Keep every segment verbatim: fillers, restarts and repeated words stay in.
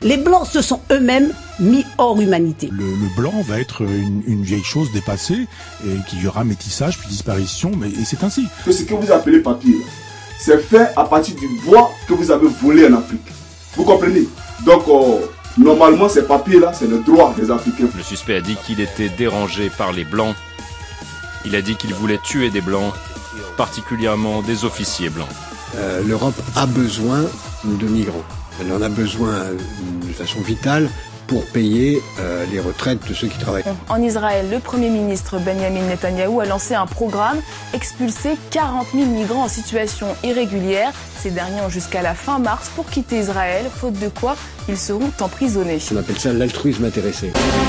Les Blancs se sont eux-mêmes mis hors humanité. Le, le blanc va être une, une vieille chose dépassée, et qu'il y aura métissage puis disparition, mais et c'est ainsi. Ce que vous appelez papier, c'est fait à partir du bois que vous avez volé en Afrique. Vous comprenez? Donc, euh, normalement, ces papiers-là, c'est le droit des Africains. Le suspect a dit qu'il était dérangé par les Blancs. Il a dit qu'il voulait tuer des Blancs, particulièrement des officiers blancs. Euh, L'Europe a besoin de migrants. Elle en a besoin de façon vitale pour payer euh, les retraites de ceux qui travaillent. En Israël, le Premier ministre Benjamin Netanyahou a lancé un programme, expulser quarante mille migrants en situation irrégulière. Ces derniers ont jusqu'à la fin mars pour quitter Israël, faute de quoi ils seront emprisonnés. On appelle ça l'altruisme intéressé.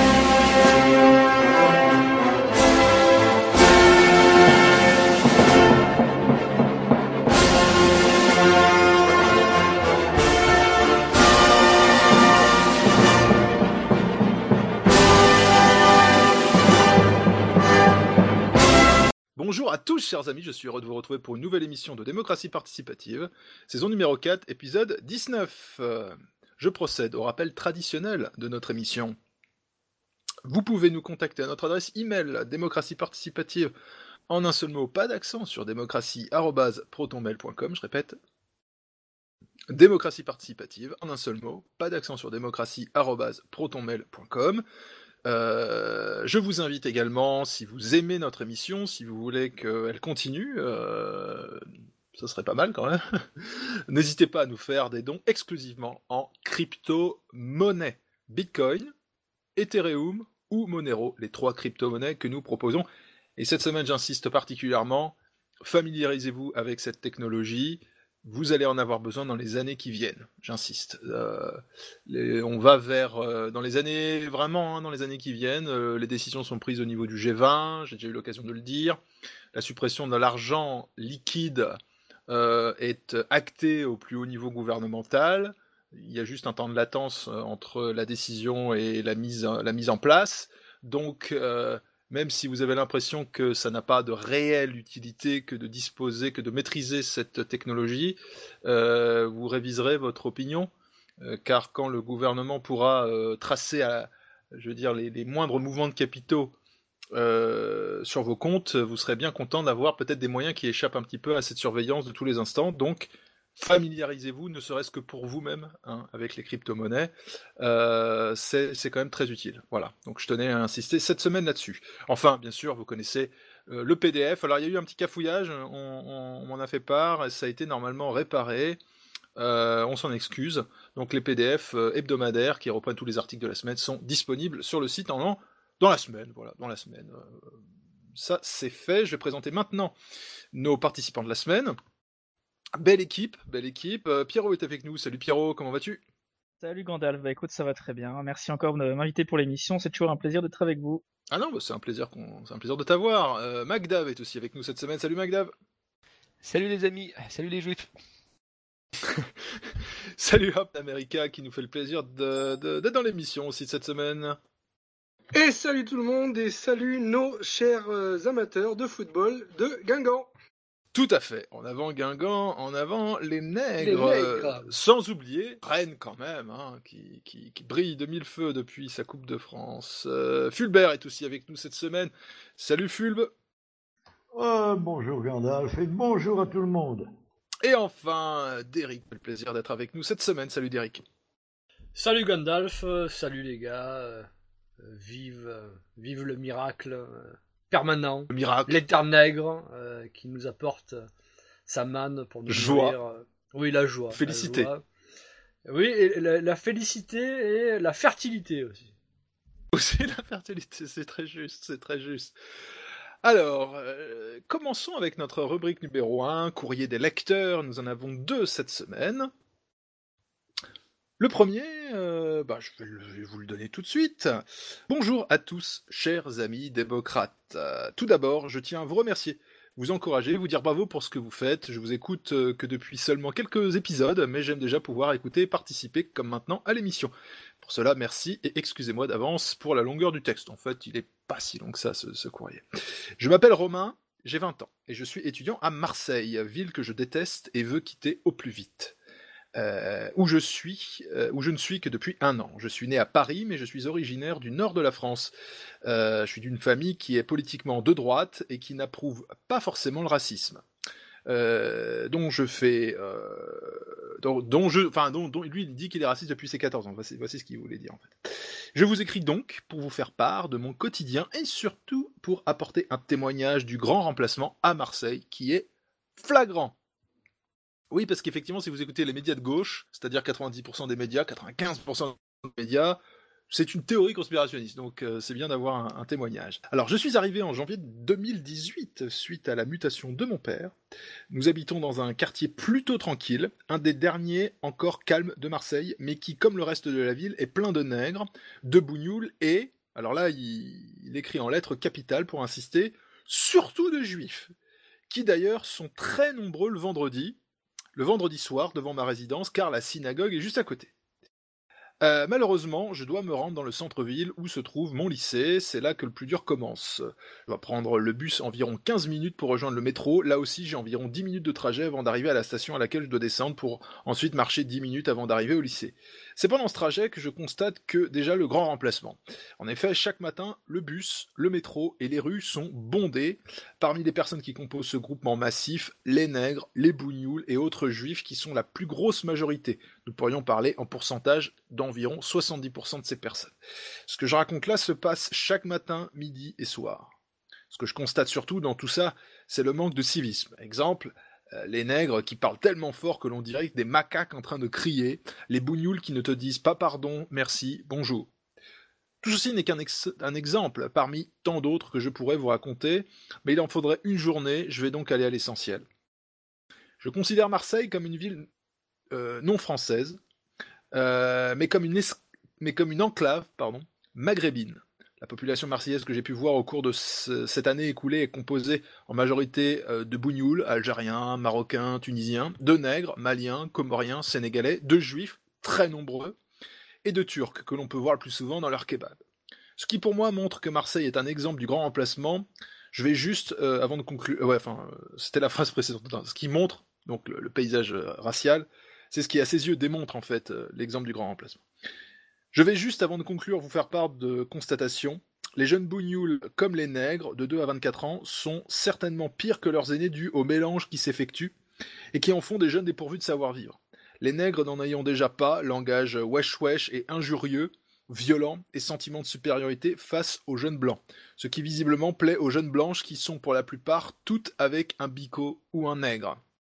Bonjour à tous chers amis, je suis heureux de vous retrouver pour une nouvelle émission de Démocratie Participative, saison numéro quatre, épisode dix-neuf. Euh, je procède au rappel traditionnel de notre émission. Vous pouvez nous contacter à notre adresse email démocratieparticipative en un seul mot, pas d'accent, sur démocratie arobase protonmail point com, je répète, démocratie participative en un seul mot, pas d'accent sur démocratie arobase protonmail point com. Euh, je vous invite également, si vous aimez notre émission, si vous voulez qu'elle continue, euh, ce serait pas mal quand même, n'hésitez pas à nous faire des dons exclusivement en crypto-monnaie, Bitcoin, Ethereum ou Monero, les trois crypto-monnaies que nous proposons. Et cette semaine, j'insiste particulièrement, familiarisez-vous avec cette technologie, vous allez en avoir besoin dans les années qui viennent, j'insiste. Euh, les, on va vers, euh, dans les années, vraiment, hein, dans les années qui viennent, euh, les décisions sont prises au niveau du G vingt, j'ai déjà eu l'occasion de le dire, la suppression de l'argent liquide euh, est actée au plus haut niveau gouvernemental, il y a juste un temps de latence euh, entre la décision et la mise, la mise en place, donc... Euh, même si vous avez l'impression que ça n'a pas de réelle utilité que de disposer, que de maîtriser cette technologie, euh, vous réviserez votre opinion, euh, car quand le gouvernement pourra euh, tracer, à, je veux dire, les, les moindres mouvements de capitaux euh, sur vos comptes, vous serez bien content d'avoir peut-être des moyens qui échappent un petit peu à cette surveillance de tous les instants, donc familiarisez-vous, ne serait-ce que pour vous-même, hein, avec les crypto-monnaies, euh, c'est, c'est quand même très utile. Voilà, donc je tenais à insister cette semaine là-dessus. Enfin, bien sûr, vous connaissez euh, le P D F, alors il y a eu un petit cafouillage, on, on, on m'en a fait part, et ça a été normalement réparé, euh, on s'en excuse, donc les P D F euh, hebdomadaires qui reprennent tous les articles de la semaine sont disponibles sur le site en, dans la semaine, voilà, dans la semaine. Euh, ça, c'est fait, je vais présenter maintenant nos participants de la semaine. Belle équipe, belle équipe. Euh, Pierrot est avec nous. Salut Pierrot, comment vas-tu? Salut Gandalf, bah écoute, ça va très bien. Merci encore de m'inviter pour l'émission, c'est toujours un plaisir d'être avec vous. Ah non, bah c'est un plaisir qu'on... c'est un plaisir de t'avoir. Euh, Magdav est aussi avec nous cette semaine. Salut Magdav. Salut les amis, salut les juifs. Salut Hop America qui nous fait le plaisir de, de, d'être dans l'émission aussi cette semaine. Et salut tout le monde et salut nos chers euh, amateurs de football de Guingamp. Tout à fait. En avant Guingamp, en avant les nègres. Les nègres. Euh, sans oublier Rennes quand même, hein, qui, qui, qui brille de mille feux depuis sa Coupe de France. Euh, Fulbert est aussi avec nous cette semaine. Salut Fulbe. Oh, bonjour Gandalf et bonjour à tout le monde. Et enfin, Derrick, le plaisir d'être avec nous cette semaine. Salut Derrick. Salut Gandalf, euh, salut les gars. Euh, vive, euh, vive le miracle. Euh... permanent, le miracle, l'éternègre euh, qui nous apporte euh, sa manne pour nous joie. nourrir. Euh, oui, la joie. Félicité. La joie. Oui, et la, la félicité et la fertilité aussi. Aussi la fertilité, c'est très juste, c'est très juste. Alors, euh, commençons avec notre rubrique numéro un, courrier des lecteurs. Nous en avons deux cette semaine. Le premier, euh, bah, je, vais le, je vais vous le donner tout de suite. Bonjour à tous, chers amis démocrates. Euh, tout d'abord, je tiens à vous remercier, vous encourager, vous dire bravo pour ce que vous faites. Je vous écoute euh, que depuis seulement quelques épisodes, mais j'aime déjà pouvoir écouter et participer comme maintenant à l'émission. Pour cela, merci et excusez-moi d'avance pour la longueur du texte. En fait, il est pas si long que ça, ce, ce courrier. Je m'appelle Romain, j'ai vingt ans, et je suis étudiant à Marseille, ville que je déteste et veux quitter au plus vite. euh, où je suis, euh, où je ne suis que depuis un an. Je suis né à Paris, mais je suis originaire du nord de la France. Euh, je suis d'une famille qui est politiquement de droite et qui n'approuve pas forcément le racisme. Euh, dont je fais, euh, dont, dont je, enfin, dont, dont lui il dit qu'il est raciste depuis ses quatorze ans. Voici, voici ce qu'il voulait dire en fait. Je vous écris donc pour vous faire part de mon quotidien et surtout pour apporter un témoignage du grand remplacement à Marseille qui est flagrant. Oui, parce qu'effectivement, si vous écoutez les médias de gauche, c'est-à-dire quatre-vingt-dix pour cent des médias, quatre-vingt-quinze pour cent des médias, c'est une théorie conspirationniste, donc euh, c'est bien d'avoir un, un témoignage. Alors, je suis arrivé en janvier deux mille dix-huit, suite à la mutation de mon père. Nous habitons dans un quartier plutôt tranquille, un des derniers encore calmes de Marseille, mais qui, comme le reste de la ville, est plein de nègres, de bougnoules et, alors là, il, il écrit en lettres capitales pour insister, surtout de juifs, qui d'ailleurs sont très nombreux le vendredi, le vendredi soir devant ma résidence, car la synagogue est juste à côté. Euh, malheureusement, je dois me rendre dans le centre-ville où se trouve mon lycée, c'est là que le plus dur commence. Je dois prendre le bus environ quinze minutes pour rejoindre le métro, là aussi j'ai environ dix minutes de trajet avant d'arriver à la station à laquelle je dois descendre pour ensuite marcher dix minutes avant d'arriver au lycée. C'est pendant ce trajet que je constate que déjà le grand remplacement. En effet, chaque matin, le bus, le métro et les rues sont bondés. Parmi les personnes qui composent ce groupement massif, les nègres, les bougnoules et autres juifs qui sont la plus grosse majorité. Nous pourrions parler en pourcentage d'environ soixante-dix pour cent de ces personnes. Ce que je raconte là se passe chaque matin, midi et soir. Ce que je constate surtout dans tout ça, c'est le manque de civisme. Exemple, euh, les nègres qui parlent tellement fort que l'on dirait des macaques en train de crier, les bougnoules qui ne te disent pas pardon, merci, bonjour. Tout ceci n'est qu'un ex- un exemple parmi tant d'autres que je pourrais vous raconter, mais il en faudrait une journée, je vais donc aller à l'essentiel. Je considère Marseille comme une ville euh, non française, euh, mais, comme une es- mais comme une enclave pardon, maghrébine. La population marseillaise que j'ai pu voir au cours de ce, cette année écoulée est composée en majorité euh, de bougnoules, algériens, marocains, tunisiens, de nègres, maliens, comoriens, sénégalais, de juifs, très nombreux, et de turcs, que l'on peut voir le plus souvent dans leur kebab. Ce qui pour moi montre que Marseille est un exemple du grand remplacement. Je vais juste, euh, avant de conclure, euh, ouais, enfin, euh, c'était la phrase précédente, ce qui montre, donc le, le paysage euh, racial, c'est ce qui à ses yeux démontre en fait euh, l'exemple du grand remplacement. Je vais juste, avant de conclure, vous faire part de constatations. Les jeunes bougnoules, comme les nègres, de deux à vingt-quatre ans, sont certainement pires que leurs aînés dû au mélange qui s'effectue et qui en font des jeunes dépourvus de savoir-vivre. Les nègres n'en ayant déjà pas, langage wesh-wesh et injurieux, violent et sentiment de supériorité face aux jeunes blancs, ce qui visiblement plaît aux jeunes blanches qui sont pour la plupart toutes avec un bico ou un nègre.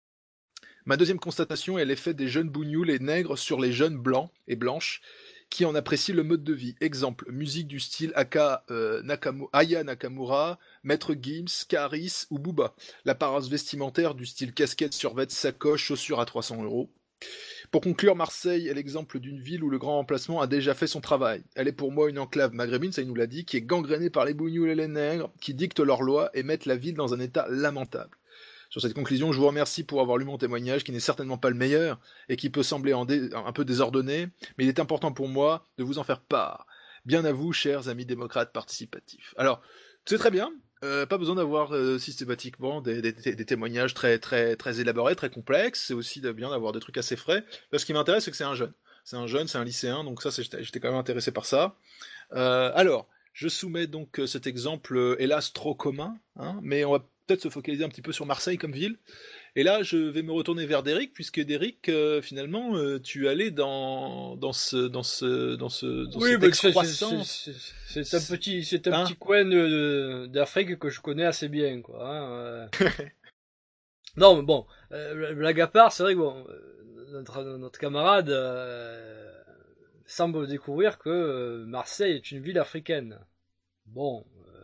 Ma deuxième constatation est l'effet des jeunes bougnoules et nègres sur les jeunes blancs et blanches, qui en apprécient le mode de vie. Exemple, musique du style Aka, euh, Nakamu, Aya Nakamura, Maître Gims, Karis ou Booba. L'apparence vestimentaire du style casquette, survêt, sacoche, chaussures à trois cents euros. Pour conclure, Marseille est l'exemple d'une ville où le grand remplacement a déjà fait son travail. Elle est pour moi une enclave maghrébine, ça il nous l'a dit, qui est gangrénée par les bougnoules et les nègres, qui dictent leurs lois et mettent la ville dans un état lamentable. Sur cette conclusion, je vous remercie pour avoir lu mon témoignage, qui n'est certainement pas le meilleur, et qui peut sembler en dé- un peu désordonné, mais il est important pour moi de vous en faire part. Bien à vous, chers amis démocrates participatifs. Alors, c'est très bien, euh, pas besoin d'avoir euh, systématiquement des, des, des témoignages très, très, très élaborés, très complexes, c'est aussi de bien d'avoir des trucs assez frais, parce ce qui m'intéresse, c'est que c'est un jeune. C'est un jeune, c'est un lycéen, donc ça, c'est, j'étais, j'étais quand même intéressé par ça. Euh, alors, je soumets donc cet exemple, euh, hélas, trop commun, hein, mais on va peut-être se focaliser un petit peu sur Marseille comme ville. Et là, je vais me retourner vers Derrick, puisque Derrick, euh, finalement, euh, tu allais dans dans ce dans ce dans ce dans oui, cette bah, excroissance. C'est, c'est, c'est un petit c'est un hein petit coin de, d'Afrique que je connais assez bien, quoi. Hein, euh... non, mais bon, euh, blague à part, c'est vrai que bon, notre notre camarade euh, semble découvrir que euh, Marseille est une ville africaine. Bon.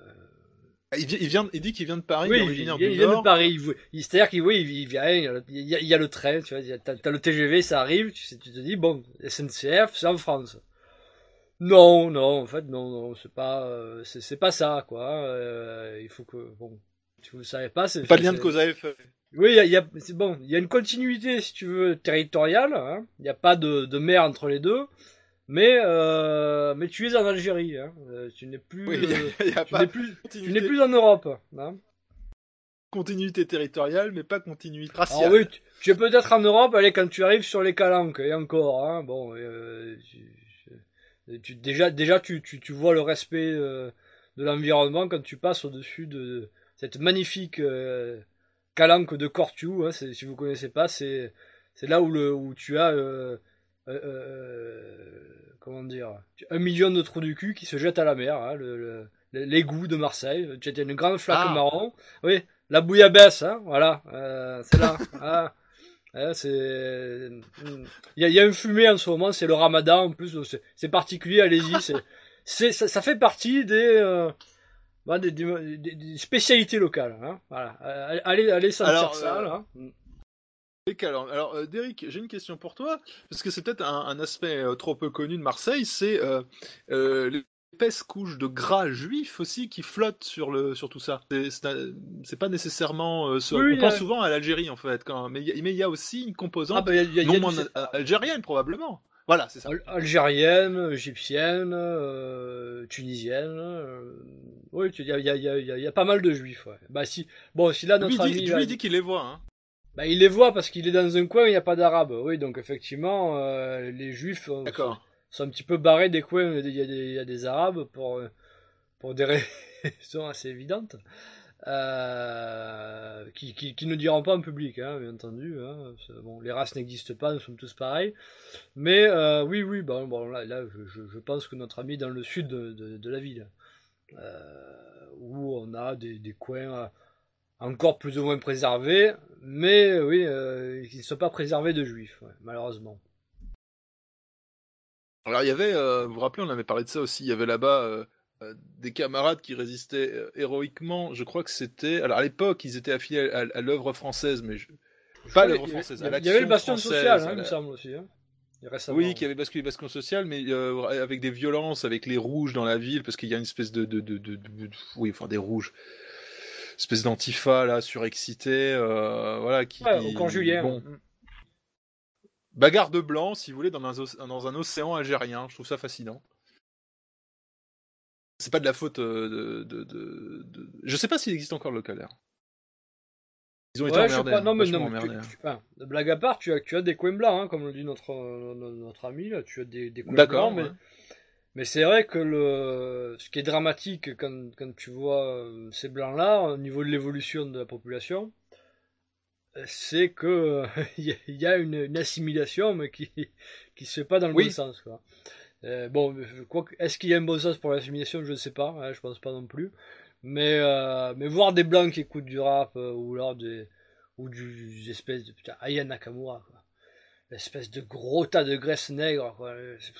Il, vient, il, vient, il dit qu'il vient de Paris, oui, il est originaire il, du il Nord. vient de Paris. Il, il, c'est-à-dire qu'il oui, il vient, il y, a, il, y a, il y a le train, tu vois, t'as, t'as le T G V, ça arrive, tu, sais, tu te dis, bon, S N C F, c'est en France. Non, non, en fait, non, non, c'est pas, euh, c'est, c'est pas ça, quoi. Euh, il faut que, bon, si vous le savez pas, c'est... Pas de lien de cause à effet. Oui, il y a, il y a, c'est bon, il y a une continuité, si tu veux, territoriale, hein. Il n'y a pas de, de mer entre les deux. Mais euh, mais tu es en Algérie, hein. Tu n'es plus, oui, y a, y a tu, n'es plus tu n'es plus en Europe, hein. continuité territoriale, mais pas continuité raciale. Alors oui, tu, tu es peut-être en Europe, allez, quand tu arrives sur les calanques, et encore, hein, bon, euh, tu, tu, déjà, déjà tu, tu, tu vois le respect euh, de l'environnement quand tu passes au-dessus de cette magnifique euh, calanque de Cortiou, hein, si vous connaissez pas, c'est c'est là où, le, où tu as, euh, euh, euh, comment dire, un million de trous du cul qui se jettent à la mer, hein, le, le, l'égout de Marseille, tu as une grande flaque ah. marron, oui. La bouillabaisse, hein, voilà, euh, c'est là. ah, hein, c'est, il y a, y a une fumée en ce moment, c'est le Ramadan en plus, c'est, c'est particulier, allez-y, c'est, c'est, ça, ça fait partie des, euh, bah, des, des, des spécialités locales, hein, voilà. Allez, allez sentir alors, ça, euh, là. Alors, alors euh, Derrick, j'ai une question pour toi, parce que c'est peut-être un, un aspect euh, trop peu connu de Marseille, c'est euh, euh, les épaisse couche de gras juif aussi qui flotte sur le sur tout ça. C'est, c'est, c'est pas nécessairement euh, ce, oui, on pense a... souvent à l'Algérie en fait, quand, mais il y, y a aussi une composante ah bah, y a, y a, non y a moins du... algérienne probablement. Voilà, c'est ça. Algérienne, égyptienne, euh, tunisienne. Euh... Oui, il y a, y, a, y, a, y a pas mal de juifs. Ouais. Bah si, bon, si là notre lui ami, dit, là, lui dit qu'il les voit. Hein. Bah il les voit parce qu'il est dans un coin où il n'y a pas d'arabe. Oui, donc effectivement, euh, les juifs. Euh, D'accord. Sont... sont un petit peu barrés des coins où il y a des, il y a des arabes pour, pour des raisons assez évidentes, euh, qui, qui, qui ne diront pas en public, hein, bien entendu. Hein. Bon, les races n'existent pas, nous sommes tous pareils. Mais euh, oui, oui, bon, bon là, là je, je pense que notre ami dans le sud de, de, de la ville, euh, où on a des, des coins encore plus ou moins préservés, mais oui, euh, ils ne sont pas préservés de juifs, ouais, malheureusement. Alors il y avait, euh, vous vous rappelez, on avait parlé de ça aussi, il y avait là-bas euh, euh, des camarades qui résistaient euh, héroïquement, je crois que c'était, alors à l'époque ils étaient affiliés à, à, à l'œuvre française, mais je... pas à l'œuvre française, à l'action française. Il y avait le bastion social, hein, la... il me semble aussi. Hein. Oui, qui avait basculé le bastion social, mais euh, avec des violences, avec les rouges dans la ville, parce qu'il y a une espèce de, de, de, de, de, de oui, enfin des rouges, espèce d'antifa là, surexcité, euh, voilà, qui. Ouais, au camp Julien. Bon. Bagarre de blanc, si vous voulez, dans un, dans un océan algérien. Je trouve ça fascinant. C'est pas de la faute de... de, de, de... Je sais pas s'il existe encore le local d'air. Ils ont été ouais, emmerdés. Je sais pas. Non, mais non, mais tu, tu, enfin, de blague à part, tu as, tu as des coins blancs, hein, comme le dit notre, notre ami, là, tu as des, des coins D'accord, blancs, ouais. mais, mais c'est vrai que le, ce qui est dramatique quand, quand tu vois ces blancs-là, au niveau de l'évolution de la population, c'est que il y a une, une assimilation mais qui qui se fait pas dans le oui. bon sens quoi. Euh, bon, quoi, est-ce qu'il y a un bon sens pour l'assimilation, je ne sais pas, hein, je pense pas non plus. Mais euh, mais voir des blancs qui écoutent du rap euh, ou alors des ou du des espèces de putain Aya Nakamura quoi, l'espèce de gros tas de graisse nègre quoi.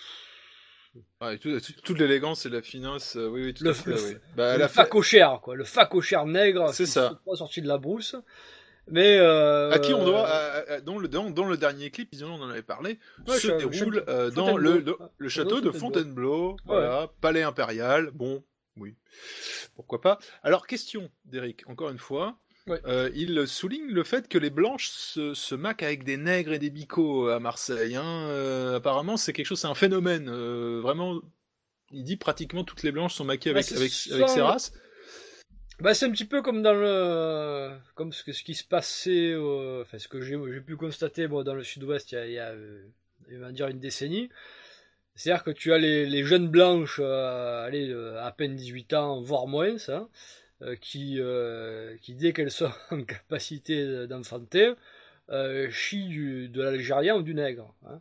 Ouais, tout, tout, toute l'élégance et la finesse, euh, oui, oui, tout le, à fait, le, oui. Bah, le la facochère quoi, le facochère nègre. C'est ça. Pas sorti de la brousse. Mais euh, à qui on doit, à, à, dans, le, dans, dans le dernier clip, on en avait parlé, ouais, se je, déroule je, euh, dans le, le, le château de Fontainebleau, voilà, ouais. Palais impérial, bon, oui, pourquoi pas. Alors, question, Derrick, encore une fois, ouais. euh, il souligne le fait que les blanches se, se maquent avec des nègres et des bicots à Marseille, hein. euh, apparemment c'est quelque chose, c'est un phénomène, euh, vraiment, il dit pratiquement toutes les blanches sont maquées avec, bah, avec, sans... avec ces races. Bah c'est un petit peu comme dans le comme ce, ce qui se passait euh, enfin ce que j'ai, j'ai pu constater bon, dans le sud-ouest il y a, il y a euh, il va dire une décennie, c'est-à-dire que tu as les, les jeunes blanches euh, allez euh, à peine dix-huit ans voire moins ça euh, qui euh, qui dès qu'elles sont en capacité d'enfanter euh, chient du, de l'algérien ou du nègre hein.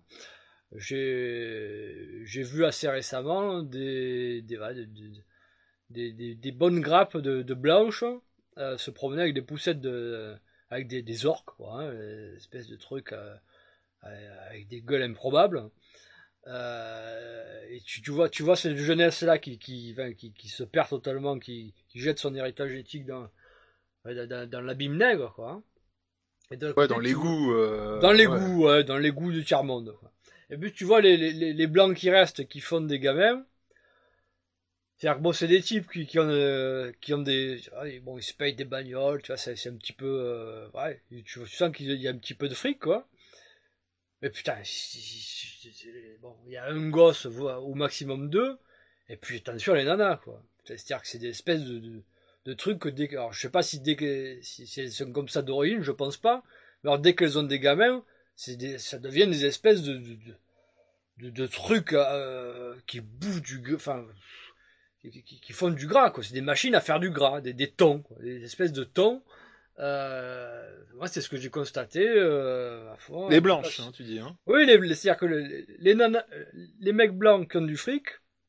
j'ai j'ai vu assez récemment des des, des, des Des, des, des bonnes grappes de, de blanches euh, se promener avec des poussettes de, euh, avec des, des orques quoi, hein, des espèces de trucs euh, avec des gueules improbables euh, et tu, tu vois tu vois cette jeunesse là qui qui, enfin, qui qui se perd totalement, qui, qui jette son héritage éthique dans dans, dans l'abîme nègre quoi, hein. Et ouais, côté, dans l'égout euh... dans l'égout ouais. ouais, dans l'égout du tiers-monde quoi. Et puis tu vois les, les les blancs qui restent qui font des gamins. C'est-à-dire que bon, c'est des types qui, qui ont, euh, qui ont des, bon, ils se payent des bagnoles, tu vois, c'est, c'est un petit peu, euh, ouais, tu, tu sens qu'il y a un petit peu de fric, quoi. Mais putain, bon, il y a un gosse, au maximum deux, et puis attention les nanas, quoi. C'est-à-dire que c'est des espèces de, de, de trucs que dès que, alors je sais pas si dès que si, si elles sont comme ça d'origine, je pense pas. Mais alors dès qu'elles ont des gamins, c'est des, ça devient des espèces de de, de, de, de trucs euh, qui bouffent du, enfin, qui, qui, qui font du gras quoi. C'est des machines à faire du gras, des, des thons, quoi, des espèces de thons. Euh, moi, c'est ce que j'ai constaté. Euh, à fond, les blanches, hein, tu dis. Hein. Oui, les, les, c'est-à-dire que les, les, nanas, les mecs blancs qui ont du fric,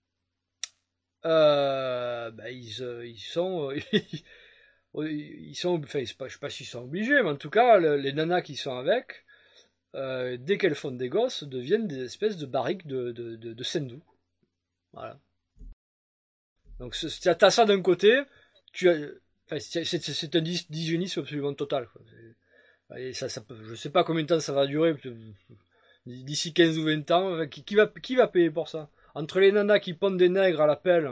euh, bah, ils, ils sont, ils sont, enfin, je sais pas, je sais pas s'ils sont obligés, mais en tout cas, le, les nanas qui sont avec, euh, dès qu'elles font des gosses, deviennent des espèces de barriques de, de, de, de sendou. Voilà. Donc, t'as ça d'un côté, tu as. Enfin, c'est, c'est, c'est un dysgénisme absolument total. Quoi. Et ça, ça peut, je sais pas combien de temps ça va durer. D'ici quinze ou vingt ans, qui, qui, va, qui va payer pour ça? Entre les nanas qui pondent des nègres à la pelle,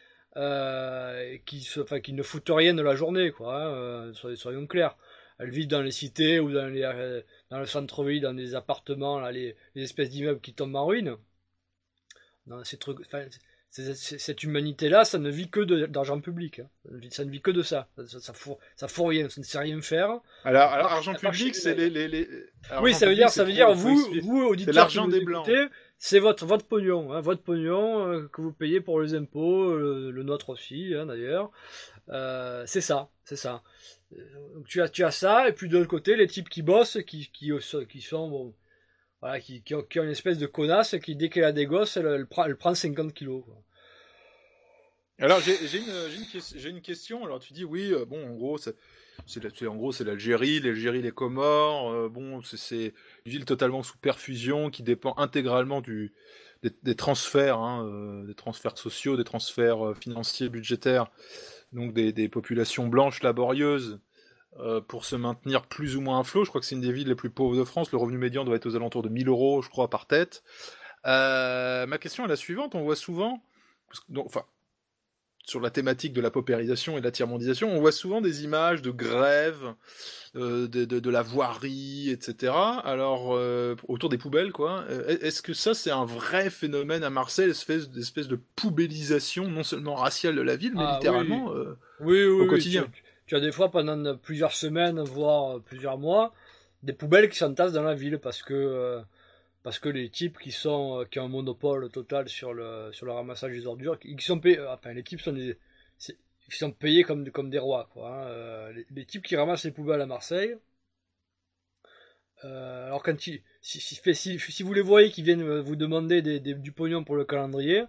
euh, qui, se, enfin, qui ne foutent rien de la journée, quoi. Hein, euh, soyons clairs. Elles vivent dans les cités ou dans, les, euh, dans le centre-ville, dans des appartements, là, les, les espèces d'immeubles qui tombent en ruine. Dans ces trucs. Enfin, C'est, c'est, cette humanité-là, ça ne vit que de, d'argent public. Hein. Ça ne vit que de ça. Ça, ça, ça, fout, ça fout rien, ça ne sait rien faire. Alors, alors argent public, c'est les, les, les... Oui, ça veut dire, ça veut dire, vous, vous, auditeurs, c'est l'argent des blancs. Écoutez, c'est votre, votre pognon, hein, votre pognon euh, que vous payez pour les impôts, le, le nôtre aussi, hein, d'ailleurs. Euh, c'est ça, c'est ça. Donc, tu as, tu as ça, et puis de l'autre côté, les types qui bossent, qui, qui, qui sont, bon, voilà, qui, qui, ont, qui ont une espèce de connasse qui, dès qu'elle a des gosses, elle, elle, prend, elle prend cinquante kilos. Quoi. Alors, j'ai, j'ai, une, j'ai, une, j'ai une question. Alors, tu dis, oui, euh, bon, en gros, c'est, c'est, c'est, en gros, c'est l'Algérie, l'Algérie, les Comores. Euh, bon, c'est, c'est une ville totalement sous perfusion qui dépend intégralement du, des, des transferts, hein, euh, des transferts sociaux, des transferts euh, financiers, budgétaires, donc des, des populations blanches laborieuses. Euh, pour se maintenir plus ou moins à flot. Je crois que c'est une des villes les plus pauvres de France. Le revenu médian doit être aux alentours de mille euros, je crois, par tête. Euh, ma question est la suivante. On voit souvent, parce que, donc, enfin, sur la thématique de la paupérisation et de la tiers-mondisation, on voit souvent des images de grèves, euh, de, de, de la voirie, et cetera. Alors, euh, autour des poubelles, quoi. Est-ce que ça, c'est un vrai phénomène à Marseille, espèce d'espèce de poubellisation, non seulement raciale de la ville, mais ah, littéralement oui. Euh, oui, oui, au oui, quotidien. Tu, tu as des fois, pendant plusieurs semaines, voire plusieurs mois, des poubelles qui s'entassent dans la ville parce que... Euh... Parce que les types qui sont qui ont un monopole total sur le sur le ramassage des ordures, qui sont payés, enfin les types sont des, ils sont payés comme comme des rois quoi. Hein. Euh, les, les types qui ramassent les poubelles à Marseille. Euh, alors quand ils, si, si, si, si vous les voyez qui viennent vous demander des, des, du pognon pour le calendrier,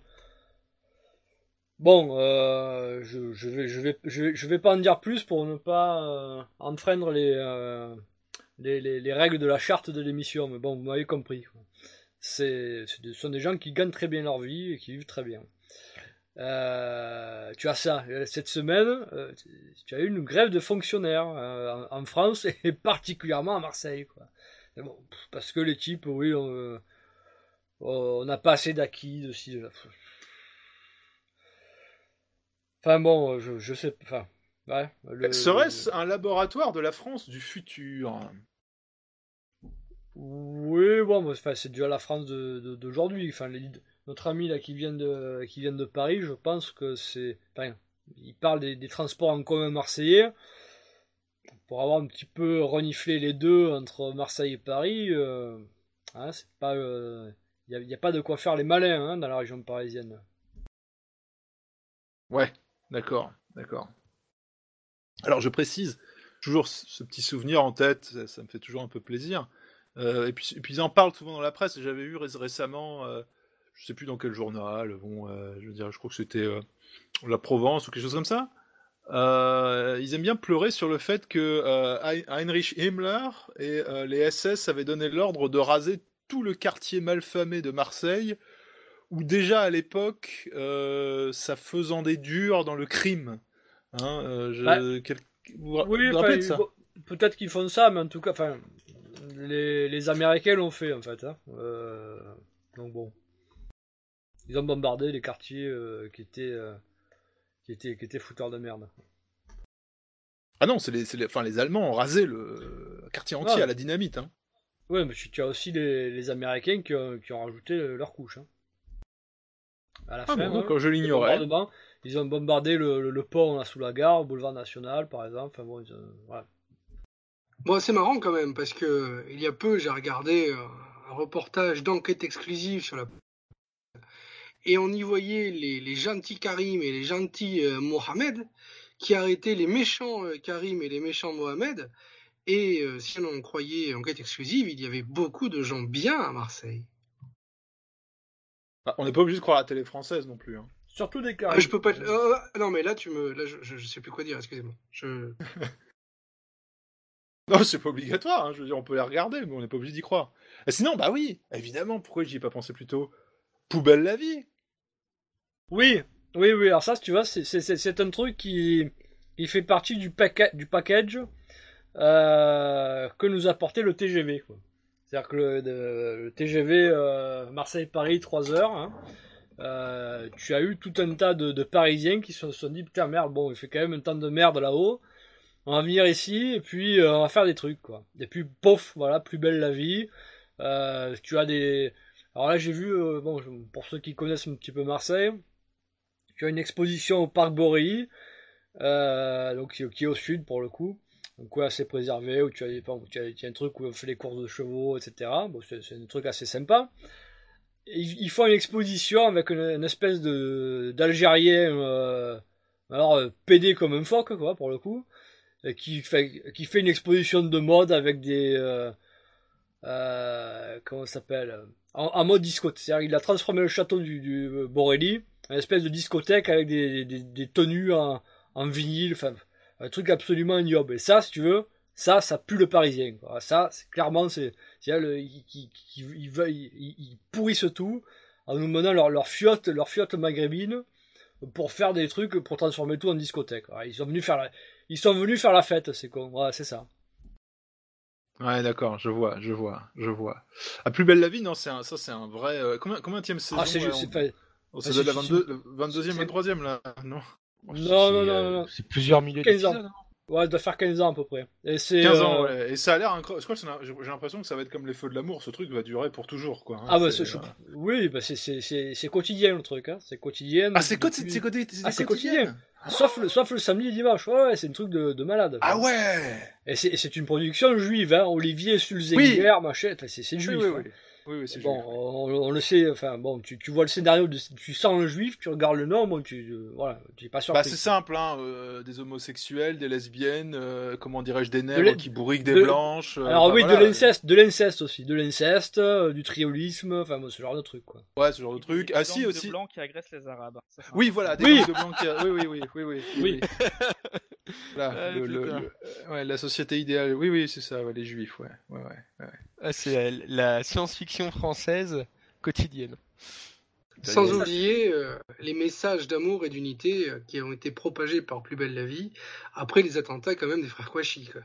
bon, euh, je, je vais je vais je vais je vais pas en dire plus pour ne pas euh, enfreindre les euh, Les, les, les règles de la charte de l'émission, mais bon, vous m'avez compris. C'est, c'est, ce sont des gens qui gagnent très bien leur vie et qui vivent très bien. Euh, tu as ça, cette semaine, euh, tu as eu une grève de fonctionnaires euh, en, en France et particulièrement à Marseille. Quoi. Mais bon, parce que les types, oui, on on n'a pas assez d'acquis de ci, de là. Enfin bon, je, je sais, enfin. Ouais, le... Serait-ce un laboratoire de la France du futur? Oui, bon, enfin, c'est déjà la France de, de, d'aujourd'hui. Enfin, les, notre ami là qui vient de qui vient de Paris, je pense que c'est. Enfin, il parle des, des transports en commun marseillais. Pour avoir un petit peu reniflé les deux entre Marseille et Paris, euh, hein, c'est pas. Il euh, n'y a, y a pas de quoi faire les malins hein, dans la région parisienne. Ouais, d'accord, d'accord. Alors je précise, toujours ce petit souvenir en tête, ça, ça me fait toujours un peu plaisir. Euh, et, puis, et puis ils en parlent souvent dans la presse, et j'avais vu récemment, euh, je sais plus dans quel journal, bon, euh, je veux dire, je crois que c'était euh, La Provence ou quelque chose comme ça. Euh, ils aiment bien pleurer sur le fait que euh, Heinrich Himmler et euh, les S S avaient donné l'ordre de raser tout le quartier malfamé de Marseille, où déjà à l'époque, euh, ça faisandait dur dans le crime. Hein, euh, je... bah, quel... Vous oui, vous rappelez de ça? Peut-être qu'ils font ça, mais en tout cas, enfin, les, les Américains l'ont fait en fait. Hein. Euh, donc bon, ils ont bombardé les quartiers euh, qui étaient euh, qui étaient qui étaient fouteurs de merde. Ah non, c'est les, c'est les, enfin les Allemands ont rasé le quartier entier ah, à la dynamite. Hein. Ouais, mais tu as aussi les, les Américains qui ont, qui ont rajouté leur couche. Hein. À la Ah fin, bon, hein, quand je l'ignorais. Ils ont bombardé le, le, le pont là, sous la gare, boulevard national, par exemple. Enfin, bon, ils, euh, voilà. Bon, c'est marrant quand même, parce que il y a peu, j'ai regardé euh, un reportage d'enquête exclusive sur la... Et on y voyait les, les gentils Karim et les gentils euh, Mohamed, qui arrêtaient les méchants euh, Karim et les méchants Mohamed. Et euh, si on en croyait enquête exclusive, il y avait beaucoup de gens bien à Marseille. Ah, on n'est pas obligé de croire la télé française non plus. Hein. Surtout des Ah, Karim. je peux pas... euh, non, mais là, tu me... là je, je, je sais plus quoi dire, excusez-moi. Je... Non, c'est pas obligatoire, hein. Je veux dire, on peut les regarder, mais on n'est pas obligé d'y croire. Et sinon, bah oui, évidemment, pourquoi j'y ai pas pensé plus tôt? Poubelle la vie. Oui, oui, oui, alors ça, tu vois, c'est, c'est, c'est un truc qui, qui fait partie du, paquet, du package euh, que nous apportait le T G V, quoi. C'est-à-dire que le, de, le T G V euh, Marseille-Paris, trois heures, hein, euh, tu as eu tout un tas de, de Parisiens qui se sont dit, putain, merde, bon, il fait quand même un temps de merde là-haut, on va venir ici, et puis euh, on va faire des trucs, quoi. Et puis, pof, voilà, plus belle la vie, euh, tu as des... Alors là, j'ai vu, euh, bon, pour ceux qui connaissent un petit peu Marseille, tu as une exposition au parc Borély, euh, donc qui, qui est au sud pour le coup, donc ouais, assez préservé, où tu as, bon, tu, as, tu as un truc où on fait les courses de chevaux, et cetera. Bon, c'est, c'est un truc assez sympa. Et ils, ils font une exposition avec une, une espèce de d'Algérien, euh, alors euh, pédé comme un phoque, quoi, pour le coup, et qui fait qui fait une exposition de mode avec des euh, euh, comment ça s'appelle, en, en mode discothèque. C'est-à-dire il a transformé le château du, du Borély une espèce de discothèque avec des, des, des tenues en, en vinyle, enfin, un truc absolument ignoble. Et ça, si tu veux, ça, ça pue le Parisien, quoi. Ça, c'est, clairement, c'est, c'est le, ils, ils, ils, ils, ils pourrissent tout en nous menant leur, leur fiotte, leur fiotte maghrébine pour faire des trucs, pour transformer tout en discothèque. Ils sont venus faire la, ils sont venus faire la fête, c'est con. Voilà, c'est ça. Ouais, d'accord, je vois, je vois, je vois. À Plus belle la vie, non, c'est un, ça, c'est un vrai. Euh, combien, combien tième saison? Ah, c'est, ouais, c'est on... pas. Oh, ça doit être la vingt-deux, vingt-deuxième, vingt-troisième là, non? Non, non, non, non. C'est plusieurs milliers d'épisodes. ans. Ouais, ça doit faire quinze ans à peu près. Et c'est, quinze ans, euh... ouais. Et ça a l'air incroyable. Je crois que ça, j'ai l'impression que ça va être comme les feux de l'amour. Ce truc va durer pour toujours, quoi. Hein. Ah bah c'est, c'est, euh... oui, bah c'est, c'est, c'est, c'est quotidien le truc, hein. C'est quotidien. Ah, c'est, depuis... c'est, c'est, côté, c'est, ah, c'est quotidien. quotidien. Sauf le, sauf le samedi et dimanche. Ouais, ouais, c'est un truc de, de malade. Quoi. Ah ouais. Et c'est, c'est une production juive, hein. Olivier Sulzenger, oui. machin. Enfin, c'est, c'est juif. Oui, oui, hein. oui. Oui, oui, c'est bon, juif. On, on le sait. Enfin, bon, tu, tu vois le scénario, de, tu sens le juif, tu regardes le nom, bon, tu, euh, voilà, tu es pas sûr. Bah, que c'est simple, hein. Euh, des homosexuels, des lesbiennes, euh, comment dirais-je, des de nègres qui bourriquent des de... blanches. Euh, Alors bah, oui, voilà. de l'inceste, de l'inceste aussi, de l'inceste, euh, du triolisme, enfin, bon, ce genre de truc, quoi. Ouais, ce genre de truc. Ah si, aussi. Des blancs qui agressent les arabes. Ça, oui, voilà, des oui. de blancs qui. Oui, oui, oui, oui, oui. oui. oui. Là, ah, le, le, le, ouais, la société idéale. Oui, oui, c'est ça, ouais, les juifs, ouais. ouais, ouais, ouais. Ah, c'est la, la science-fiction française quotidienne. Sans oublier euh, les messages d'amour et d'unité euh, qui ont été propagés par Plus belle la vie après les attentats quand même des frères Kouachi. Quoi.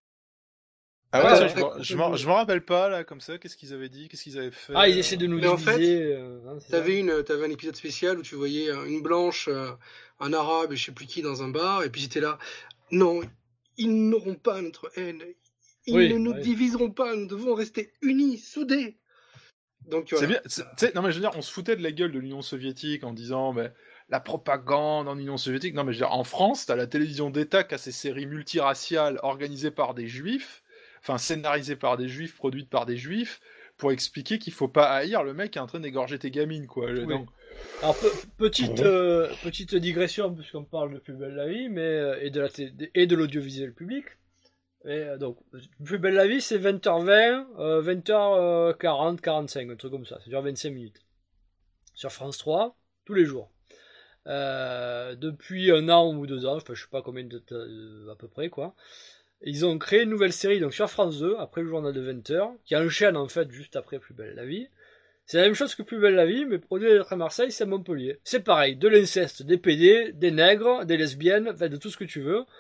Ah ouais, ouais, ça, ouais, je m'en, je m'en rappelle pas là comme ça. Qu'est-ce qu'ils avaient dit? Qu'est-ce qu'ils avaient fait? Ah, ils essaient de nous Mais diviser. En fait, euh, hein, t'avais une, t'avais un épisode spécial où tu voyais une blanche, euh, un arabe et je sais plus qui dans un bar et puis j'étais là. Non, ils n'auront pas notre haine. Ils oui, ne nous oui. diviseront pas. Nous devons rester unis, soudés. Donc, voilà. C'est bien. C'est, tu sais, non mais je veux dire, on se foutait de la gueule de l'Union soviétique en disant, mais la propagande en Union soviétique. Non mais je veux dire, en France, t'as la télévision d'État qui a ces séries multiraciales organisées par des juifs, enfin scénarisées par des juifs, produites par des juifs, pour expliquer qu'il faut pas haïr le mec qui est en train d'égorger tes gamines, quoi. Oui. Donc... Alors pe- petite euh, petite digression puisqu'on parle de Plus belle la vie, mais euh, et de la t- et de l'audiovisuel public. Et euh, donc Plus belle la vie, c'est vingt heures vingt, euh, vingt heures quarante, quarante-cinq, un truc comme ça. Ça dure vingt-cinq minutes. Sur France trois, tous les jours. Euh, depuis un an ou deux ans, enfin je sais pas combien de temps euh, à peu près quoi. Ils ont créé une nouvelle série donc sur France deux après le journal de vingt heures, qui enchaîne en fait juste après Plus belle la vie. C'est la même chose que Plus belle la vie, mais produit à Marseille, c'est à Montpellier. C'est pareil, de l'inceste, des pédés, des nègres, des lesbiennes, enfin de tout ce que tu veux.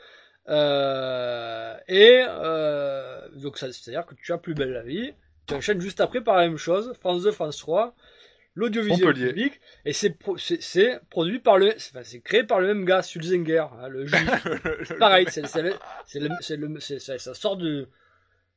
Euh, et euh, donc ça, c'est-à-dire que tu as Plus belle la vie, tu enchaînes juste après par la même chose, France deux, France trois, l'audiovisuel Montpellier. public, et c'est, pro- c'est, c'est produit par le, c'est, enfin, c'est créé par le même gars, Sulzenger, hein, le juif. Pareil, c'est, c'est, le, c'est, le, c'est, le, c'est, c'est, ça sort de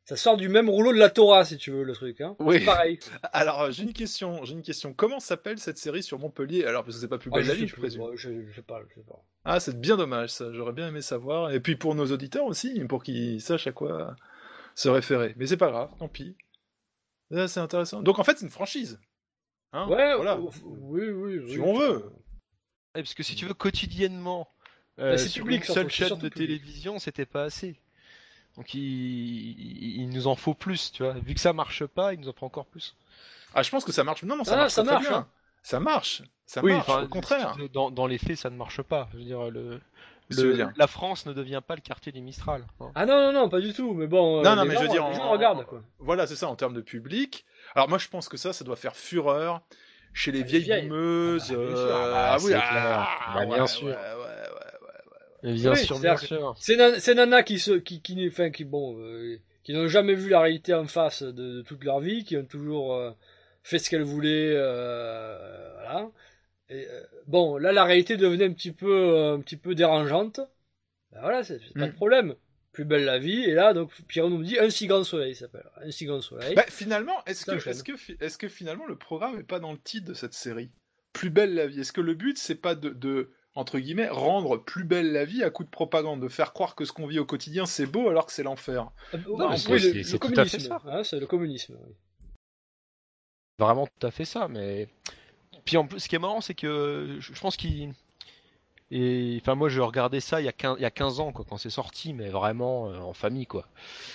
ça sort du même rouleau de la Torah, si tu veux, le truc. Hein. Oui. C'est pareil. Alors, j'ai une question, j'ai une question. Comment s'appelle cette série sur Montpellier? Alors, parce que c'est pas plus belle Ah, la je vie, sais je plus, présume. moi, je, je sais pas, je sais pas. Ah, c'est bien dommage, ça. J'aurais bien aimé savoir. Et puis pour nos auditeurs aussi, pour qu'ils sachent à quoi se référer. Mais c'est pas grave, tant pis. Là, c'est intéressant. Donc en fait, c'est une franchise. Hein, Ouais, voilà. euh, oui, oui, oui. Si on veut. Ouais, parce que si tu veux quotidiennement, euh, Bah, c'est sur public, une surtout, seule c'est chaîne surtout de public. télévision, c'était pas assez. Donc il, il, il nous en faut plus, tu vois. Vu que ça marche pas, il nous en faut encore plus. Ah, je pense que ça marche. Non, non, ça Ah, marche ça très marche, bien. hein. Ça marche. Ça Oui, marche, enfin, au contraire. si tu- Dans, dans les faits, ça ne marche pas. Je veux dire, le, Qu'est-ce que tu veux le- dire la France ne devient pas le quartier du Mistral. hein. Ah non, non, non, pas du tout. Mais bon, euh, Non, non, les mais gens, je veux dire, les en- gens regardent, quoi. Voilà, c'est ça, en termes de public. Alors moi, je pense que ça, ça doit faire fureur chez les vieilles vieilles. boomeuses. Ah bah, bien euh, sûr. Ah, oui, c'est ah, clair. Bah, bien ouais, sûr. ouais, ouais, ouais, ouais. Et bien Oui, sûr, bien c'est-à-dire sûr. C'est nan- c'est nanas qui se, qui, qui, enfin, qui, bon, euh, qui n'ont jamais vu la réalité en face de, de toute leur vie, qui ont toujours euh, fait ce qu'elles voulaient, euh, voilà. Et, euh, bon, là, la réalité devenait un petit peu, euh, un petit peu dérangeante. Ben voilà, c'est c'est pas Mm. de problème. Plus belle la vie. Et là, donc, Pierrot nous dit un si grand soleil, ça s'appelle. Un si grand soleil. Bah, finalement, est-ce Ça que, enchaîne. est-ce que, fi- est-ce que finalement le programme est pas dans le titre de cette série? Plus belle la vie. Est-ce que le but c'est pas de, de, entre guillemets, rendre plus belle la vie à coup de propagande, de faire croire que ce qu'on vit au quotidien c'est beau alors que c'est l'enfer? Euh, Non, mais oui, c'est- le, c'est- le c'est tout à communisme. fait ça. Hein, c'est le communisme. Oui. Vraiment tout à fait ça, mais puis en plus, ce qui est marrant, c'est que je je pense qu'il et enfin moi je regardais ça il y a quinze, il y a quinze ans quoi, quand c'est sorti, mais vraiment euh, en famille quoi.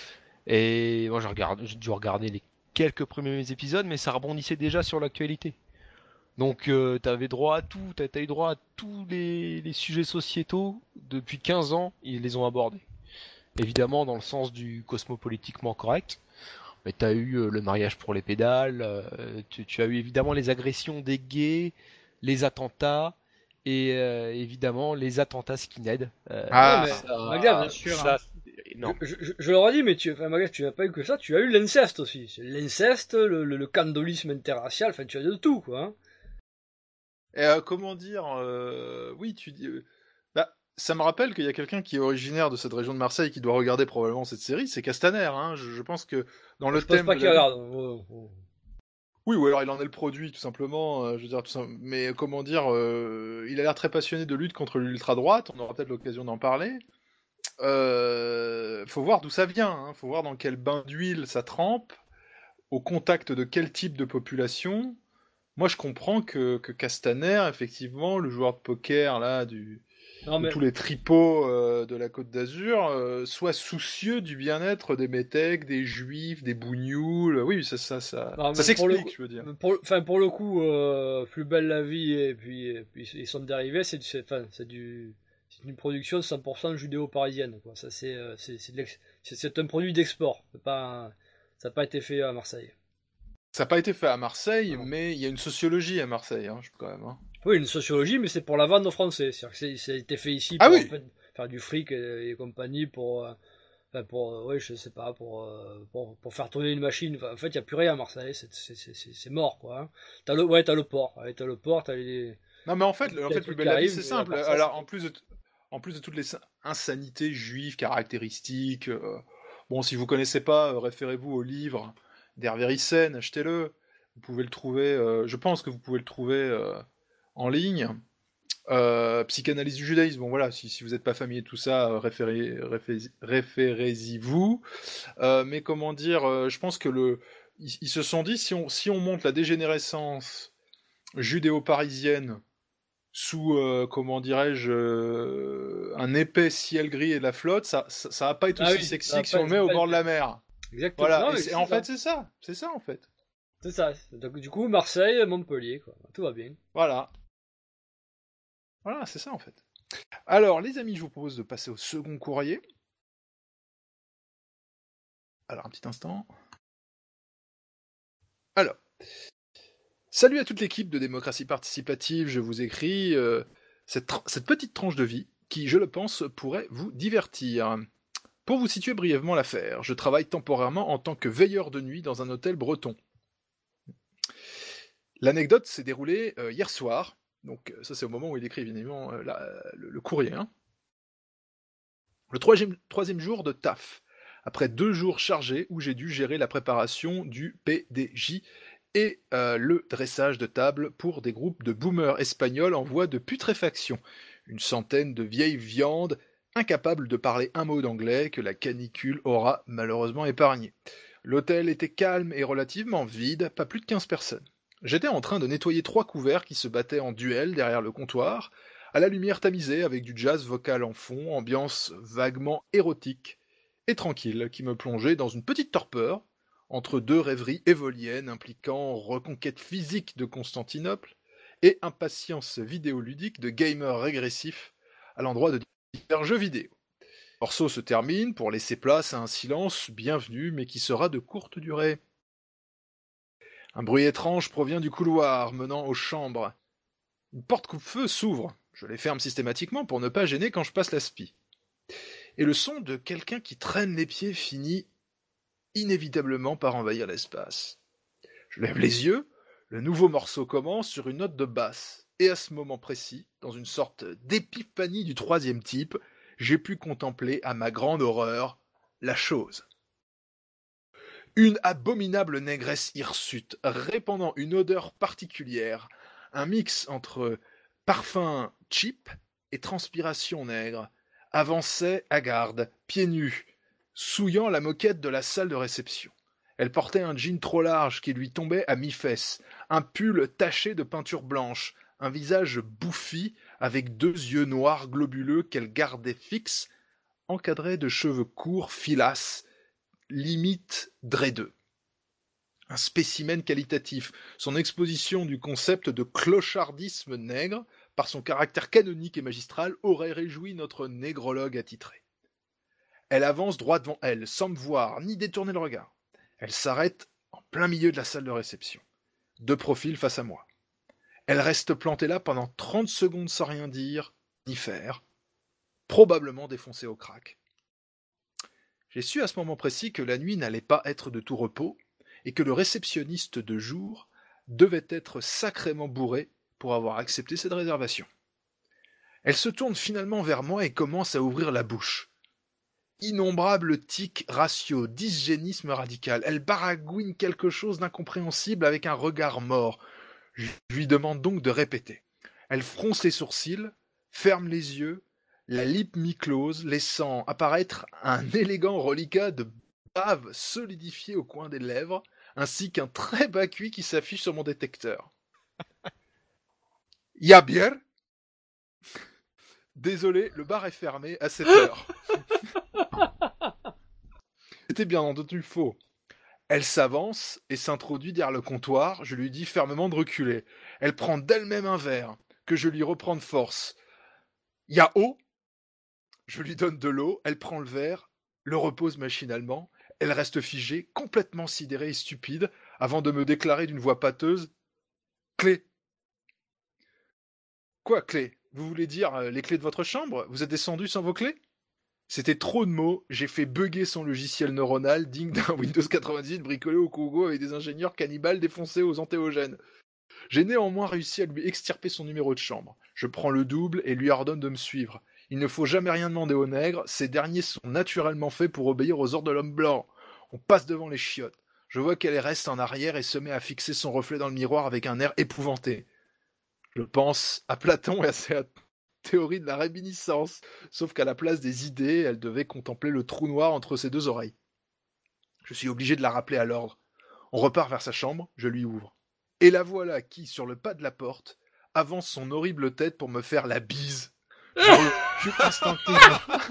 Et moi je regarde, j'ai dû regarder les quelques premiers épisodes, mais ça rebondissait déjà sur l'actualité. Donc euh, t'avais droit à tout, t'as t'as eu droit à tous les, les sujets sociétaux depuis quinze ans, ils les ont abordés. Évidemment dans le sens du cosmopolitiquement correct. Mais t'as eu euh, le mariage pour les pédales, euh, tu, tu as eu évidemment les agressions des gays, les attentats et euh, évidemment les attentats skinhead. Euh, Ah, mais, ça, Magdalene, bien sûr, ça, hein. c'est énorme. Je, je, je leur ai dit, mais tu, enfin, Magas, tu n'as pas eu que ça, tu as eu l'inceste aussi. C'est L'inceste, le, le, le candolisme interracial, enfin, tu as de tout, quoi. Hein. Et euh, comment dire euh, Oui, tu dis. euh, Bah, ça me rappelle qu'il y a quelqu'un qui est originaire de cette région de Marseille qui doit regarder probablement cette série, c'est Castaner. Hein. Je, je pense que dans le Je pense thème. pas de qu'il la- regarde. Oh, oh. Oui, ou alors il en est le produit, tout simplement. euh, je veux dire, tout sim- mais comment dire euh, Il a l'air très passionné de lutte contre l'ultra-droite. On aura peut-être l'occasion d'en parler. Euh, faut voir d'où ça vient. Hein. Faut voir dans quel bain d'huile ça trempe, au contact de quel type de population. Moi, je comprends que, que Castaner, effectivement, le joueur de poker là du Non, de mais tous les tripots euh, de la Côte d'Azur, euh, soit soucieux du bien-être des métèques, des juifs, des bougnoules. Oui, ça, ça, ça, non, ça mais pour le s'explique, coup- je veux dire. Pour, enfin, pour le coup, euh, Plus belle la vie et puis, et puis ils sont dérivés, c'est, c'est, enfin, c'est du, c'est une production cent pour cent judéo-parisienne, quoi. Ça, c'est, euh, c'est, c'est, de l'ex- c'est, c'est un produit d'export. C'est pas, un- ça n'a pas été fait à Marseille. Ça n'a pas été fait à Marseille, Non. mais il y a une sociologie à Marseille, hein, je- quand même. Hein. Oui, une sociologie, mais c'est pour la vente aux Français. C'est-à-dire que c'est, ça a été fait ici Ah pour oui. en fait, faire du fric et, et compagnie pour, euh, enfin, pour, euh, ouais, je sais pas, pour, euh, pour, pour faire tourner une machine. Enfin, en fait, il n'y a plus rien à Marseille. C'est, c'est, c'est, c'est, c'est mort, quoi. Hein. T'as le, ouais, t'as le port. Ouais, t'as le port, t'as les. Non, mais en fait, Il y a en des fait, trucs plus belle qui la vie, arrivent, c'est mais à simple. part ça, Alors, c'est- en plus de, t- en plus de toutes les sin- insanités juives caractéristiques, euh, bon, si vous connaissez pas, euh, référez-vous au livre d'Hervé Ryssen, achetez-le. Vous pouvez le trouver. euh, je pense que vous pouvez le trouver euh, en ligne. Euh, Psychanalyse du judaïsme. Bon, voilà. Si, si vous n'êtes pas familier de tout ça, euh, référez, référez- référez-y-vous. Euh, mais comment dire euh, Je pense que le, ils, ils se sont dit si on, si on monte la dégénérescence judéo-parisienne sous, euh, comment dirais-je, euh, un épais ciel gris et de la flotte, ça, ça, ça va pas être Ah aussi oui, sexy ça va que si pas- on le met ça va au pas bord être- de la mer. Exactement. Voilà. Non, Et mais c'est- c'est en ça. fait, c'est ça. C'est ça, en fait. C'est ça. Donc, du coup, Marseille, Montpellier, quoi. Tout va bien. Voilà. Voilà, c'est ça, en fait. Alors, les amis, je vous propose de passer au second courrier. Alors, un petit instant. Alors. Salut à toute l'équipe de Démocratie Participative, je vous écris euh, cette, tra- cette petite tranche de vie qui, je le pense, pourrait vous divertir. Pour vous situer brièvement l'affaire, je travaille temporairement en tant que veilleur de nuit dans un hôtel breton. L'anecdote s'est déroulée euh, hier soir, donc euh, ça c'est au moment où il écrit évidemment euh, la- le, le courrier. Hein. Le troisième, troisième jour de taf. après deux jours chargés où j'ai dû gérer la préparation du P D J et euh, le dressage de table pour des groupes de boomers espagnols en voie de putréfaction. Une centaine de vieilles viandes incapables de parler un mot d'anglais que la canicule aura malheureusement épargné. L'hôtel était calme et relativement vide, pas plus de quinze personnes. J'étais en train de nettoyer trois couverts qui se battaient en duel derrière le comptoir, à la lumière tamisée avec du jazz vocal en fond, ambiance vaguement érotique et tranquille qui me plongeait dans une petite torpeur, entre deux rêveries évoliennes impliquant reconquête physique de Constantinople et impatience vidéoludique de gamers régressifs à l'endroit de divers jeux vidéo. Le morceau se termine pour laisser place à un silence bienvenu mais qui sera de courte durée. Un bruit étrange provient du couloir menant aux chambres. Une porte coupe-feu s'ouvre. Je les ferme systématiquement pour ne pas gêner quand je passe la spie. Et le son de quelqu'un qui traîne les pieds finit inévitablement par envahir l'espace. Je lève les yeux, le nouveau morceau commence sur une note de basse, et à ce moment précis, dans une sorte d'épiphanie du troisième type, j'ai pu contempler à ma grande horreur la chose. Une abominable négresse hirsute, répandant une odeur particulière, un mix entre parfum cheap et transpiration nègre, avançait à garde, pieds nus, souillant la moquette de la salle de réception. Elle portait un jean trop large qui lui tombait à mi-fesse, un pull taché de peinture blanche, un visage bouffi avec deux yeux noirs globuleux qu'elle gardait fixes, encadrés de cheveux courts filasses, limite dreadeux. Un spécimen qualitatif, son exposition du concept de clochardisme nègre, par son caractère canonique et magistral, aurait réjoui notre négrologue attitré. Elle avance droit devant elle, sans me voir, ni détourner le regard. Elle s'arrête en plein milieu de la salle de réception, de profil face à moi. Elle reste plantée là pendant trente secondes sans rien dire, ni faire, probablement défoncée au crack. J'ai su à ce moment précis que la nuit n'allait pas être de tout repos, et que le réceptionniste de jour devait être sacrément bourré pour avoir accepté cette réservation. Elle se tourne finalement vers moi et commence à ouvrir la bouche. Innombrable tic ratio, dysgénisme radical. Elle baragouine quelque chose d'incompréhensible avec un regard mort. Je lui demande donc de répéter. Elle fronce les sourcils, ferme les yeux, la lip mi-close, laissant apparaître un élégant reliquat de bave solidifié au coin des lèvres, ainsi qu'un très bas cuit qui s'affiche sur mon détecteur. Y'a bière? Désolé, le bar est fermé à sept heures. C'était bien entendu faux. Elle s'avance et s'introduit derrière le comptoir. Je lui dis fermement de reculer. Elle prend d'elle-même un verre, que je lui reprends de force. Y'a eau? Je lui donne de l'eau, elle prend le verre, le repose machinalement. Elle reste figée, complètement sidérée et stupide, avant de me déclarer d'une voix pâteuse « Clé !»« Quoi, clé? Vous voulez dire euh, les clés de votre chambre? Vous êtes descendu sans vos clés ?» C'était trop de mots, j'ai fait bugger son logiciel neuronal digne d'un Windows quatre-vingt-dix-huit bricolé au Congo avec des ingénieurs cannibales défoncés aux antéogènes. J'ai néanmoins réussi à lui extirper son numéro de chambre. Je prends le double et lui ordonne de me suivre. Il ne faut jamais rien demander aux nègres, ces derniers sont naturellement faits pour obéir aux ordres de l'homme blanc. On passe devant les chiottes. Je vois qu'elle reste en arrière et se met à fixer son reflet dans le miroir avec un air épouvanté. Je pense à Platon et à sa théorie de la réminiscence, sauf qu'à la place des idées, elle devait contempler le trou noir entre ses deux oreilles. Je suis obligé de la rappeler à l'ordre. On repart vers sa chambre, je lui ouvre. Et la voilà qui, sur le pas de la porte, avance son horrible tête pour me faire la bise. Je recule instinctivement.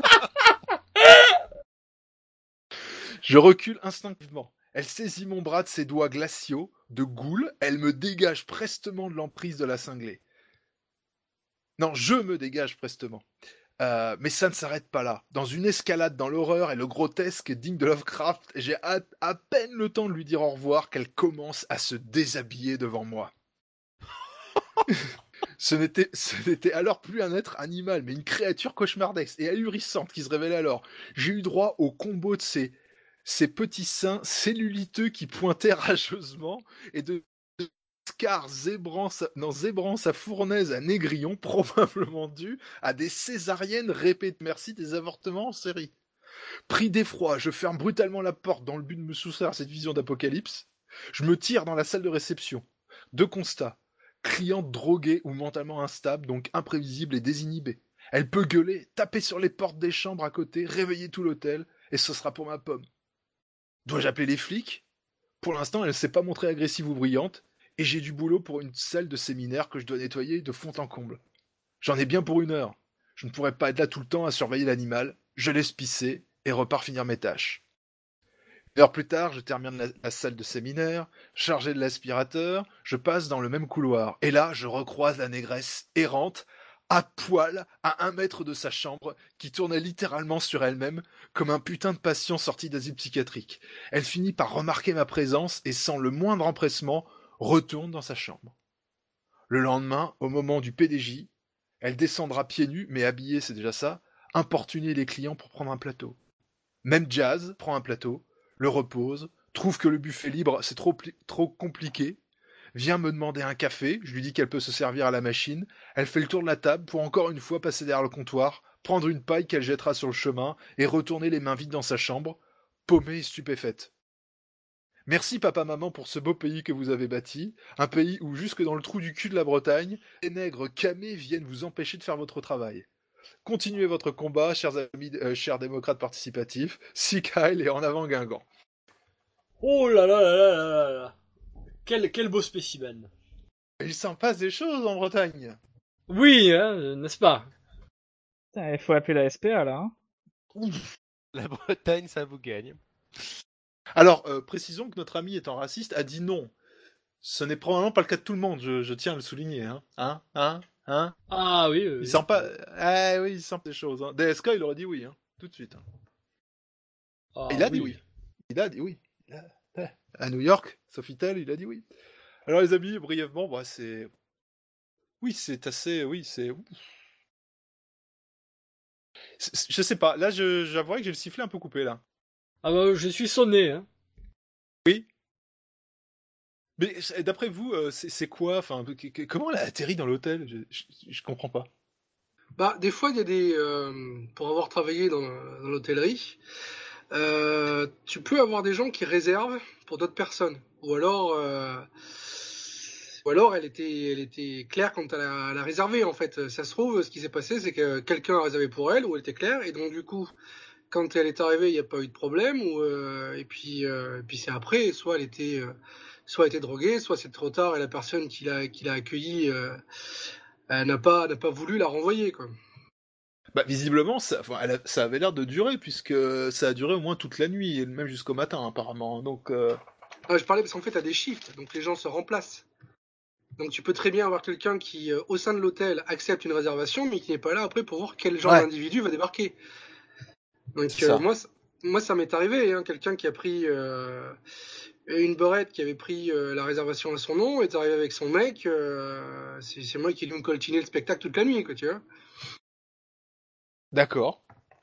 Je recule instinctivement. Elle saisit mon bras de ses doigts glaciaux, de goule, elle me dégage prestement de l'emprise de la cinglée. Non, je me dégage prestement. Euh, mais ça ne s'arrête pas là. Dans une escalade dans l'horreur et le grotesque digne de Lovecraft, j'ai à, à peine le temps de lui dire au revoir qu'elle commence à se déshabiller devant moi. Ce n'était, ce n'était alors plus un être animal, mais une créature cauchemardesque et ahurissante qui se révélait alors. J'ai eu droit au combo de ces, ces petits seins celluliteux qui pointaient rageusement et de Scar zébrant sa, non, zébrant sa fournaise à Négrillon, probablement dû à des césariennes répétées. Merci des avortements en série. Pris d'effroi, je ferme brutalement la porte dans le but de me soustraire à cette vision d'apocalypse. Je me tire dans la salle de réception. Deux constats. Cliente droguée ou mentalement instable, donc imprévisible et désinhibée. Elle peut gueuler, taper sur les portes des chambres à côté, réveiller tout l'hôtel, et ce sera pour ma pomme. Dois-je appeler les flics ? Pour l'instant, elle ne s'est pas montrée agressive ou brillante, et j'ai du boulot pour une salle de séminaire que je dois nettoyer de fond en comble. J'en ai bien pour une heure. Je ne pourrais pas être là tout le temps à surveiller l'animal. Je laisse pisser et repars finir mes tâches. Une heure plus tard, je termine la, la salle de séminaire, chargé de l'aspirateur, je passe dans le même couloir, et là, je recroise la négresse errante, à poil, à un mètre de sa chambre, qui tournait littéralement sur elle-même, comme un putain de patient sorti d'asile psychiatrique. Elle finit par remarquer ma présence, et sans le moindre empressement, retourne dans sa chambre. Le lendemain, au moment du P D J, elle descendra pieds nus, mais habillée, c'est déjà ça, importuner les clients pour prendre un plateau. Même Jazz prend un plateau, le repose, trouve que le buffet libre, c'est trop, pli- trop compliqué, vient me demander un café, je lui dis qu'elle peut se servir à la machine, elle fait le tour de la table pour encore une fois passer derrière le comptoir, prendre une paille qu'elle jettera sur le chemin et retourner les mains vides dans sa chambre, paumée et stupéfaite. Merci papa-maman pour ce beau pays que vous avez bâti, un pays où jusque dans le trou du cul de la Bretagne, les nègres camés viennent vous empêcher de faire votre travail. Continuez votre combat, chers amis, euh, chers démocrates participatifs, si Kyle est en avant Guingamp. Oh là là là là là là. Quel, quel beau spécimen. Il s'en passe des choses en Bretagne. Oui, hein, n'est-ce pas? Putain, il faut appeler la S P A là. Hein. La Bretagne, ça vous gagne. Alors, euh, précisons que notre ami étant raciste a dit non. Ce n'est probablement pas le cas de tout le monde, je, je tiens à le souligner. Hein, hein, hein, hein. Ah oui. oui. Il sent pas. Ah oui, il sent des choses. Hein. D S K, il aurait dit oui, hein, tout de suite. Hein. Ah, il a oui. dit oui. Il a dit oui. Il a... À New York, Sofitel, il a dit oui. Alors les amis, brièvement, bah, c'est... Oui, c'est assez... Oui, c'est... c'est... Je sais pas, là, je... j'avouerais que j'ai le sifflet un peu coupé, là. Ah bah, je suis sonné, hein. Oui. Mais d'après vous, c'est, c'est quoi, enfin, comment elle a atterri dans l'hôtel? je, je, je comprends pas. Bah, des fois, il y a des... Euh, pour avoir travaillé dans, dans l'hôtellerie, euh, tu peux avoir des gens qui réservent pour d'autres personnes. Ou alors... Euh, Ou alors, elle était, elle était claire quand elle a, elle a réservé, en fait. Ça se trouve, ce qui s'est passé, c'est que quelqu'un a réservé pour elle, ou elle était claire, et donc, du coup, quand elle est arrivée, il n'y a pas eu de problème, ou, euh, et puis, euh, et puis c'est après, soit elle était, euh, soit elle était droguée, soit c'est trop tard, et la personne qui l'a, qui l'a accueillie, euh, elle n'a pas, n'a pas voulu la renvoyer, quoi. Bah, visiblement, ça, enfin, elle a, ça avait l'air de durer, puisque ça a duré au moins toute la nuit, et même jusqu'au matin, apparemment, donc... Euh... Ah, je parlais parce qu'en fait, t'as des shifts, donc les gens se remplacent. Donc tu peux très bien avoir quelqu'un qui, euh, au sein de l'hôtel, accepte une réservation, mais qui n'est pas là après pour voir quel genre ouais. d'individu va débarquer. Donc euh, moi, moi, ça m'est arrivé, hein, quelqu'un qui a pris euh, une beurette, qui avait pris euh, la réservation à son nom, est arrivé avec son mec, euh, c'est, c'est moi qui lui ai coltiné le spectacle toute la nuit, quoi, tu vois. D'accord.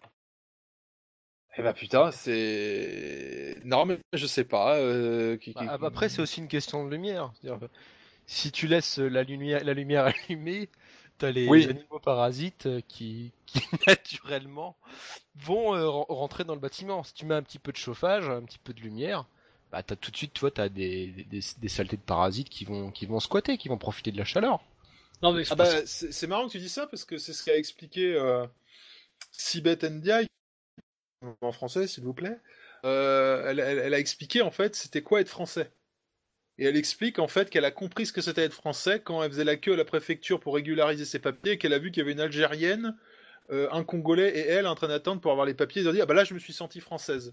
Eh ben putain, c'est... Non, mais je sais pas. Euh, qui, qui... Bah, après, c'est aussi une question de lumière. C'est-à-dire, si tu laisses la lumière, la lumière allumée, t'as les oui. animaux parasites qui, qui naturellement vont euh, rentrer dans le bâtiment. Si tu mets un petit peu de chauffage, un petit peu de lumière, bah t'as tout de suite, toi, t'as des, des, des saletés de parasites qui vont, qui vont squatter, qui vont profiter de la chaleur. Non, mais ah bah, c'est, c'est marrant que tu dis ça parce que c'est ce qu'a expliqué euh, Sibeth Ndiaye en français, s'il vous plaît. Euh, elle, elle, elle a expliqué en fait c'était quoi être français. Et elle explique en fait qu'elle a compris ce que c'était être français quand elle faisait la queue à la préfecture pour régulariser ses papiers et qu'elle a vu qu'il y avait une Algérienne, euh, un Congolais et elle en train d'attendre pour avoir les papiers. Elle a dit ah bah là je me suis sentie française.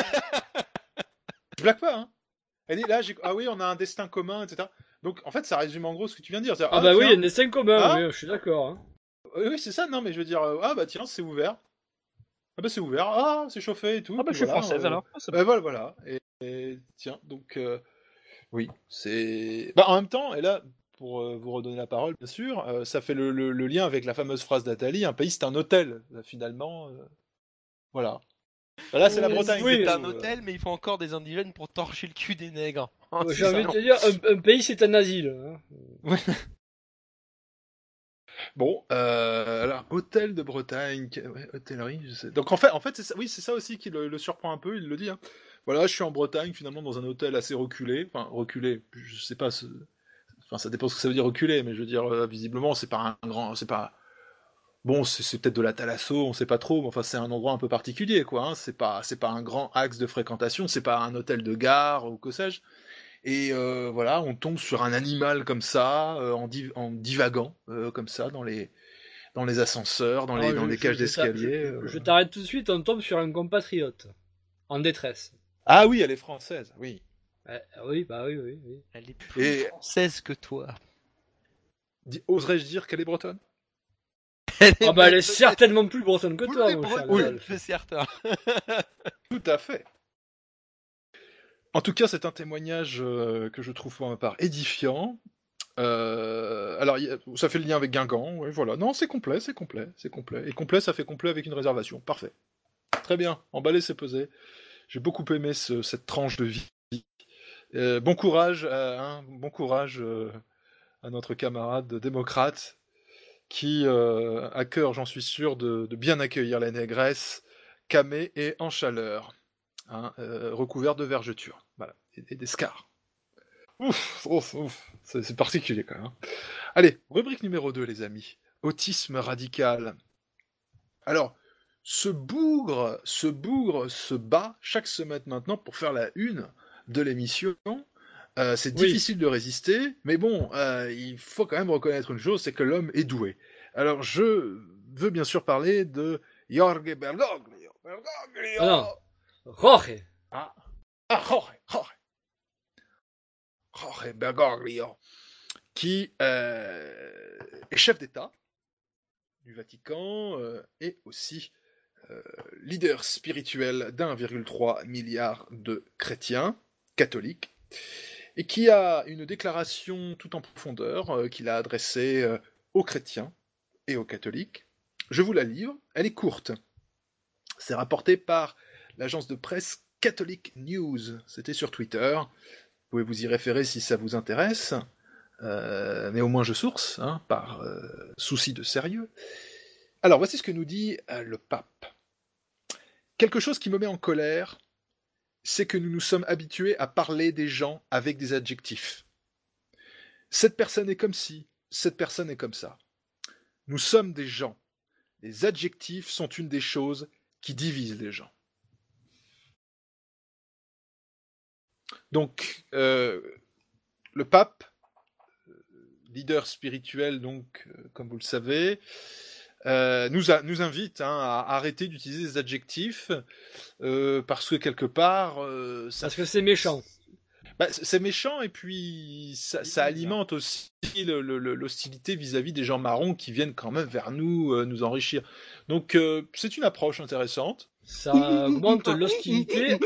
Je blague pas hein. Elle dit là j'ai ah oui on a un destin commun et cetera. Donc en fait ça résume en gros ce que tu viens de dire. Ah, ah bah tiens, oui il y a un destin commun ah, oui je suis d'accord. Hein. Oui, oui c'est ça non mais je veux dire ah bah tiens c'est ouvert. Ah bah c'est ouvert ah c'est chauffé et tout. Ah bah je suis voilà, française euh, alors. Bah voilà voilà et, et tiens donc. Euh... Oui, c'est... Bah, en même temps, et là, pour euh, vous redonner la parole, bien sûr, euh, ça fait le, le, le lien avec la fameuse phrase d'Atali, un pays c'est un hôtel, là, finalement. Euh... Voilà. Bah, là, c'est la Bretagne. Oui, c'est tout, un euh... hôtel, mais il faut encore des indigènes pour torcher le cul des nègres. J'ai envie de te dire, un, un pays c'est un asile. Hein. Ouais. Bon, euh, alors, hôtel de Bretagne, ouais, hôtellerie, je sais. Donc en fait, en fait c'est ça, oui, c'est ça aussi qui le, le surprend un peu, il le dit. Hein. Voilà, je suis en Bretagne, finalement, dans un hôtel assez reculé. Enfin, reculé, je sais pas, ce... enfin, ça dépend ce que ça veut dire reculé, mais je veux dire, euh, visiblement, c'est pas un grand... C'est pas... Bon, c'est, c'est peut-être de la Thalasso, on sait pas trop, mais enfin, c'est un endroit un peu particulier, quoi. Hein. C'est pas, c'est pas un grand axe de fréquentation, c'est pas un hôtel de gare, ou que sais-je. Et euh, voilà, on tombe sur un animal comme ça, euh, en, div- en divaguant, euh, comme ça, dans les, dans les ascenseurs, dans les, Alors, dans je, les je- cages je t'a- d'escalier. je- euh. je t'arrête tout de suite, on tombe sur un compatriote. En détresse. Ah oui, elle est française, oui. Ouais, oui, bah oui, oui, oui. Elle est plus Et française que toi. di- oserais-je dire qu'elle est bretonne? Ah bah elle est certainement plus bretonne que Vous toi, le mon cher Breton, Gandalf. c'est certain. Tout à fait. En tout cas, c'est un témoignage euh, que je trouve pour ma part édifiant. Euh, alors, y a- ça fait le lien avec Guingamp, ouais, voilà. Non, c'est complet, c'est complet, c'est complet. Et complet, ça fait complet avec une réservation. Parfait. Très bien, emballé, c'est pesé. J'ai beaucoup aimé ce- cette tranche de vie. Euh, bon courage, euh, hein, bon courage euh, à notre camarade démocrate qui euh, a cœur, j'en suis sûr, de, de bien accueillir la négresse, camée et en chaleur, hein, euh, recouverte de vergetures, voilà, et, et d'escarres. Ouf, ouf, ouf, c'est, c'est particulier quand même. Hein. Allez, rubrique numéro deux, les amis. Autisme radical. Alors, ce bougre, ce bougre se bat chaque semaine maintenant pour faire la une de l'émission. Euh, c'est Oui. difficile de résister, mais bon, euh, il faut quand même reconnaître une chose, c'est que l'homme est doué. Alors, je veux bien sûr parler de Jorge Bergoglio. Bergoglio. Ah non, Jorge. Ah, ah Jorge, Jorge. Jorge Bergoglio, qui euh, est chef d'État du Vatican euh, et aussi euh, leader spirituel d'un virgule trois milliard de chrétiens catholiques, et qui a une déclaration tout en profondeur euh, qu'il a adressée euh, aux chrétiens et aux catholiques. Je vous la livre, elle est courte. C'est rapporté par l'agence de presse Catholic News, c'était sur Twitter. Vous pouvez vous y référer si ça vous intéresse, euh, mais au moins je source, hein, par euh, souci de sérieux. Alors voici ce que nous dit euh, le pape. Quelque chose qui me met en colère, c'est que nous nous sommes habitués à parler des gens avec des adjectifs. Cette personne est comme ci, cette personne est comme ça. Nous sommes des gens. Les adjectifs sont une des choses qui divisent les gens. Donc, euh, le pape, leader spirituel, donc, euh, comme vous le savez, euh, nous, a, nous invite hein, à arrêter d'utiliser des adjectifs euh, parce que quelque part... Euh, ça, Parce que c'est méchant. Bah, c'est méchant et puis ça, ça alimente aussi le, le, le, l'hostilité vis-à-vis des gens marrons qui viennent quand même vers nous, euh, nous enrichir. Donc, euh, c'est une approche intéressante. Ça augmente l'hostilité.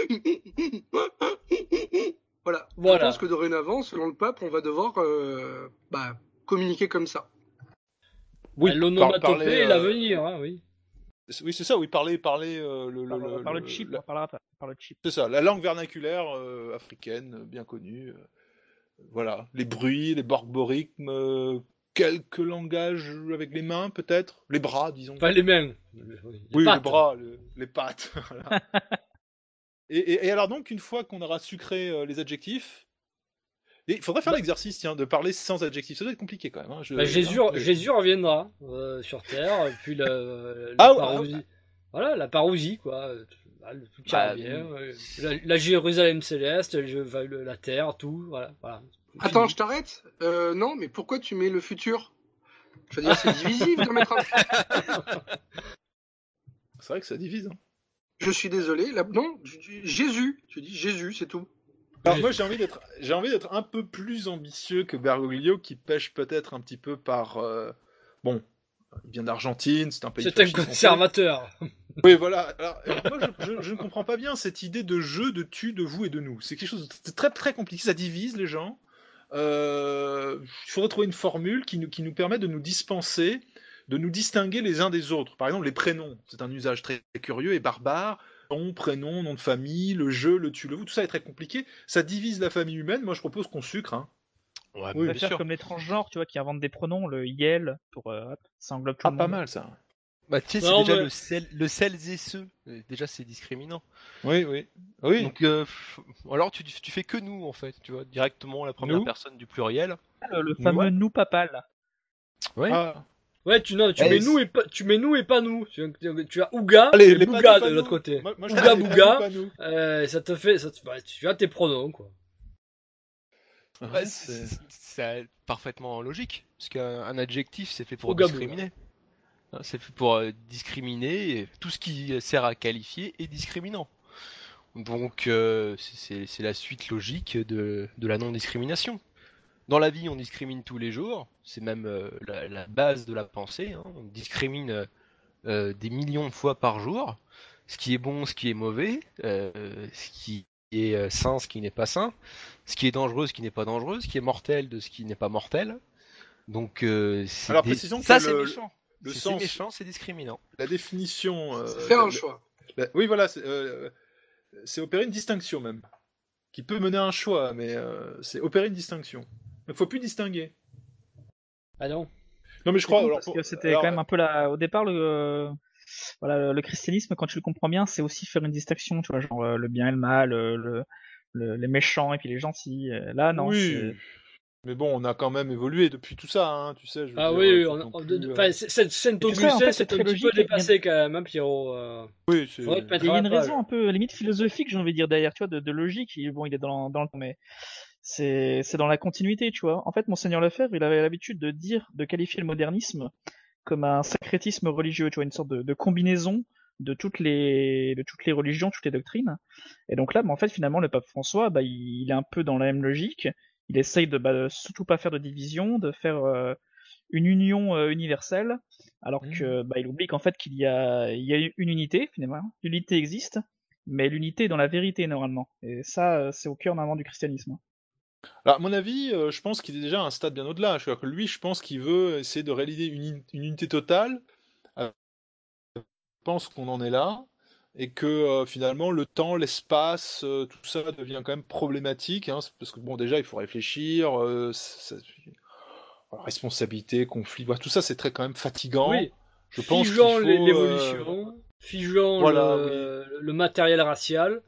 Voilà. Voilà. Je pense que dorénavant, selon le pape, on va devoir euh, bah, communiquer comme ça. Oui, l'onomatopée par- parler, et euh, l'avenir, hein, oui. Oui, c'est ça, oui, parler, parler euh, le, Par, le, par le le- chip, la- on parlera pas. Par le chip. c'est ça, la langue vernaculaire euh, africaine, euh, bien connue. euh, voilà, les bruits, les borborithmes, euh, quelques langages avec les mains, peut-être, les bras, disons. Pas les mains. Les oui, pattes. les bras, le- les pattes. voilà. et, et- et alors donc, une fois qu'on aura sucré euh, les adjectifs, et il faudrait faire Bah- l'exercice, tiens, de parler sans adjectifs. Ça doit être compliqué quand même. Hein, je- Bah, Jésus, hein, Jésus reviendra euh, sur Terre, et puis la, la Ah, parousie. ah, Voilà, la parousie, quoi. Bah, Tout ira Bah, bien. euh, La, la Jérusalem céleste, je- enfin, le- la terre, tout. Voilà. voilà. Attends, Fini. je t'arrête euh, Non, mais pourquoi tu mets le futur? Je veux dire, c'est divisif de mettre un... c'est vrai que ça divise. Hein. Je suis désolé, là, non, je dis Jésus, tu dis Jésus, c'est tout. Alors moi j'ai envie d'être j'ai envie d'être un peu plus ambitieux que Bergoglio qui pêche peut-être un petit peu par euh, bon il vient d'Argentine, c'est un pays C'est un fasciste, on sait. conservateur. Oui voilà. Alors, alors, moi je, je, je ne comprends pas bien cette idée de jeu de tu, de vous et de nous. C'est quelque chose de très très compliqué, ça divise les gens. Euh, il faudrait trouver une formule qui nous qui nous permet de nous dispenser, de nous distinguer les uns des autres. Par exemple les prénoms, c'est un usage très curieux et barbare. Nom, prénom, nom de famille, le je, le tu, le vous, tout ça est très compliqué. Ça divise la famille humaine. Moi, je propose qu'on sucre. Hein. Ouais, On oui, peut bien faire sûr. comme les transgenres, tu vois, qui inventent des pronoms, le yel, pour, euh, hop, ça englobe tout Ah, le pas monde. mal ça. Bah, tu sais, c'est Non, déjà mais- le, cel, le celles et ceux. Euh, Déjà, c'est discriminant. Oui, oui. Oui. Donc, euh, pff, alors tu, tu fais que nous, en fait, tu vois, directement la première Nous personne du pluriel. Le, le Nous. fameux nous papal. Ouais. Ah. Ouais, tu, non, tu, Eh, mets nous c'est- et pas, tu mets nous et pas nous. Tu, tu- tu as Ouga Allez, et les Bouga panneaux, de pas l'autre nous. côté. Moi, moi, je Ouga pense que c'est Bouga, pas nous, pas euh, ça te fait, ça te, bah, tu as tes pronoms, quoi. nous. Bah, Ouais, c'est c'est- c'est parfaitement logique, parce qu'un un adjectif, c'est fait pour Ouga discriminer. Hein, C'est fait pour euh, discriminer, et tout ce qui sert à qualifier est discriminant. Donc, euh, c'est- c'est c'est la suite logique de, de la non-discrimination. Dans la vie, on discrimine tous les jours, c'est même euh, la, la base de la pensée, hein. On discrimine euh, euh, des millions de fois par jour, ce qui est bon, ce qui est mauvais, euh, ce qui est euh, sain, ce qui n'est pas sain, ce qui est dangereux, ce qui n'est pas dangereux, ce qui est mortel de ce qui n'est pas mortel. Donc, euh, c'est Alors des- précisons ça que c'est le, méchant. le C'est c'est sens, méchant, c'est discriminant. la définition. euh, C'est faire un le- choix. la- oui, voilà, c'est euh, c'est opérer une distinction même, qui peut mener à un choix, mais euh, c'est opérer une distinction. Il faut plus distinguer. Ah non. Non, mais je C'est crois. con, alors, parce pour- que c'était alors, quand même un peu la, au départ le, euh, voilà, le, le christianisme, quand tu le comprends bien, c'est aussi faire une distinction, tu vois, genre euh, le bien et le mal, euh, le, le, les méchants et puis les gentils. Euh, Là, non. oui. c'est- Mais bon, on a quand même évolué depuis tout ça, hein, tu sais. Je veux Ah dire, oui, euh, oui, faut on, non on- plus, de- euh, enfin, c'est- c'est- Saint Et tout ça, en Augustin, fait, c'est c'est un très petit logique, peu il y a- dépassé quand même, hein, Pierrot. euh. Oui, c'est. Faudrait te mettre Il y a à une la page. raison un peu limite philosophique, j'ai envie de dire derrière, tu vois, de, de logique. Il- Bon, il est dans, dans le temps, mais c'est c'est dans la continuité, tu vois. En fait, Monseigneur Lefebvre, il avait l'habitude de dire, de qualifier le modernisme comme un sacrétisme religieux, tu vois, une sorte de, de combinaison de toutes les de toutes les religions, toutes les doctrines. Et donc là, bah, en fait, finalement, le pape François, bah, il, il est un peu dans la même logique. Il essaye de bah, de surtout pas faire de division, de faire euh, une union euh, universelle, alors que bah, il oublie qu'en fait qu'il y a il y a une unité finalement. L'unité existe, mais l'unité est dans la vérité normalement. Et ça, euh, c'est au cœur normalement du christianisme. Alors, à mon avis, euh, je pense qu'il est déjà à un stade bien au-delà. Je veux dire que lui, je pense qu'il veut essayer de réaliser une, uni- une unité totale. Euh, je pense qu'on en est là. Et que euh, finalement, le temps, l'espace, euh, tout ça devient quand même problématique. Hein, c'est parce que, bon, déjà, il faut réfléchir. Euh, ça- voilà, responsabilité, conflit, voilà, tout ça, c'est très quand même fatigant. Oui. Je pense qu'il Figeons faut, l'é- euh, l'évolution, figeons voilà, le, le matériel racial,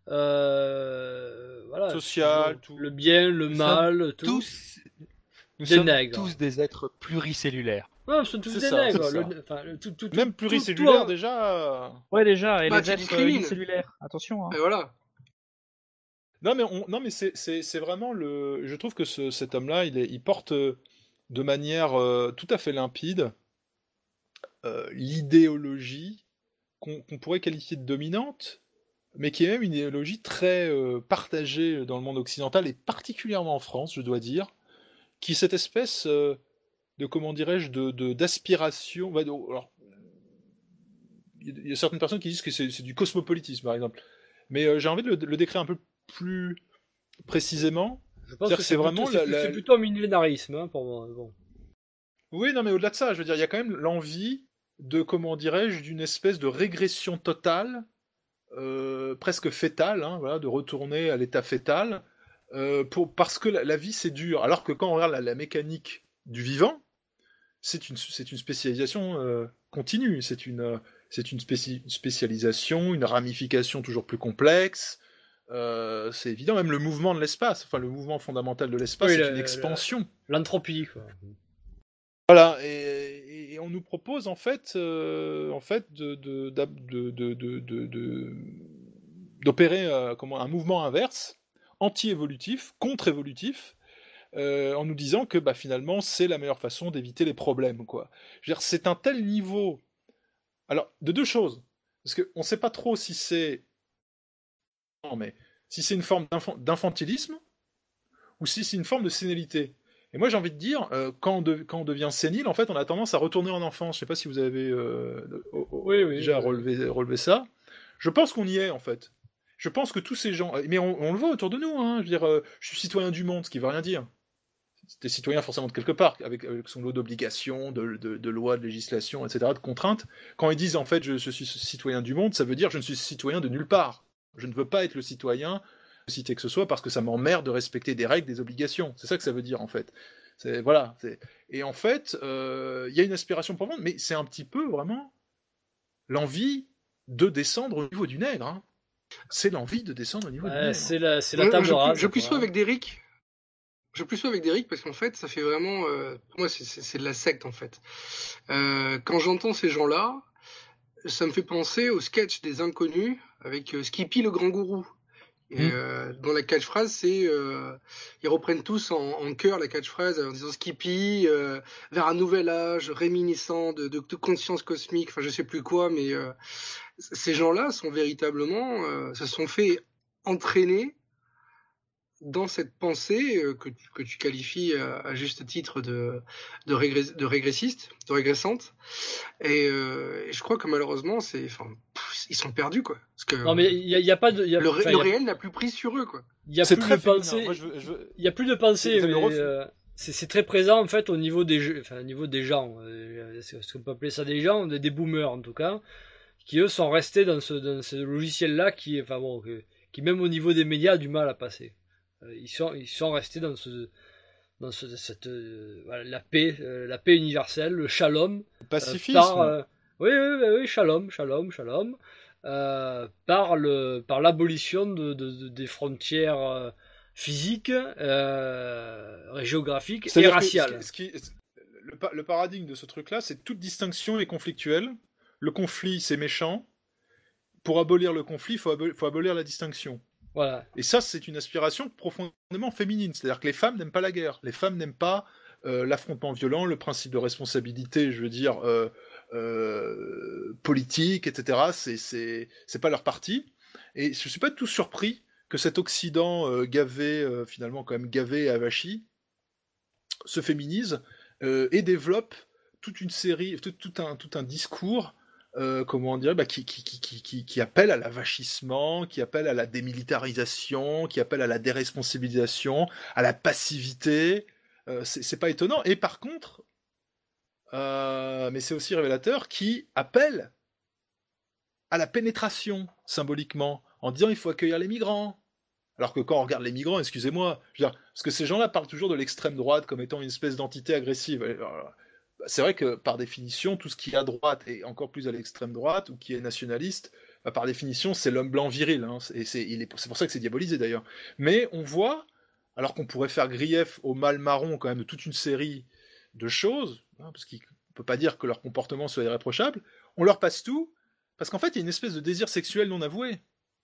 euh, voilà, social, figeons tout. le bien, le Nous mal, sommes tout. tous, nous Des sommes nègres. tous des êtres pluricellulaires. Non, ce sont tous C'est des ça, nègres. c'est ça. Le- enfin, le- tout, tout, Même tout- pluricellulaire, tout- déjà. euh, Ouais, déjà, et Bah, les tu êtres discrimines. unicellulaires, attention. Hein. Et voilà. Non, mais, on... non, mais c'est, c'est, c'est vraiment le. Je trouve que ce, cet homme-là, il, est... il porte euh, de manière euh, tout à fait limpide euh, l'idéologie qu'on... qu'on pourrait qualifier de dominante, mais qui est même une idéologie très euh, partagée dans le monde occidental et particulièrement en France, je dois dire, qui est cette espèce euh, de, comment dirais-je, de, de, d'aspiration. bah, de- Alors, il y a certaines personnes qui disent que c'est, c'est du cosmopolitisme, par exemple. Mais euh, j'ai envie de le, de le décrire un peu plus précisément. Je pense C'est-à-dire que que c'est c'est vraiment plutôt, la- c'est- la- c'est plutôt un millénarisme hein, pour moi. Bon. Oui, non, mais au-delà de ça, je veux dire, il y a quand même l'envie de, comment dirais-je, d'une espèce de régression totale, euh, presque fétale, hein, voilà, de retourner à l'état fétal, euh, pour, parce que la, la vie c'est dur. Alors que quand on regarde la, la mécanique du vivant, c'est une, c'est une spécialisation euh, continue, c'est une, euh, c'est une, spéci- une spécialisation, une ramification toujours plus complexe. Euh, c'est évident, même le mouvement de l'espace, enfin le mouvement fondamental de l'espace, Oui, c'est le- une expansion. L'entropie, quoi. Voilà, et, et on nous propose en fait, euh, en fait, de, de, d'ab- de, de, de, de- de- d'opérer euh, comment, un mouvement inverse, anti-évolutif, contre-évolutif, euh, en nous disant que bah, finalement c'est la meilleure façon d'éviter les problèmes, quoi. Je veux dire, c'est un tel niveau. Alors, de deux choses, parce qu'on ne sait pas trop si c'est, non, mais si c'est une forme d'infan- d'infantilisme ou si c'est une forme de sénilité. Et moi, j'ai envie de dire, euh, quand, on de- quand on devient sénile, en fait, on a tendance à retourner en enfance. Je sais pas si vous avez euh, oh, oh, Oui, oui, déjà oui. relevé, relevé ça. Je pense qu'on y est, en fait. Je pense que tous ces gens... Mais on, on le voit autour de nous, hein. Je veux dire, euh, je suis citoyen du monde, ce qui veut rien dire. T'es citoyen forcément de quelque part, avec, avec son lot d'obligations, de, de, de lois, de législations, et cetera, de contraintes. Quand ils disent, en fait, je, je suis citoyen du monde, ça veut dire je ne suis citoyen de nulle part. Je ne veux pas être le citoyen cité que ce soit parce que ça m'emmerde de respecter des règles, des obligations. C'est ça que ça veut dire en fait. C'est, voilà. C'est... Et en fait, il euh, y a une aspiration profonde, mais c'est un petit peu vraiment l'envie de descendre au niveau du nègre. Hein. C'est l'envie de descendre au niveau ouais, du nègre. C'est la, c'est la table je, rase. Je plus sois avec Derrick. Je plus sois avec Derrick parce qu'en fait, ça fait vraiment, euh, pour moi, c'est, c'est, c'est de la secte en fait. Euh, quand j'entends ces gens-là, ça me fait penser au sketch des Inconnus avec euh, Skippy le grand gourou. Et, euh, dans la catchphrase, c'est euh, ils reprennent tous en, en chœur la catchphrase en disant Skippy euh, vers un nouvel âge réminiscent de, de, de conscience cosmique. Enfin, je sais plus quoi, mais euh, ces gens-là sont véritablement euh, se sont fait entraîner dans cette pensée euh, que, que tu qualifies à, à juste titre de, de, régress, de régressiste, de régressante. Et, euh, et je crois que malheureusement, c'est, enfin, pff, ils sont perdus, quoi. Parce que non, mais il y, y a pas de, y a, le, le y a, réel n'a plus pris sur eux, quoi. Il y a c'est plus très de pensée. Moi, je, je... Il y a plus de pensée, c'est, mais euh, c'est, c'est très présent en fait au niveau des jeux, enfin au niveau des gens. Euh, est-ce qu'on peut appeler ça des gens, des, des boomers en tout cas, qui eux sont restés dans ce, dans ce logiciel-là qui, enfin bon, que, qui même au niveau des médias a du mal à passer. Ils sont, ils sont restés dans ce, dans ce, cette, euh, voilà, la paix, euh, la paix universelle, le shalom. Le pacifisme. Euh, par, euh, oui, oui, oui, oui, shalom, shalom, shalom. Euh, par le, par l'abolition de, de, de des frontières euh, physiques, euh, géographiques C'est-à-dire et raciales. Que, ce qui, ce qui, le, le paradigme de ce truc-là, c'est toute distinction est conflictuelle. Le conflit, c'est méchant. Pour abolir le conflit, il faut, abolir, faut abolir la distinction. Voilà. Et ça, c'est une aspiration profondément féminine. C'est-à-dire que les femmes n'aiment pas la guerre. Les femmes n'aiment pas euh, l'affrontement violent, le principe de responsabilité, je veux dire, euh, euh, politique, et cetera. C'est, c'est, c'est pas leur parti. Et je suis pas tout surpris que cet Occident euh, gavé, euh, finalement quand même gavé et avachi, se féminise euh, et développe toute une série, tout, tout, un, tout un discours Euh, comment dire, bah, qui, qui, qui, qui, qui appelle à l'avachissement, qui appelle à la démilitarisation, qui appelle à la déresponsabilisation, à la passivité. Euh, c'est, c'est pas étonnant. Et par contre, euh, mais c'est aussi révélateur, qui appelle à la pénétration, symboliquement, en disant il faut accueillir les migrants. Alors que quand on regarde les migrants, excusez-moi, je veux dire, parce que ces gens-là parlent toujours de l'extrême droite comme étant une espèce d'entité agressive. Alors, c'est vrai que, par définition, tout ce qui est à droite, et encore plus à l'extrême droite, ou qui est nationaliste, bah, par définition, c'est l'homme blanc viril. Hein, et c'est, il est, c'est pour ça que c'est diabolisé, d'ailleurs. Mais on voit, alors qu'on pourrait faire grief au mâle marron, quand même, de toute une série de choses, hein, parce qu'on ne peut pas dire que leur comportement soit irréprochable, on leur passe tout, parce qu'en fait, il y a une espèce de désir sexuel non avoué.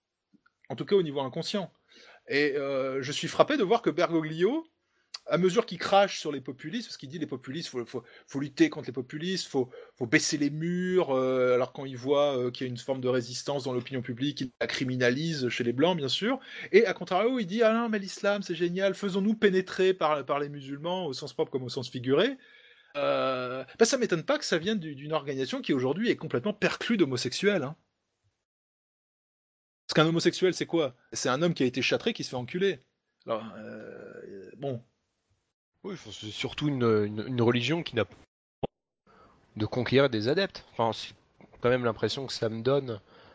En tout cas, au niveau inconscient. Et euh, je suis frappé de voir que Bergoglio, à mesure qu'il crache sur les populistes, parce qu'il dit les populistes, il faut, faut, faut lutter contre les populistes, il faut, faut baisser les murs, euh, alors quand il voit euh, qu'il y a une forme de résistance dans l'opinion publique, il la criminalise chez les Blancs, bien sûr, et à contrario, il dit « Ah non, mais l'islam, c'est génial, faisons-nous pénétrer par, par les musulmans, au sens propre comme au sens figuré euh, », bah, ça m'étonne pas que ça vienne d'une organisation qui aujourd'hui est complètement perclue d'homosexuels. Hein. Parce qu'un homosexuel, c'est quoi? C'est un homme qui a été châtré, qui se fait enculer. Alors, euh, bon... Oui, c'est surtout une, une, une religion qui n'a pas de conquérir des adeptes. Enfin, c'est quand même l'impression que ça me donne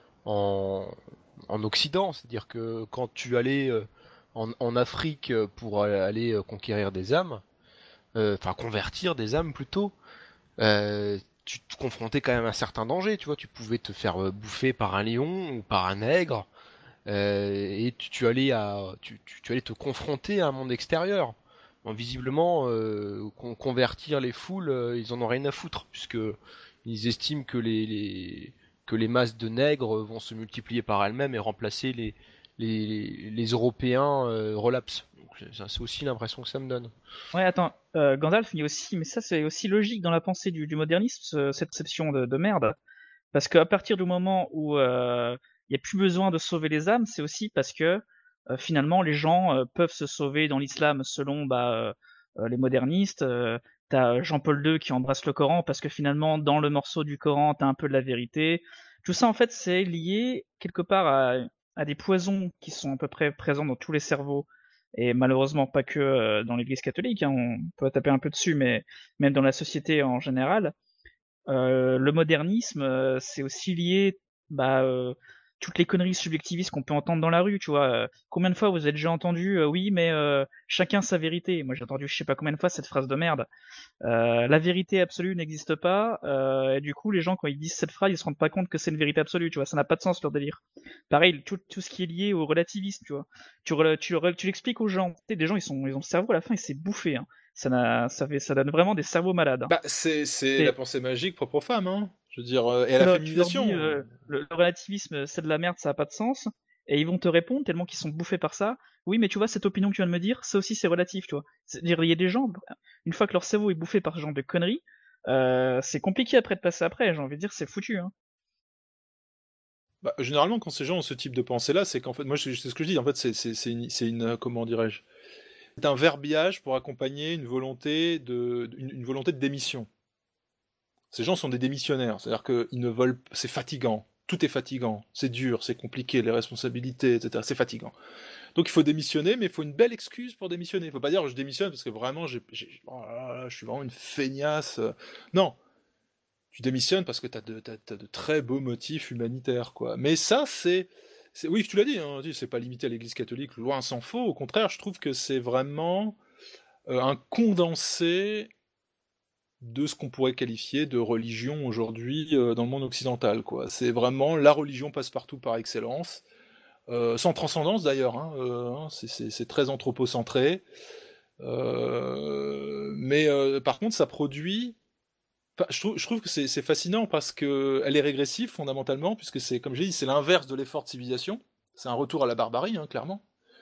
en, en Occident. C'est-à-dire que quand tu allais en, en Afrique pour aller conquérir des âmes, euh, enfin convertir des âmes plutôt, euh, tu te confrontais quand même à un certain danger. Tu vois, tu pouvais te faire bouffer par un lion ou par un nègre, euh, et tu, tu allais à, tu, tu, tu allais te confronter à un monde extérieur. Bon, visiblement, euh, con- convertir les foules, euh, ils en ont rien à foutre, puisque ils estiment que les, les que les masses de nègres vont se multiplier par elles-mêmes et remplacer les les, les Européens euh, relapses. Donc, c'est, c'est aussi l'impression que ça me donne. Ouais, attends, euh, Gandalf, il y a aussi, mais ça c'est aussi logique dans la pensée du, du modernisme, ce- cette conception de, de merde, parce qu'à partir du moment où euh, il n'y a plus besoin de sauver les âmes, c'est aussi parce que euh, finalement les gens euh, peuvent se sauver dans l'islam selon bah, euh, les modernistes. Euh, t'as Jean-Paul deux qui embrasse le Coran parce que finalement dans le morceau du Coran t'as un peu de la vérité. Tout ça en fait c'est lié quelque part à, à des poisons qui sont à peu près présents dans tous les cerveaux et malheureusement pas que euh, dans l'Église catholique. Hein, on peut taper un peu dessus, mais même dans la société en général. Euh, le modernisme, euh, c'est aussi lié bah, euh, toutes les conneries subjectivistes qu'on peut entendre dans la rue, tu vois. Euh, combien de fois vous avez déjà entendu euh, oui, mais euh, chacun sa vérité. Moi, j'ai entendu je sais pas combien de fois cette phrase de merde. Euh, la vérité absolue n'existe pas. Euh, et du coup, les gens quand ils disent cette phrase, ils se rendent pas compte que c'est une vérité absolue, tu vois. Ça n'a pas de sens leur délire. Pareil, tout, tout ce qui est lié au relativisme, tu vois. Tu, tu, tu l'expliques aux gens. Tu sais, des gens, ils sont, ils ont le cerveau à la fin, il s'est bouffé. Hein. Ça, n'a, ça, fait, ça donne vraiment des cerveaux malades. Hein. Bah, c'est, c'est la pensée magique propre aux femmes, hein. Je veux dire, euh, et à la là, féminisation. Tu leur dis, euh, le, le relativisme, c'est de la merde, ça a pas de sens. Et ils vont te répondre, tellement qu'ils sont bouffés par ça. Oui, mais tu vois, cette opinion que tu viens de me dire, ça aussi, c'est relatif, tu vois. C'est-à-dire, il y a des gens, une fois que leur cerveau est bouffé par ce genre de conneries, euh, c'est compliqué après de passer après. J'ai envie de dire, c'est foutu, hein. Bah, généralement, quand ces gens ont ce type de pensée-là, c'est qu'en fait, moi, c'est ce que je dis, en fait, c'est, c'est, c'est une, c'est une, comment dirais-je, c'est un verbiage pour accompagner une volonté de, une, une volonté de démission. Ces gens sont des démissionnaires, c'est-à-dire qu'ils ne veulent, c'est fatigant, tout est fatigant, c'est dur, c'est compliqué, les responsabilités, et cetera. C'est fatigant. Donc il faut démissionner, mais il faut une belle excuse pour démissionner. Il ne faut pas dire je démissionne parce que vraiment, j'ai, j'ai, oh là là, je suis vraiment une feignasse. Non, tu démissionnes parce que tu as de, t'as, t'as de très beaux motifs humanitaires, quoi. Mais ça, c'est, c'est oui, tu l'as dit, hein, c'est pas limité à l'Église catholique, loin s'en faut. Au contraire, je trouve que c'est vraiment euh, un condensé de ce qu'on pourrait qualifier de religion aujourd'hui euh, dans le monde occidental, quoi. C'est vraiment la religion passe-partout par excellence, euh, sans transcendance d'ailleurs, hein, euh, hein, c'est, c'est, c'est très anthropocentré, euh, mais euh, par contre ça produit... Enfin, je, trouve, je trouve que c'est, c'est fascinant parce qu'elle est régressive fondamentalement, puisque c'est, comme j'ai dit, c'est l'inverse de l'effort de civilisation, c'est un retour à la barbarie, hein, clairement.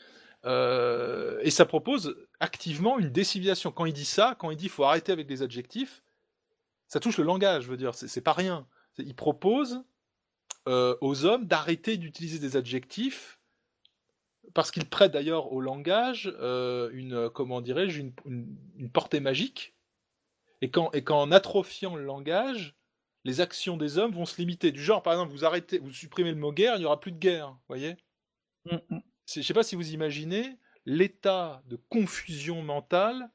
Euh, et ça propose activement une décivilisation. Quand il dit ça, quand il dit qu'il faut arrêter avec des adjectifs, ça touche le langage, je veux dire, c'est, c'est pas rien. C'est, il propose euh, aux hommes d'arrêter d'utiliser des adjectifs parce qu'ils prêtent d'ailleurs au langage euh, une, comment dirais-je, une, une, une portée magique. Et, quand, et qu'en atrophiant le langage, les actions des hommes vont se limiter. Du genre, par exemple, vous arrêtez, vous supprimez le mot guerre, il n'y aura plus de guerre, vous voyez. Mm-hmm. Je ne sais pas si vous imaginez l'état de confusion mentale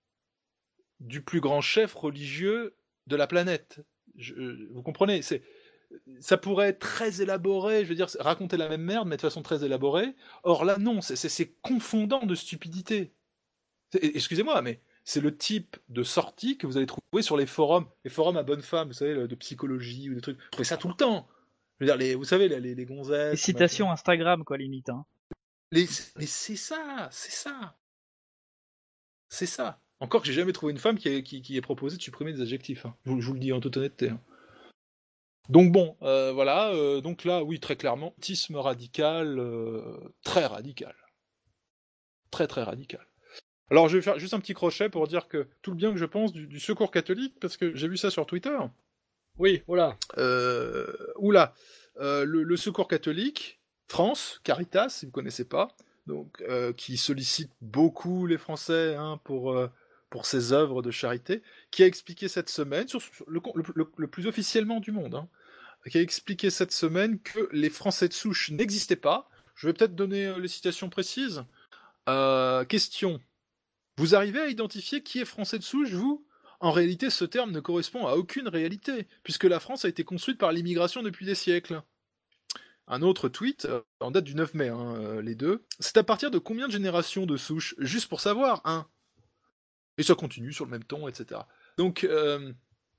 du plus grand chef religieux de la planète. Je, vous comprenez, c'est, ça pourrait être très élaboré, je veux dire, raconter la même merde, mais de façon très élaborée. Or là, non, c'est, c'est, c'est confondant de stupidité. C'est, excusez-moi, mais c'est le type de sortie que vous allez trouver sur les forums, les forums à bonne femme, vous savez, de psychologie ou des trucs. Vous trouvez ça tout le temps. Je veux dire, les, vous savez, les, les gonzesses... Les citations machin. Instagram, quoi, limite, hein. Les, mais c'est ça, c'est ça. C'est ça. Encore que j'ai jamais trouvé une femme qui ait, qui, qui ait proposé de supprimer des adjectifs. Hein. Je, je vous le dis en toute honnêteté. Hein. Donc bon, euh, voilà. Euh, donc là, oui, très clairement, autisme radical, euh, très radical. Très très radical. Alors je vais faire juste un petit crochet pour dire que tout le bien que je pense du, du Secours catholique, parce que j'ai vu ça sur Twitter. Oui, voilà. Euh, oula. Euh, le, le Secours catholique... France, Caritas, si vous ne connaissez pas, donc, euh, qui sollicite beaucoup les Français hein, pour, euh, pour ses œuvres de charité, qui a expliqué cette semaine, sur, sur le, le, le plus officiellement du monde, hein, qui a expliqué cette semaine que les Français de souche n'existaient pas. Je vais peut-être donner euh, les citations précises. Euh, question. Vous arrivez à identifier qui est Français de souche, vous ? En réalité, ce terme ne correspond à aucune réalité, puisque la France a été construite par l'immigration depuis des siècles. Un autre tweet, euh, en date du neuf mai, hein, euh, les deux. C'est à partir de combien de générations de souches ? Juste pour savoir, hein. Et ça continue sur le même ton, et cetera. Donc, euh,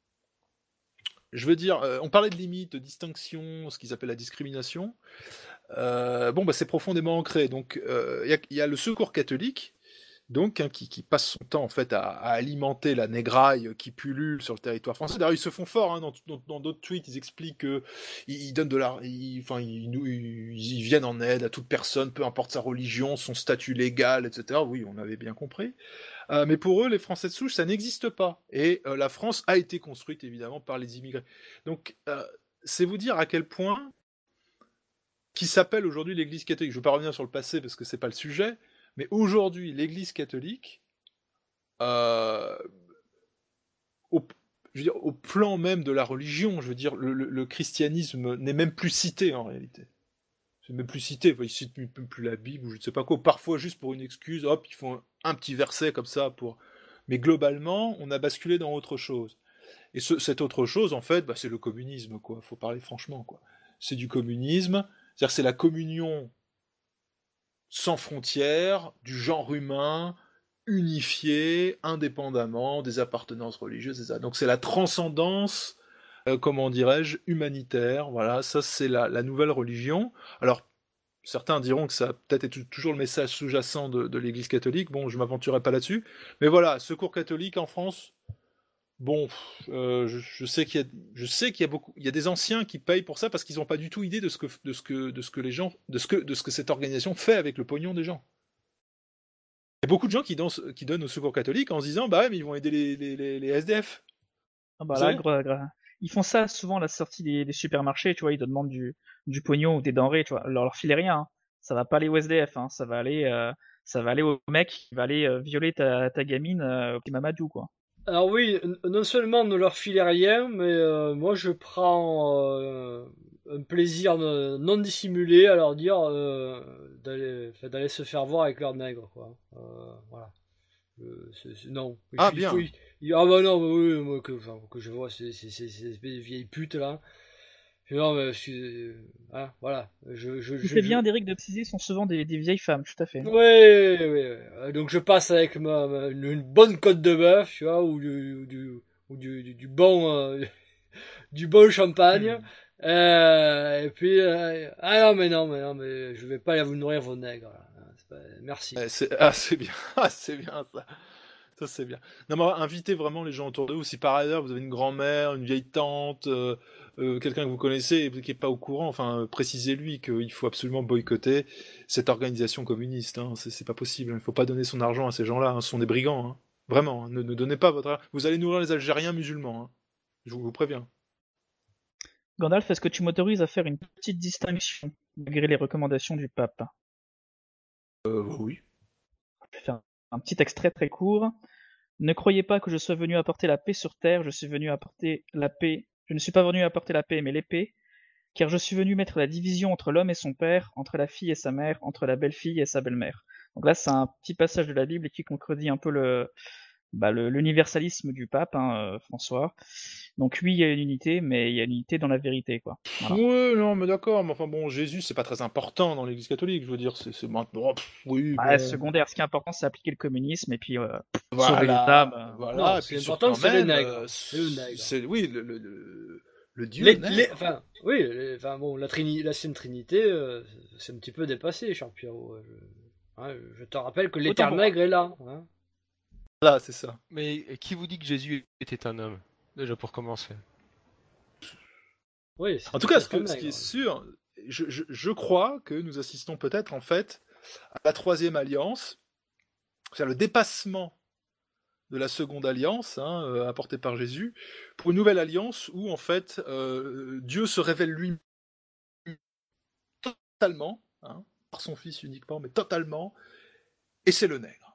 je veux dire, euh, on parlait de limites, de distinction, ce qu'ils appellent la discrimination. Euh, bon, bah, c'est profondément ancré. Donc, il euh, y, y a le Secours catholique, donc, hein, qui, qui passe son temps en fait à, à alimenter la négraille qui pullule sur le territoire français. D'ailleurs, ils se font fort hein, dans, dans, dans d'autres tweets. Ils expliquent que ils, ils donnent de la, ils, enfin, ils, ils, ils viennent en aide à toute personne, peu importe sa religion, son statut légal, et cetera. Oui, on avait bien compris. Euh, mais pour eux, les Français de souche, ça n'existe pas. Et euh, la France a été construite évidemment par les immigrés. Donc, euh, c'est vous dire à quel point, qui s'appelle aujourd'hui l'Église catholique. Je ne veux pas revenir sur le passé parce que c'est pas le sujet. Mais aujourd'hui, l'Église catholique, euh, au, je veux dire, au plan même de la religion, je veux dire, le, le, le christianisme n'est même plus cité en réalité. C'est même plus cité. Enfin, ils citent même plus la Bible ou je ne sais pas quoi. Parfois, juste pour une excuse, hop, ils font un, un petit verset comme ça pour. Mais globalement, on a basculé dans autre chose. Et ce, cette autre chose, en fait, bah, c'est le communisme, quoi. Faut parler franchement, quoi. C'est du communisme. C'est-à-dire que c'est la communion sans frontières du genre humain, unifié, indépendamment des appartenances religieuses, et cetera. Donc c'est la transcendance, euh, comment dirais-je, humanitaire. Voilà, ça c'est la, la nouvelle religion. Alors certains diront que ça a peut-être été toujours le message sous-jacent de, de l'Église catholique. Bon, je m'aventurerai pas là-dessus. Mais voilà, Secours catholique en France. Bon, euh, je, je sais qu'il y a, je sais qu'il y a beaucoup, il y a des anciens qui payent pour ça parce qu'ils n'ont pas du tout idée de ce que, de ce que, de ce que les gens, de ce que, de ce que cette organisation fait avec le pognon des gens. Il y a beaucoup de gens qui, dansent, qui donnent au Secours catholique en se disant, bah ouais, mais ils vont aider les, les, les, les S D F. Ah bah là, gros, gros. Ils font ça souvent à la sortie des, des supermarchés, tu vois, ils te demandent du, du pognon ou des denrées, tu vois. Alors, leur filer rien, hein. Ça va pas aller au S D F, hein. Ça va aller, euh, ça va aller au mec qui va aller euh, violer ta, ta gamine euh, au petit Mamadou, quoi. Alors oui, non seulement ne leur filer rien, mais euh, moi je prends euh, un plaisir non dissimulé à leur dire euh, d'aller, d'aller se faire voir avec leur nègre, quoi. Euh, voilà. Euh, c'est, c'est, non. Ah il, bien. Faut, il, il, ah bah non, oui, oui, moi, que, enfin, que je vois ces, ces, ces, ces vieilles putes là. Non, mais je suis, hein, voilà. Je, je, Il je, fait je... bien d'Éric de Pizzi sont souvent des, des vieilles femmes, tout à fait. Oui, oui, oui. Donc je passe avec ma, ma une, une bonne côte de bœuf, tu vois, ou du, du, ou du, du, du bon, euh, du bon champagne. Mmh. Euh, et puis, euh, ah non, mais non, mais non, mais je vais pas aller vous nourrir vos nègres. Là. C'est pas... Merci. Eh, c'est... Ah, c'est bien, ah, c'est bien ça. Ça, c'est bien. Non, mais invitez vraiment les gens autour de vous. Si par ailleurs vous avez une grand-mère, une vieille tante, euh, euh, quelqu'un que vous connaissez et qui n'est pas au courant, enfin, euh, précisez-lui qu'il faut absolument boycotter cette organisation communiste. Hein. C'est, c'est pas possible. Il ne faut pas donner son argent à ces gens-là. Hein. Ce sont des brigands. Hein. Vraiment. Hein. Ne, ne donnez pas votre argent. Vous allez nourrir les Algériens musulmans. Hein. Je vous, vous préviens. Gandalf, est-ce que tu m'autorises à faire une petite distinction, malgré les recommandations du pape ? Euh, oui. Je vais faire un petit extrait très court. Ne croyez pas que je sois venu apporter la paix sur terre, je suis venu apporter la paix. Je ne suis pas venu apporter la paix, mais l'épée, car je suis venu mettre la division entre l'homme et son père, entre la fille et sa mère, entre la belle-fille et sa belle-mère. Donc là, c'est un petit passage de la Bible qui contredit un peu le, bah, le, l'universalisme du pape, hein, euh, François. Donc oui, il y a une unité, mais il y a une unité dans la vérité, quoi. Voilà. Oui, non, mais d'accord, mais enfin bon, Jésus, c'est pas très important dans l'Église catholique, je veux dire, c'est, c'est maintenant, pff, oui. Ah, bon. Secondaire, ce qui est important, c'est appliquer le communisme et puis euh, voilà, sauver les âmes. Voilà, non, et c'est puis important, c'est les nègres. Euh, c'est le nègre. C'est, oui, le, le, le, le Dieu les, nègre. Les, enfin, oui, les, enfin bon, la, trini, la Sainte Trinité, euh, c'est un petit peu dépassé, Charles Pierrot. Je, hein, je te rappelle que l'éternel nègre est là. Hein. Là, c'est ça. Mais qui vous dit que Jésus était un homme ? Déjà pour commencer. Oui, en tout cas, ce, que, ce qui est sûr, je, je, je crois que nous assistons peut-être en fait à la troisième alliance, c'est-à-dire le dépassement de la seconde alliance hein, euh, apportée par Jésus, pour une nouvelle alliance où en fait euh, Dieu se révèle lui totalement, hein, par son Fils uniquement, mais totalement, et c'est le nègre.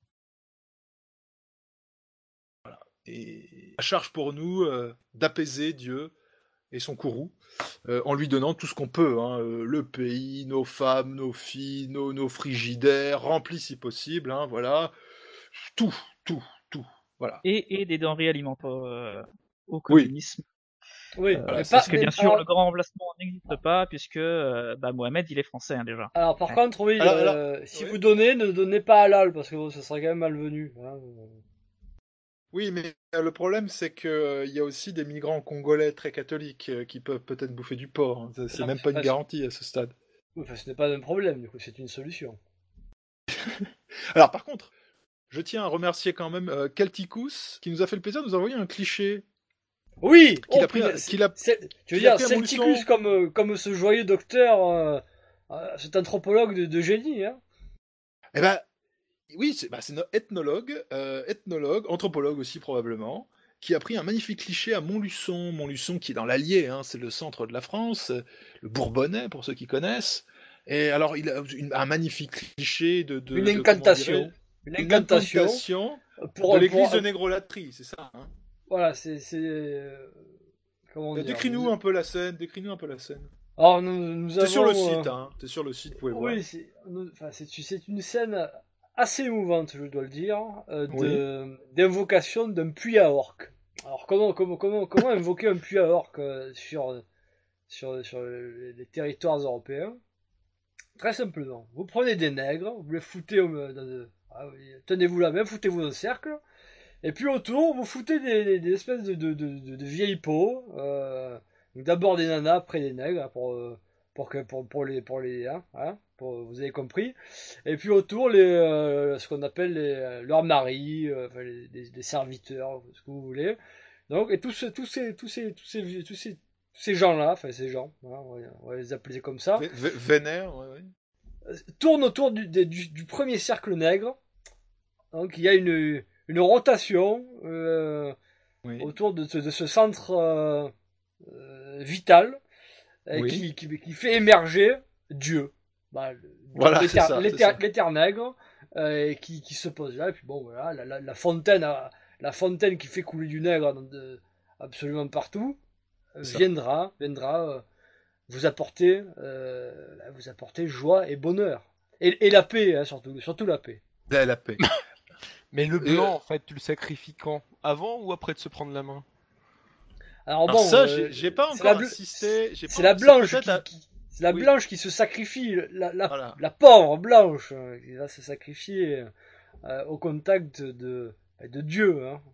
Voilà. Et la charge pour nous euh, d'apaiser Dieu et son courroux, euh, en lui donnant tout ce qu'on peut, hein, euh, le pays, nos femmes, nos filles, nos, nos frigidaires, remplis si possible, hein, voilà, tout, tout, tout, voilà. Et, et des denrées alimentaires euh, au communisme. Oui. Euh, voilà, parce que bien sûr, alors... le grand remplacement n'existe pas, puisque euh, bah, Mohamed, il est français hein, déjà. Alors par ouais. contre, oui, alors, euh, alors, si oui. vous donnez, ne donnez pas halal, parce que bon, ça serait quand même malvenu. Hein. Oui, mais le problème, c'est qu'il euh, y a aussi des migrants congolais très catholiques euh, qui peuvent peut-être bouffer du porc. Hein. C'est, c'est non, même pas une garantie à ce stade. Enfin, ce n'est pas un problème, du coup, c'est une solution. Alors, par contre, je tiens à remercier quand même euh, Celticus, qui nous a fait le plaisir de nous envoyer un cliché. Oui qu'il oh, a pris, putain, qu'il a, c'est, Tu veux dire, Celticus comme, comme ce joyeux docteur, euh, euh, cet anthropologue de, de génie. Hein. Eh ben, oui, c'est, bah, c'est notre ethnologue, euh, ethnologue, anthropologue aussi probablement, qui a pris un magnifique cliché à Montluçon, Montluçon qui est dans l'Allier, hein, c'est le centre de la France, le Bourbonnais pour ceux qui connaissent. Et alors il a une, un magnifique cliché de, de une de, incantation, une incantation, une incantation pour, de l'église pour... de Négro-Latrie, c'est ça. Hein voilà, c'est, c'est euh, comment dire. Décris-nous un peu la scène, décris-nous un peu la scène. Alors nous, nous T'es avons. sur le site, hein. T'es sur le site, vous pouvez oui, voir. Oui, c'est, enfin, c'est, c'est une scène assez émouvante, je dois le dire, euh, de, oui. d'invocation d'un puits à orques. Alors comment comment comment comment invoquer un puits à orques euh, sur sur, sur les territoires européens. Très simplement, vous prenez des nègres, vous les foutez au, dans, ah oui, tenez-vous la main, foutez-vous dans un cercle, et puis autour, vous foutez des, des, des espèces de, de, de, de vieilles peaux. Euh, donc d'abord des nanas, après des nègres, hein, pour, pour, que, pour, pour les... Pour les hein, hein, pour, vous avez compris. Et puis autour, les, euh, ce qu'on appelle les, leurs maris, euh, enfin, les, les, les serviteurs, ce que vous voulez. Donc, et tous, ces, tous, ces, tous, ces, tous, ces, tous, ces, tous ces gens-là, enfin ces gens, hein, on, va, on va les appeler comme ça. V- v- Vénère, ouais, ouais. Tournent autour du, du, du premier cercle nègre. Donc il y a une... une rotation euh, oui. autour de ce, de ce centre euh, euh, vital euh, oui. qui, qui, qui fait émerger Dieu. Bah, voilà, l'éther nègre euh, qui, qui se pose là. Et puis bon, voilà, la, la, la fontaine, la fontaine qui fait couler du nègre de, absolument partout euh, viendra, viendra euh, vous apporter, euh, vous apporter joie et bonheur et, et la paix, hein, surtout, surtout la paix. La, la paix. Mais le blanc, euh... en fait, tu le sacrifies quand? Avant ou après de se prendre la main? Alors bon, Alors ça, euh, j'ai pas encore insisté. C'est la blanche qui, la... qui, c'est la oui. blanche qui se sacrifie, la, la, voilà. la pauvre blanche euh, qui va se sacrifier euh, au contact de, de Dieu. Hein.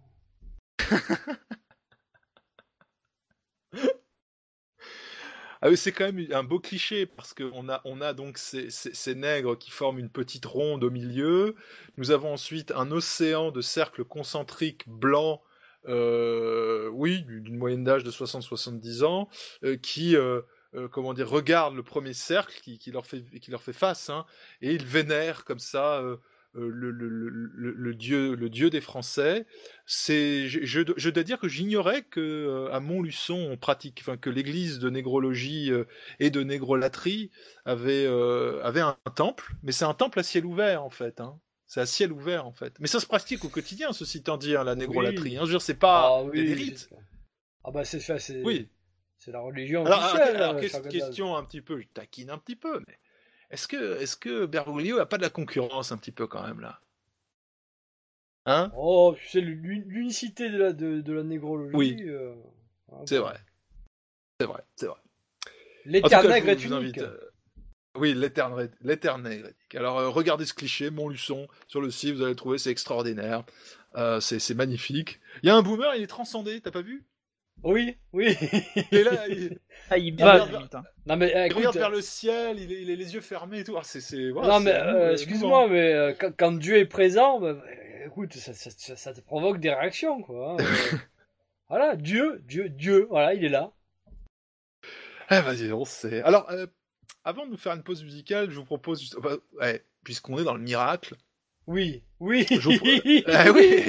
Ah oui, c'est quand même un beau cliché parce qu'on a, on a donc ces, ces, ces nègres qui forment une petite ronde au milieu. Nous avons ensuite un océan de cercles concentriques blancs, euh, oui, d'une moyenne d'âge de soixante à soixante-dix ans, euh, qui, euh, euh, comment dire, regardent le premier cercle qui, qui, leur, fait, qui leur fait face, hein, et ils vénèrent comme ça euh, euh, le, le, le, le, dieu, le dieu des Français. C'est, je, je, je dois dire que j'ignorais que euh, à Montluçon on pratique, enfin que l'église de négrologie euh, et de négrolatrie avait euh, avait un, un temple, mais c'est un temple à ciel ouvert en fait. Hein. C'est à ciel ouvert en fait. Mais ça se pratique au quotidien, ceci étant dit, hein, la négrolatrie. Oui. Hein. Je veux dire, c'est pas ah, oui, des rites. Ah bah c'est ça, c'est. Oui. C'est la religion. Alors, officielle, alors, alors euh, question un petit peu, je taquine un petit peu, mais est-ce que est-ce que Bergoglio a pas de la concurrence un petit peu quand même là? Hein? Oh, c'est l'unicité de la, de, de la négrologie. Oui, euh, hein, c'est vrai. C'est vrai, c'est vrai. L'éternel est unique. Invite, euh... Oui, l'éternel est unique. Alors, euh, regardez ce cliché, Montluçon, sur le site, vous allez trouver, c'est extraordinaire. Euh, c'est magnifique. Il y a un boomer, il est transcendé, t'as pas vu? Oui, oui. Il est là, il... Ah, il bat, vers... vite, hein. Non, mais, il écoute, regarde vers le ciel, il, est, il a les yeux fermés et tout. Ah, c'est, c'est, voilà, non, mais, euh, euh, excuse-moi, mais euh, quand, quand Dieu est présent, bah, écoute, ça, ça, ça, ça te provoque des réactions, quoi. Hein. Voilà, Dieu, Dieu, Dieu, voilà, il est là. Eh, vas-y, on sait. Alors, euh, avant de nous faire une pause musicale, je vous propose, juste... enfin, ouais, puisqu'on est dans le miracle. Oui, oui. Je, vous... eh,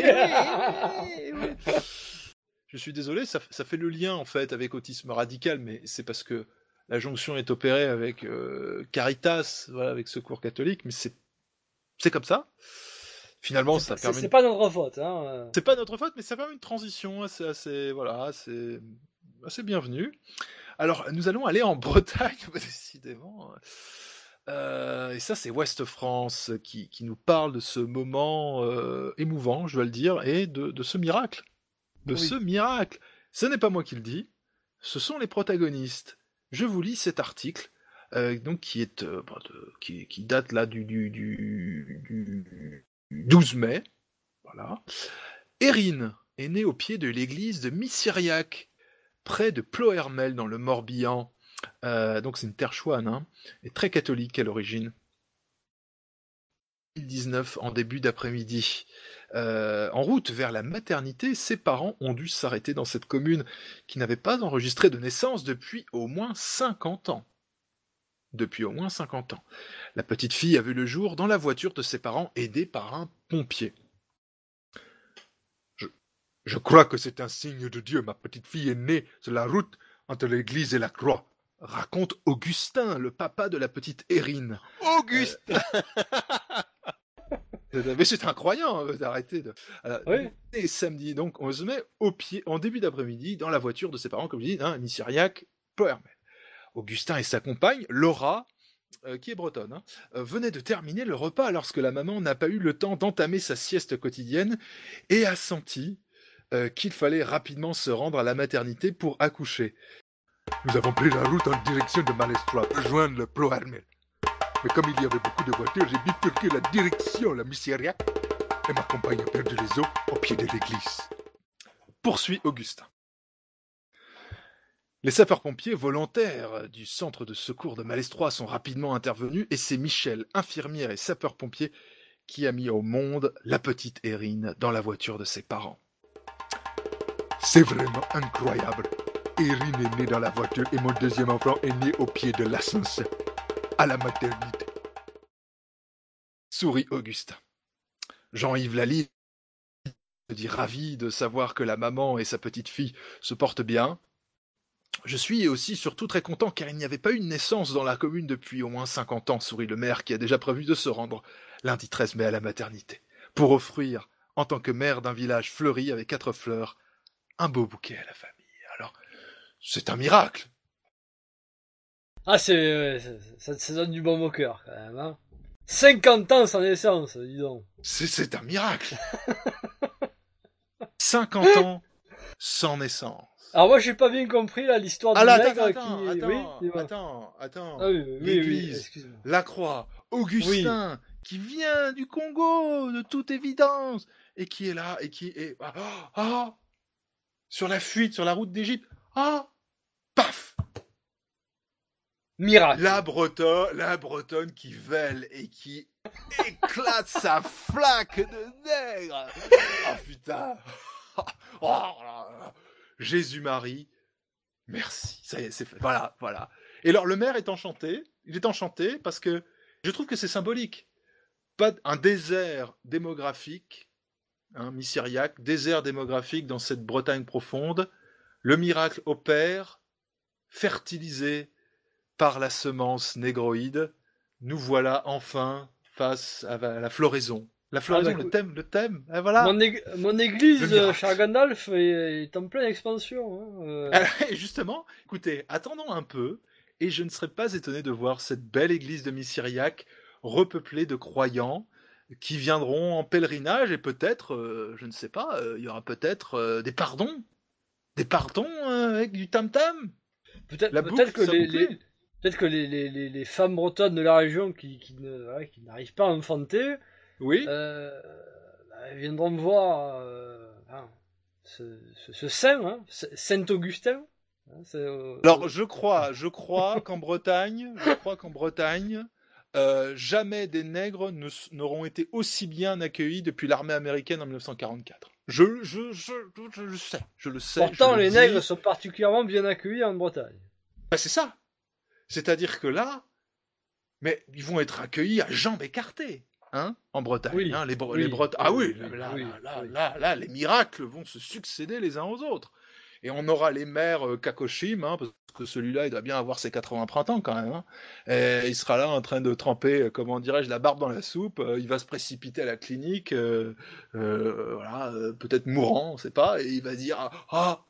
oui, oui, oui. Je suis désolé, ça, ça fait le lien en fait avec autisme radical, mais c'est parce que la jonction est opérée avec euh, Caritas, voilà, avec Secours catholique, mais c'est c'est comme ça. Finalement, ça permet. C'est pas notre faute, hein. C'est pas notre faute, mais ça permet une transition assez, assez voilà, assez, assez bienvenue. Alors, nous allons aller en Bretagne, décidément. Euh, et ça, c'est Ouest France qui, qui nous parle de ce moment euh, émouvant, je dois le dire, et de, de ce miracle. De oui. ce miracle. Ce n'est pas moi qui le dis, ce sont les protagonistes. Je vous lis cet article, euh, donc qui est euh, de, qui, qui date là du, du, du, du douze mai. Voilà. Erin est née au pied de l'église de Missiriac, près de Plohermel dans le Morbihan. Euh, donc c'est une terre chouane, hein, et très catholique à l'origine. deux mille dix-neuf, en début d'après-midi. Euh, en route vers la maternité, ses parents ont dû s'arrêter dans cette commune qui n'avait pas enregistré de naissance depuis au moins cinquante ans. Depuis au moins cinquante ans. La petite fille a vu le jour dans la voiture de ses parents, aidée par un pompier. Je, je crois que c'est un signe de Dieu. Ma petite fille est née sur la route entre l'église et la croix, raconte Augustin, le papa de la petite Erin. Augustin euh... Mais c'est incroyable d'arrêter de. Alors, oui. Et samedi, donc, on se met au pied, en début d'après-midi, dans la voiture de ses parents, comme je dis, hein, Missiriac, Plohermel. Augustin et sa compagne, Laura, euh, qui est bretonne, hein, euh, venaient de terminer le repas lorsque la maman n'a pas eu le temps d'entamer sa sieste quotidienne et a senti euh, qu'il fallait rapidement se rendre à la maternité pour accoucher. Nous avons pris la route en direction de Malestroit pour rejoindre le Pro Armel. Mais comme il y avait beaucoup de voitures, j'ai bifurqué la direction, la Missiriac, et ma compagne a perdu les os au pied de l'église. Poursuit Augustin. Les sapeurs-pompiers volontaires du centre de secours de Malestroit sont rapidement intervenus et c'est Michel, infirmière et sapeur-pompier, qui a mis au monde la petite Erin dans la voiture de ses parents. C'est vraiment incroyable. Erin est née dans la voiture et mon deuxième enfant est né au pied de l'ascenseur, à la maternité. Sourit Augustin. Jean-Yves Lalille se dit ravi de savoir que la maman et sa petite fille se portent bien. Je suis aussi surtout très content car il n'y avait pas eu de naissance dans la commune depuis au moins cinquante ans, sourit le maire qui a déjà prévu de se rendre lundi treize mai à la maternité, pour offrir, en tant que maire d'un village fleuri avec quatre fleurs, un beau bouquet à la famille. Alors, c'est un miracle. Ah, c'est, euh, ça, ça donne du bon au cœur, quand même, hein. cinquante ans sans naissance, dis donc. C'est, c'est un miracle. cinquante ans sans naissance. Alors moi, j'ai pas bien compris, là, l'histoire ah, du là, nègre attends, qui... attends, oui, attends, attends, ah, oui, oui, l'église, oui, la croix, Augustin, oui. qui vient du Congo, de toute évidence, et qui est là, et qui est... Ah, ah, sur la fuite, sur la route d'Égypte. Ah, paf. Miracle. La Bretonne, la Bretonne qui vèle et qui éclate sa flaque de nègre. Ah, putain. Oh, Jésus-Marie, merci, ça y est, c'est fait. Voilà, voilà. Et alors, le maire est enchanté, il est enchanté parce que je trouve que c'est symbolique. Pas un désert démographique, hein, Missiriac, désert démographique dans cette Bretagne profonde, le miracle opère, fertilisé par la semence négroïde, nous voilà enfin face à la floraison. La floraison, ah bah, le thème, le thème, et voilà. Mon, ég- mon église, cher Gandalf, est, est en pleine expansion. Hein, euh... Alors, justement, écoutez, attendons un peu, et je ne serais pas étonné de voir cette belle église de Missiriac repeuplée de croyants qui viendront en pèlerinage, et peut-être, euh, je ne sais pas, euh, il y aura peut-être euh, des pardons, des pardons euh, avec du tam-tam. Peut-être, peut-être que les, les, peut-être que les, les, les, les femmes bretonnes de la région qui, qui, ne, ouais, qui n'arrivent pas à enfanter, oui, euh, bah, viendront me voir euh, hein, ce, ce, ce saint, hein, Saint-Augustin. Hein, c'est, euh, Alors je crois, je crois qu'en Bretagne, je crois qu'en Bretagne, euh, jamais des nègres ne, n'auront été aussi bien accueillis depuis l'armée américaine en dix-neuf cent quarante-quatre. Je, je, je, je, je le sais, je le sais. Pourtant, je les dis. nègres sont particulièrement bien accueillis en Bretagne. Ben, c'est ça. C'est-à-dire que là, mais ils vont être accueillis à jambes écartées. Hein, en Bretagne, oui, hein, les, Bre- oui, les Bretons. Ah oui, oui, là, oui, là, là, oui. là, là, les miracles vont se succéder les uns aux autres. Et on aura les maires euh, Kakoshim, hein, parce que celui-là, il doit bien avoir ses quatre-vingts printemps quand même. Hein. Et il sera là en train de tremper, euh, comment dirais-je, la barbe dans la soupe. Euh, il va se précipiter à la clinique, euh, euh, voilà, euh, peut-être mourant, on sait pas, et il va dire ah.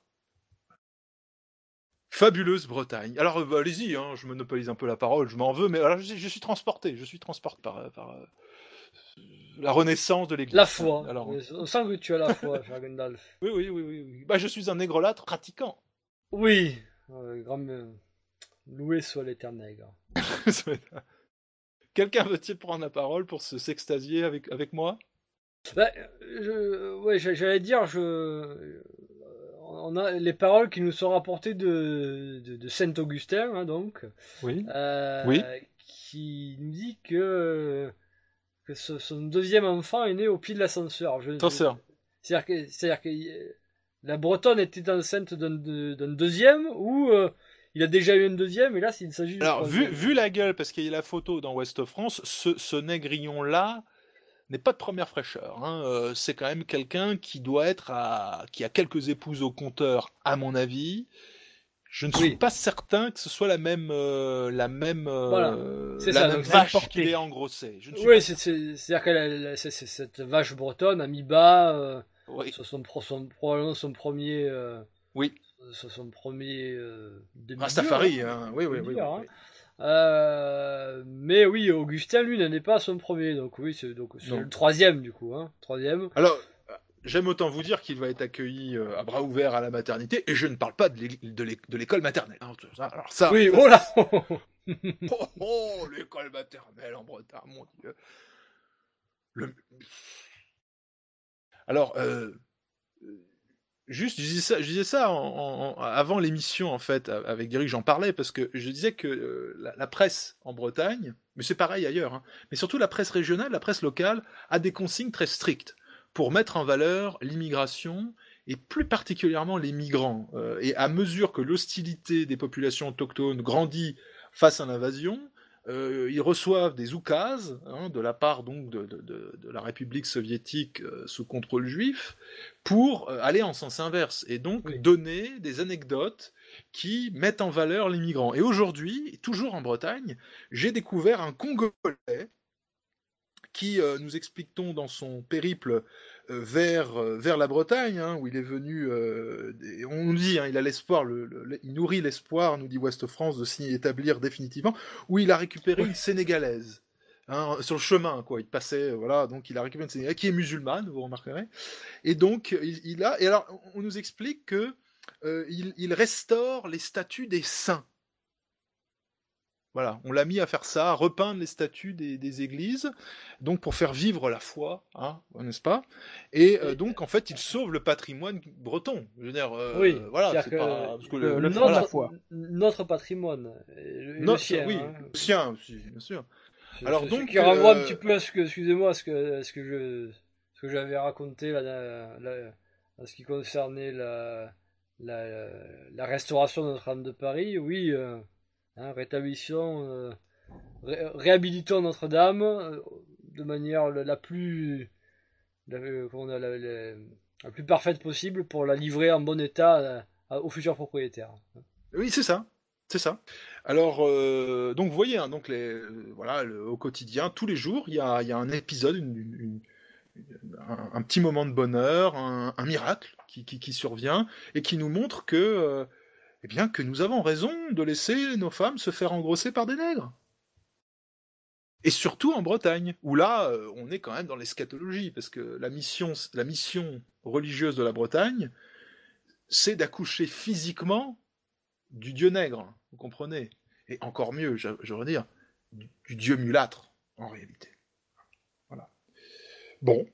Fabuleuse Bretagne. Alors, euh, bah, allez-y, hein, je monopolise un peu la parole, je m'en veux, mais alors, je, je suis transporté, je suis transporté par, par euh, la renaissance de l'Église. La foi. Alors, on sent que tu as la foi, cher Gandalf. Oui, oui, oui, oui, oui. Bah, je suis un négrelâtre pratiquant. Oui. Euh, grand... Loué soit l'éternel. Quelqu'un veut-il prendre la parole pour se s'extasier avec, avec moi? Bah, je... ouais, j'allais dire, je... on a les paroles qui nous sont rapportées de, de, de Saint Augustin, hein, donc, oui. Euh, oui, qui nous dit que, que ce, son deuxième enfant est né au pied de l'ascenseur. Je, Ascenseur. C'est-à-dire que, c'est-à-dire que la Bretonne était enceinte d'un, d'un deuxième, ou euh, il a déjà eu un deuxième, et là, s'il s'agit de... Alors, vu, vu la gueule, parce qu'il y a la photo dans Ouest France, ce, ce négrillon-là n'est pas de première fraîcheur. Hein. Euh, c'est quand même quelqu'un qui doit être à... qui a quelques épouses au compteur, à mon avis. Je ne suis oui. pas certain que ce soit la même, euh, la même, euh, voilà. c'est la ça, même donc, vache qu'il est engrossé. Oui, c'est, c'est, c'est-à-dire que la, la, c'est, c'est cette vache bretonne a mis bas, euh, oui. sur son, son, probablement son premier, euh, oui, sur son premier euh, Rastafari, hein. oui, oui, oui, dire, oui, hein. oui. Euh, mais oui, Augustin, lui, n'en est pas son premier, donc oui, c'est, donc, c'est non. le troisième, du coup, hein, troisième. Alors, j'aime autant vous dire qu'il va être accueilli euh, à bras ouverts à la maternité, et je ne parle pas de l'é- de l'é- de l'école maternelle. hein. Alors ça, Oui, ça, oh là oh, oh, l'école maternelle en Bretagne, mon Dieu. Le... Alors, euh, juste, je disais ça, je disais ça en, en- en- avant l'émission, en fait, avec Derek, j'en parlais, parce que je disais que euh, la, la presse en Bretagne, mais c'est pareil ailleurs, hein, mais surtout la presse régionale, la presse locale, a des consignes très strictes pour mettre en valeur l'immigration, et plus particulièrement les migrants. Euh, et à mesure que l'hostilité des populations autochtones grandit face à l'invasion, euh, ils reçoivent des oukases hein, de la part donc de, de, de, de la République soviétique euh, sous contrôle juif pour euh, aller en sens inverse et donc oui. donner des anecdotes qui mettent en valeur les migrants. Et aujourd'hui, toujours en Bretagne, j'ai découvert un Congolais qui, euh, nous explique-t-on dans son périple euh, vers, euh, vers la Bretagne, hein, où il est venu, euh, et on nous dit, hein, il a l'espoir, le, le, il nourrit l'espoir, nous dit Ouest France, de s'y établir définitivement, où il a récupéré une Sénégalaise, hein, sur le chemin, quoi, il passait, voilà, donc il a récupéré une Sénégalaise, qui est musulmane, vous remarquerez, et donc, il, il a, et alors, on nous explique que euh, il, il restaure les statues des saints. Voilà, on l'a mis à faire ça, à repeindre les statues des, des églises, donc pour faire vivre la foi, hein, n'est-ce pas? Et euh, donc en fait, il sauve le patrimoine breton. Je veux dire, euh, oui, voilà, c'est que pas parce que le, le, le notre, la foi. Notre patrimoine, le, notre, le sien, oui, hein. le sien aussi, bien sûr. Ce, Alors ce, donc, ce qui renvoie euh... un petit peu à ce que, excusez-moi, à ce que, à ce que je, ce que j'avais raconté là, là, là, en ce qui concernait la, la, la restauration de Notre-Dame de Paris. Oui. Euh... Hein, rétablissons, euh, ré réhabilitons Notre-Dame euh, de manière la, la plus la, la, la, la, la plus parfaite possible pour la livrer en bon état à, à, aux futurs propriétaires. Oui, c'est ça, c'est ça. Alors, euh, donc vous voyez, hein, donc les, euh, voilà, le, au quotidien, tous les jours, il y a, y a un épisode, une, une, une, un, un petit moment de bonheur, un, un miracle qui, qui, qui survient et qui nous montre que euh, eh bien que nous avons raison de laisser nos femmes se faire engrosser par des nègres. Et surtout en Bretagne, où là, euh, on est quand même dans l'eschatologie, parce que la mission, la mission religieuse de la Bretagne, c'est d'accoucher physiquement du dieu nègre, vous comprenez? Et encore mieux, je, je veux dire, du, du dieu mulâtre, en réalité. Voilà. Bon.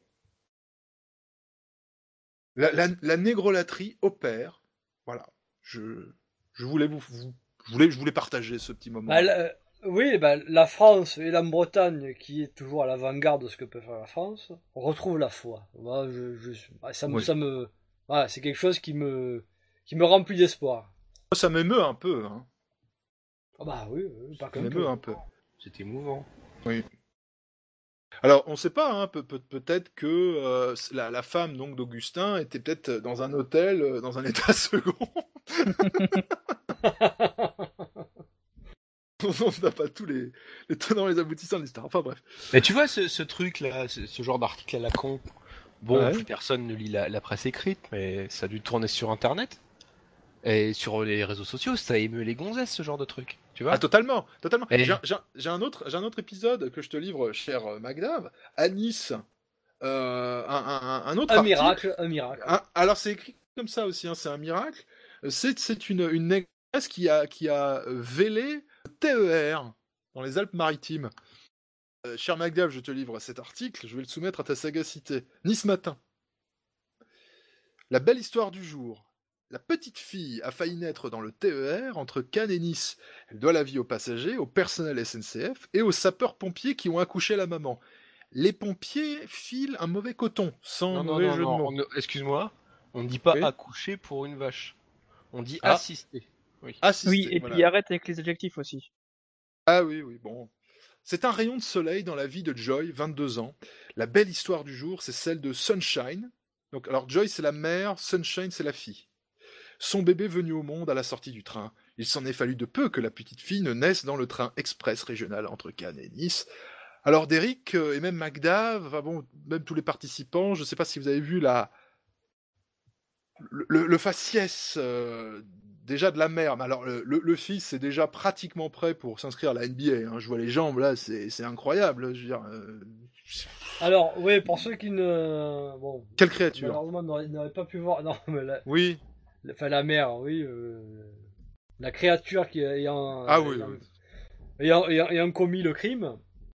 La, la, la négrolatrie opère, voilà, je... Je voulais vous, vous, je voulais, je voulais partager ce petit moment. Bah, la, oui, bah, la France et la Bretagne, qui est toujours à l'avant-garde de ce que peut faire la France, retrouvent la foi. Moi, je, je, ça me, oui. ça me, voilà, c'est quelque chose qui me, qui me remplit d'espoir. Ça m'émeut un peu, hein. Ah bah oui, oui pas ça m'émeut un peu. C'est émouvant. Oui. Alors, on ne sait pas, hein, peut, peut, peut-être que euh, la, la femme donc d'Augustin était peut-être dans un hôtel, euh, dans un état second. On n'a pas tous les, les tenants et les aboutissants de l'histoire. Enfin bref. Mais tu vois ce, ce truc-là, ce, ce genre d'article à la con, bon, ouais. Personne ne lit la, la presse écrite, mais ça a dû tourner sur Internet. Et sur les réseaux sociaux, ça émeut les gonzesses, ce genre de truc. Tu vois? Ah, totalement, totalement. Et... J'ai, j'ai, j'ai, un autre, j'ai un autre épisode que je te livre, cher Magdav, à Nice. Euh, un, un, un autre un article. miracle, un miracle. Un, alors, c'est écrit comme ça aussi, hein, c'est un miracle. C'est, c'est une, une négresse qui a, qui a vélé le T E R dans les Alpes-Maritimes. Euh, cher Magdav, je te livre cet article, je vais le soumettre à ta sagacité. Nice Matin. La belle histoire du jour. La petite fille a failli naître dans le T E R entre Cannes et Nice. Elle doit la vie aux passagers, au personnel S N C F et aux sapeurs-pompiers qui ont accouché la maman. Les pompiers filent un mauvais coton, sans non, mauvais non, jeu non, de mots. On, excuse-moi, on ne dit pas oui. accoucher pour une vache. On dit ah. assister. Oui, assister, oui et voilà. Puis arrête avec les adjectifs aussi. Ah oui, oui, bon. C'est un rayon de soleil dans la vie de Joy, vingt-deux ans. La belle histoire du jour, c'est celle de Sunshine. Donc, alors Joy, c'est la mère, Sunshine, c'est la fille. Son bébé venu au monde à la sortie du train. Il s'en est fallu de peu que la petite fille ne naisse dans le train express régional entre Cannes et Nice. Alors Derek et même Magda, enfin bon, même tous les participants, je ne sais pas si vous avez vu la le, le, le faciès euh, déjà de la mère. Mais alors le, le, le fils est déjà pratiquement prêt pour s'inscrire à la N B A. Hein. Je vois les jambes là, c'est, c'est incroyable. Je veux dire, euh, Alors, oui, pour ceux qui ne... Bon, quelle créature? Malheureusement, n'auraient pas pu voir... Non, mais la... Oui. Enfin, la mère, oui. Euh... La créature qui ayant... Ah oui, ayant... oui. Ayant, ayant, ayant commis le crime.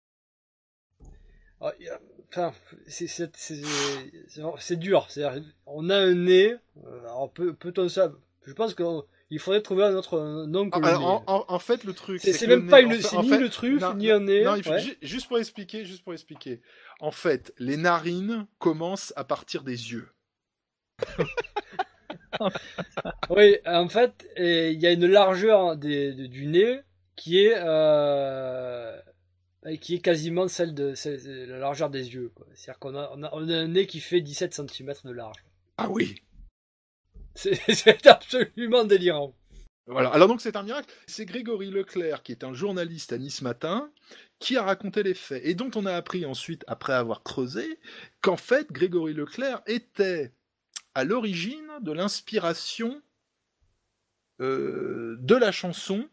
Enfin, c'est, c'est, c'est, c'est, c'est dur. C'est-à-dire, on a un nez. Alors, peut, peut-on ça... Je pense qu'il faudrait trouver un autre nom que alors, le nez. En, en, en fait, le truc... C'est, c'est, c'est que même pas nez, une... en fait, C'est en ni fait, le truffe, non, ni un nez. Non, il faut, ouais. ju- juste pour expliquer, juste pour expliquer. En fait, les narines commencent à partir des yeux. Oui, en fait, il y a une largeur des, de, du nez qui est euh, qui est quasiment celle de, celle de la largeur des yeux, quoi. C'est-à-dire qu'on a, on a, on a un nez qui fait dix-sept centimètres de large. Ah oui. C'est, c'est absolument délirant. Voilà. Alors donc c'est un miracle. C'est Grégory Leclerc, qui est un journaliste à Nice Matin, qui a raconté les faits et dont on a appris ensuite, après avoir creusé, qu'en fait Grégory Leclerc était à l'origine de l'inspiration euh, de la chanson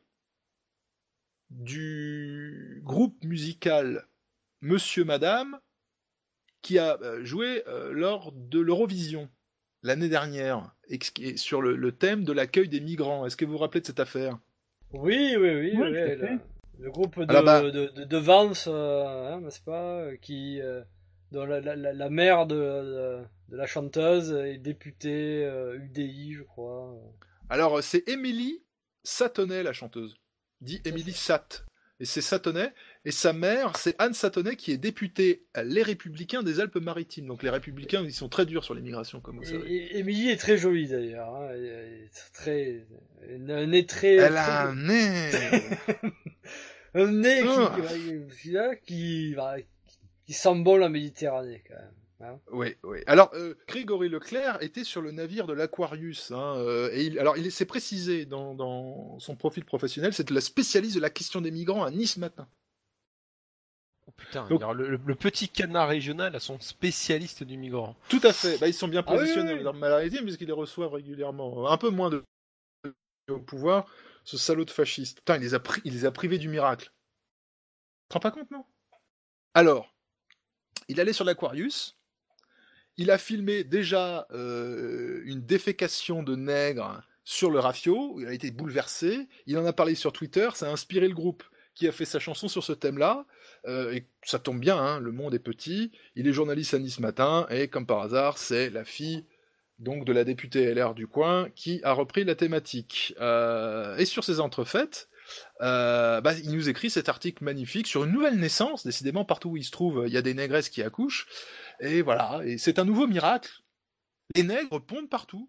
du groupe musical Monsieur Madame, qui a joué euh, lors de l'Eurovision l'année dernière, et sur le, le thème de l'accueil des migrants. Est-ce que vous vous rappelez de cette affaire? Oui, oui, oui. Oui, oui le, le groupe de, Alors bah, de, de, de Vance, euh, hein, n'est-ce pas, qui, euh, dont la, la, la mère de, de, de la chanteuse est députée euh, U D I, je crois. Alors, c'est Émilie Satonnet, la chanteuse. Dit Émilie Sat. Et c'est Satonnet. Et sa mère, c'est Anne Satonnet, qui est députée Les Républicains des Alpes-Maritimes. Donc les Républicains, ils sont très durs sur l'immigration, comme vous savez. Et, et Émilie est très jolie, d'ailleurs. Hein. Elle est très... Elle a un nez très... Elle très... a un nez Un nez oh. qui, qui, qui, qui sent bon la Méditerranée, quand même. Hein. Oui, oui. Alors, euh, Grégory Leclerc était sur le navire de l'Aquarius. Hein, euh, et il, alors, il s'est précisé dans, dans son profil professionnel, c'est la spécialiste de la question des migrants à Nice Matin. Oh putain, Donc, alors, le, le petit canard régional a son spécialiste du migrant. Tout à fait. Bah, ils sont bien Ah positionnés oui, oui. dans le maritime puisqu'ils les reçoivent régulièrement. Un peu moins de au pouvoir, ce salaud de fasciste. Putain, il les a, pri- il les a privés du miracle. Tu te rends pas compte, non? Alors, il allait sur l'Aquarius. Il a filmé déjà euh, une défécation de nègres sur le rafio, il a été bouleversé, il en a parlé sur Twitter, ça a inspiré le groupe qui a fait sa chanson sur ce thème-là, euh, et ça tombe bien, hein, le monde est petit, il est journaliste à Nice Matin, et comme par hasard, c'est la fille donc de la députée L R du coin qui a repris la thématique. Euh, et sur ces entrefaites, Euh, bah, il nous écrit cet article magnifique sur une nouvelle naissance, décidément partout où il se trouve, il y a des négresses qui accouchent, et voilà, et c'est un nouveau miracle. Les nègres pondent partout.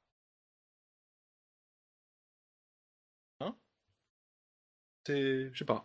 Hein? C'est... je sais pas.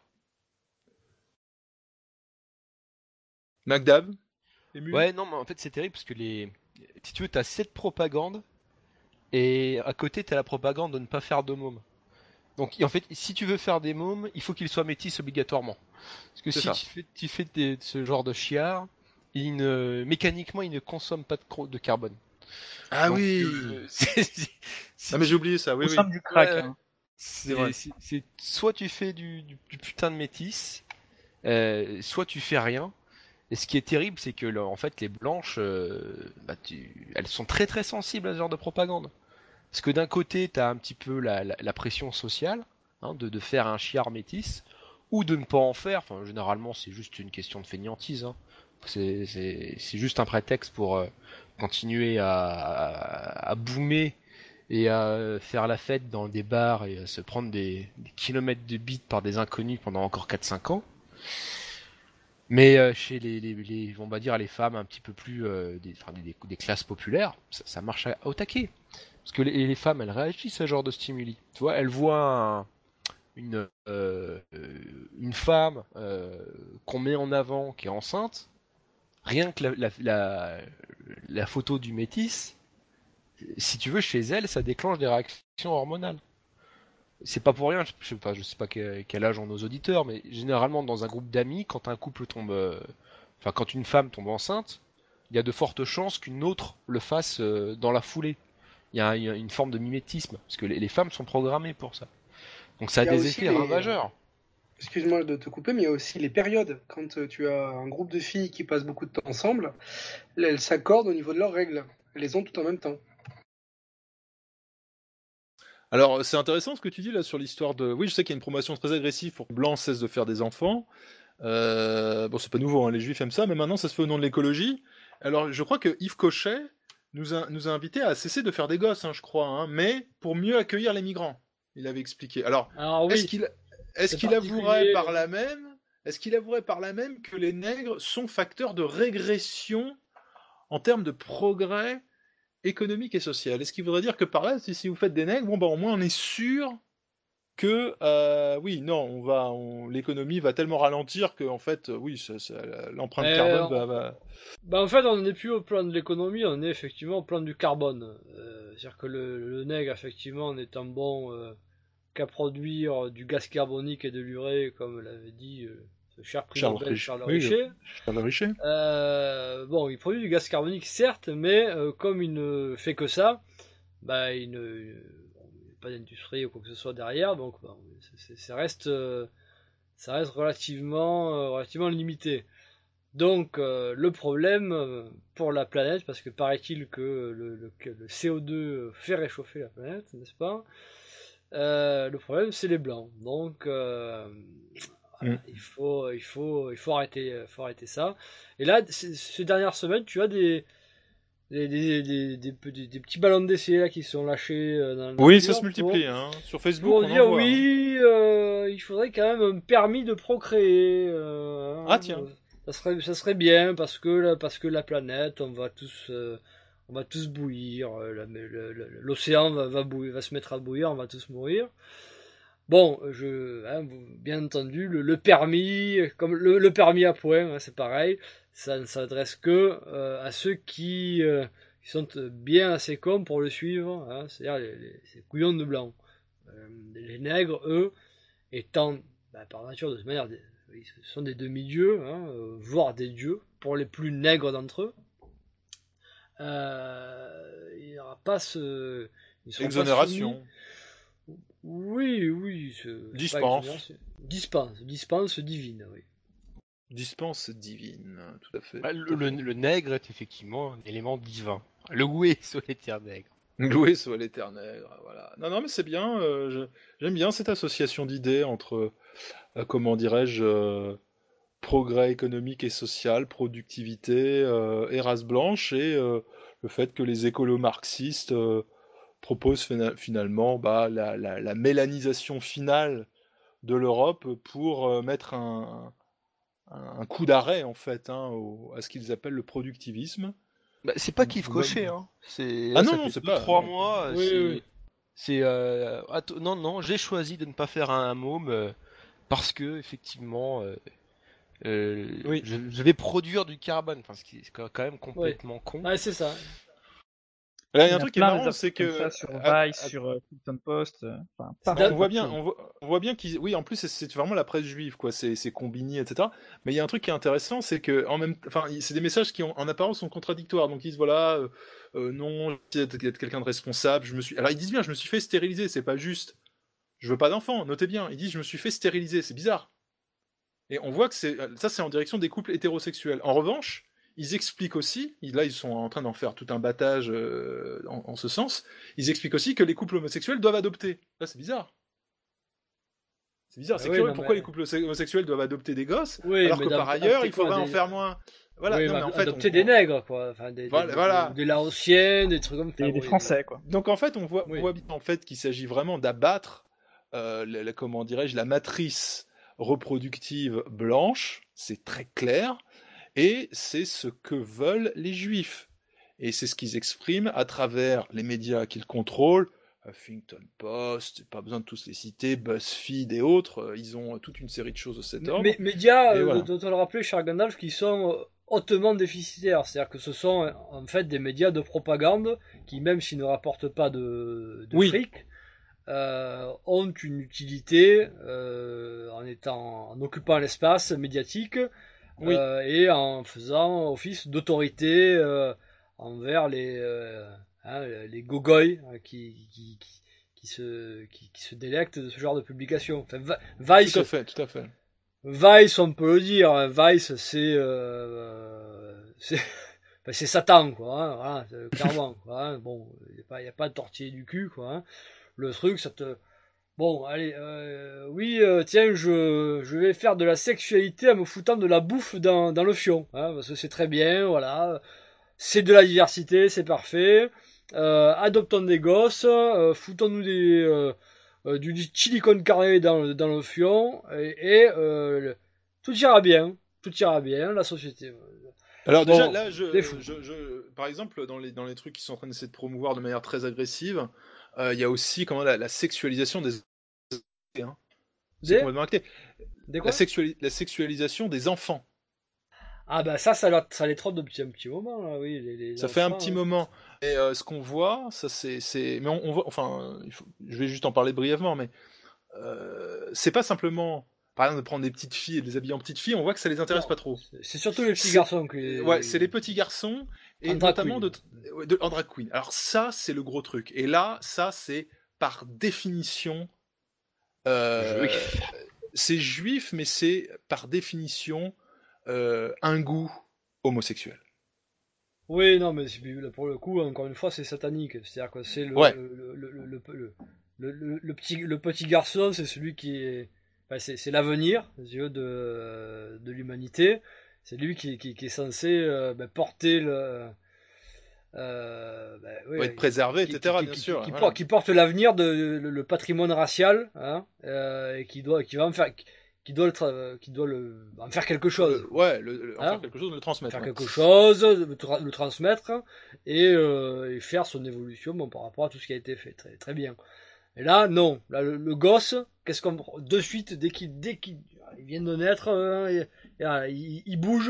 Magdab? Ému? Ouais, non, mais en fait c'est terrible parce que les... Si tu veux, t'as cette propagande, et à côté t'as la propagande de ne pas faire de mômes. Donc en fait, si tu veux faire des mômes, il faut qu'ils soient métis obligatoirement. Parce que C'est si ça. tu fais, tu fais des- ce genre de chiard, ils ne, mécaniquement, ils ne consomment pas de, cro- de carbone. Ah Donc, oui euh, c'est- c'est- si Ah mais tu- j'ai oublié ça, oui, Au oui. sein du crack. Ouais, hein. c'est, vrai. c'est- c'est- soit tu fais du, du, du putain de métis, euh, soit tu fais rien. Et ce qui est terrible, c'est que là, en fait, les blanches, euh, bah, tu, elles sont très très sensibles à ce genre de propagande. Parce que d'un côté, t'as un petit peu la, la, la pression sociale, hein, de, de faire un chiard métis, ou de ne pas en faire. Enfin, généralement, c'est juste une question de fainéantise. Hein. C'est, c'est, c'est juste un prétexte pour euh, continuer à, à, à boomer et à faire la fête dans des bars et à se prendre des, des kilomètres de bite par des inconnus pendant encore quatre cinq ans. Mais euh, chez les, les, les, on va dire les femmes un petit peu plus euh, des, enfin, des, des classes populaires, ça, ça marche à- au taquet. Parce que les, les femmes, elles réagissent à ce genre de stimuli. Tu vois, elles voient un- une, euh, une femme euh, qu'on met en avant qui est enceinte, rien que la, la, la, la photo du métis, si tu veux, chez elle, ça déclenche des réactions hormonales. C'est pas pour rien, je sais pas, je sais pas quel, quel âge ont nos auditeurs, mais généralement dans un groupe d'amis, quand un couple tombe, euh, enfin quand une femme tombe enceinte, il y a de fortes chances qu'une autre le fasse euh, dans la foulée. Il y a, il y a une forme de mimétisme, parce que les, les femmes sont programmées pour ça. Donc ça a Il y a des aussi effets les- ravageurs. excuse-moi de te couper, mais il y a aussi les périodes. Quand euh, tu as un groupe de filles qui passent beaucoup de temps ensemble, là, elles s'accordent au niveau de leurs règles. Elles les ont toutes en même temps. Alors, c'est intéressant ce que tu dis là sur l'histoire de... Oui, je sais qu'il y a une promotion très agressive pour que les Blancs cessent de faire des enfants. Euh, Bon, c'est pas nouveau, hein, les Juifs aiment ça, mais maintenant ça se fait au nom de l'écologie. Alors, je crois que Yves Cochet nous a, nous a invités à cesser de faire des gosses, hein, je crois, hein, mais pour mieux accueillir les migrants. Il avait expliqué. Alors, Alors oui, est-ce qu'il est-ce c'est qu'il avouerait particulier. par là même, est-ce qu'il avouerait par là même que les nègres sont facteurs de régression en termes de progrès économique et social? Est-ce qu'il voudrait dire que par là, si, si vous faites des nègres, bon bah au moins on est sûr que euh, oui, non, on va, on, l'économie va tellement ralentir que en fait, euh, oui, ça, ça, l'empreinte Euh, carbone va, va... Bah en fait, on n'est plus au plan de l'économie, on est effectivement au plan du carbone. Euh, c'est-à-dire que le, le nègre, effectivement, en étant bon euh, qu'à produire du gaz carbonique et de l'urée, comme l'avait dit euh, ce cher prix Charles Nobel Richer. Charles Oui, Richer. Charles Richer. Euh, bon, il produit du gaz carbonique, certes, mais euh, comme il ne fait que ça, bah il ne bon, il n'y a pas d'industrie ou quoi que ce soit derrière, donc bon, c'est- c'est- ça reste, euh, ça reste relativement, euh, relativement limité. Donc euh, le problème euh, pour la planète, parce que paraît-il que le, le, que le C O deux fait réchauffer la planète, n'est-ce pas? Euh, le problème c'est les blancs. Donc euh, voilà, Mm. il faut, il faut, il faut arrêter, faut arrêter ça. Et là, ces, ces dernières semaines, tu as des des, des, des, des, des- des petits ballons d'essai là qui sont lâchés euh, dans la Oui, ça se nature multiplie, pour, hein. Sur Facebook, pour on en dire voit, hein. oui, euh, il faudrait quand même un permis de procréer. euh, Ah hein, tiens. euh, ça serait, ça serait bien parce que la, parce que la planète, on va tous, euh, on va tous bouillir. euh, la- le- le- L'océan va, va bouillir, va se mettre à bouillir, on va tous mourir. Bon, je, hein, vous- bien entendu, le, le permis, comme le, le permis à points, hein, c'est pareil, ça ne s'adresse que euh, à ceux qui, euh, qui sont bien assez cons pour le suivre, hein, c'est-à-dire les, les- ces couillons de blanc. Euh, les nègres, eux, étant bah, par nature de toute manière, des, ils sont des demi-dieux, hein, euh, voire des dieux, pour les plus nègres d'entre eux. Euh, il n'y aura pas ce... Ils seront pas Exonération. soumis. Oui, oui. ce- c'est pas Dispense. exonération. Dispense. Dispense divine, oui. Dispense divine, tout à fait. Bah, le, tout à le, fait. le nègre est effectivement un élément divin. Loué soit l'éternel nègre. Loué soit l'éternel, voilà. Non, non, mais c'est bien. euh, je- J'aime bien cette association d'idées entre, euh, comment dirais-je, euh, progrès économique et social, productivité euh, et race blanche, et euh, le fait que les écolos marxistes euh, proposent fina- finalement bah, la, la- la mélanisation finale de l'Europe pour euh, mettre un, un- un coup d'arrêt en fait hein, au- à ce qu'ils appellent le productivisme. Bah, c'est pas Yves Même- Cochet, hein. C'est Ah là, ça non, non, fait c'est deux, pas. trois mois. Oui, c'est oui. c'est euh, att- non non, j'ai choisi de ne pas faire un, un môme euh, parce que effectivement euh, euh, Oui. je, je vais produire du carbone, enfin ce qui est quand même complètement con. Ouais, c'est ça. Là, il y a Il y un a truc qui est plein marrant, d'articles c'est comme que ça sur à- Vice, à- sur euh, Huffington Post, euh, enfin, C'est partout, on voit bien, partout. on voit, on voit bien qu'ils, oui, en plus c'est- c'est vraiment la presse juive, quoi. C'est c'est Combini, et cetera. Mais il y a un truc qui est intéressant, c'est que en même, enfin, il- c'est des messages qui, ont, en apparence, sont contradictoires. Donc ils disent voilà, euh, euh, non, j'essaie d'être d'être quelqu'un de responsable. Je me suis, alors ils disent bien, je me suis fait stériliser. C'est pas juste. Je veux pas d'enfant. Notez bien. Ils disent je me suis fait stériliser. C'est bizarre. Et on voit que c'est ça, c'est en direction des couples hétérosexuels. En revanche, ils expliquent aussi, ils- là ils sont en train d'en faire tout un battage euh, en, en ce sens, ils expliquent aussi que les couples homosexuels doivent adopter. Là c'est bizarre. C'est bizarre, Ah c'est oui, curieux. non, Pourquoi mais- les couples homosexuels doivent adopter des gosses, Oui, alors mais que par d'adopter ailleurs il quoi, faudrait en des- faire moins. Voilà, Oui, non, mais mais en fait, adopter on- des nègres, quoi. Enfin, des, Voilà, des, voilà. des, des Laotiens, des trucs comme ça. Des, des oui, Français, quoi. Donc en fait, on voit, Oui. on voit bien en fait qu'il s'agit vraiment d'abattre, euh, la, la- comment dirais-je, la matrice reproductive blanche. C'est très clair, et c'est ce que veulent les Juifs, et c'est ce qu'ils expriment à travers les médias qu'ils contrôlent. Huffington Post, pas besoin de tous les citer, BuzzFeed et autres, euh, ils ont toute une série de choses de cet Mais, ordre. mais- médias, Et euh, voilà. dont on le rappelait, cher Gandalf, qui sont euh, hautement déficitaires. C'est-à-dire que ce sont euh, en fait des médias de propagande qui, même s'ils ne rapportent pas de, de Oui. fric, euh, ont une utilité euh, en étant, en occupant l'espace médiatique Oui. euh, et en faisant office d'autorité euh, envers les euh, hein, les gogoys hein, qui, qui, qui, qui qui se qui, qui se délectent de ce genre de publication. Enfin, Vice. Tout à fait, tout à fait. Vice, on peut le dire. Hein, Vice, c'est euh, c'est ben, c'est Satan, quoi. Hein, voilà, clairement. Quoi, hein, bon, il n'y a pas il y a pas de tortiller du cul, quoi. Hein. Le truc, ça te bon, allez, euh, oui, euh, tiens, je, je vais faire de la sexualité en me foutant de la bouffe dans, dans le fion, hein, parce que c'est très bien, voilà, c'est de la diversité, c'est parfait, euh, adoptons des gosses, euh, foutons-nous des, euh, euh, du chili con carne dans, dans le fion, et, et euh, tout ira bien, tout ira bien, la société. Alors bon, déjà, là, je, je, je, par exemple, dans les, dans les trucs qui sont en train d'essayer de promouvoir de manière très agressive, il euh, y a aussi comment, la, la sexualisation des... Hein. C'est des... complètement acté. Des quoi la, sexuali... la sexualisation des enfants. Ah bah ça, ça, ça les trotte depuis un petit moment, là, oui. Les, les ça enfants, fait un petit hein. moment. Et euh, ce qu'on voit, ça c'est... c'est... Mais on, on voit... Enfin, il faut... je vais juste en parler brièvement, mais euh, c'est pas simplement... Par exemple, de prendre des petites filles et de les habiller en petites filles, on voit que ça les intéresse non, pas trop. C'est surtout les petits garçons qui... Ouais, c'est les petits garçons, et notamment de... de... en drag queen. Alors ça, c'est le gros truc. Et là, ça, c'est par définition... Euh... Juif. C'est juif, mais c'est par définition euh, un goût homosexuel. Oui, non, mais pour le coup, encore une fois, c'est satanique. C'est-à-dire que c'est le, ouais. le, le, le, le, le, le, le, petit, le petit garçon, c'est celui qui est... Enfin, c'est, c'est l'avenir de, de l'humanité. C'est lui qui, qui, qui est censé euh, ben, porter le... Euh, ben, oui, être préservé, qui, et cetera. Qui, bien qui, sûr. Qui, voilà. porte, qui porte l'avenir de le, le patrimoine racial, hein, euh, et qui doit, qui va en faire... Qui doit, le qui doit le, en faire quelque chose. Le, ouais, le, le, en hein faire quelque chose, de le transmettre. Faire ouais. quelque chose, le, tra- le transmettre, et, euh, et faire son évolution bon, par rapport à tout ce qui a été fait. Très, très bien. Et là, non. Là, le, le gosse, qu'est-ce qu'on... De suite, dès qu'il, dès qu'il il vient de naître, hein, il, il, il bouge.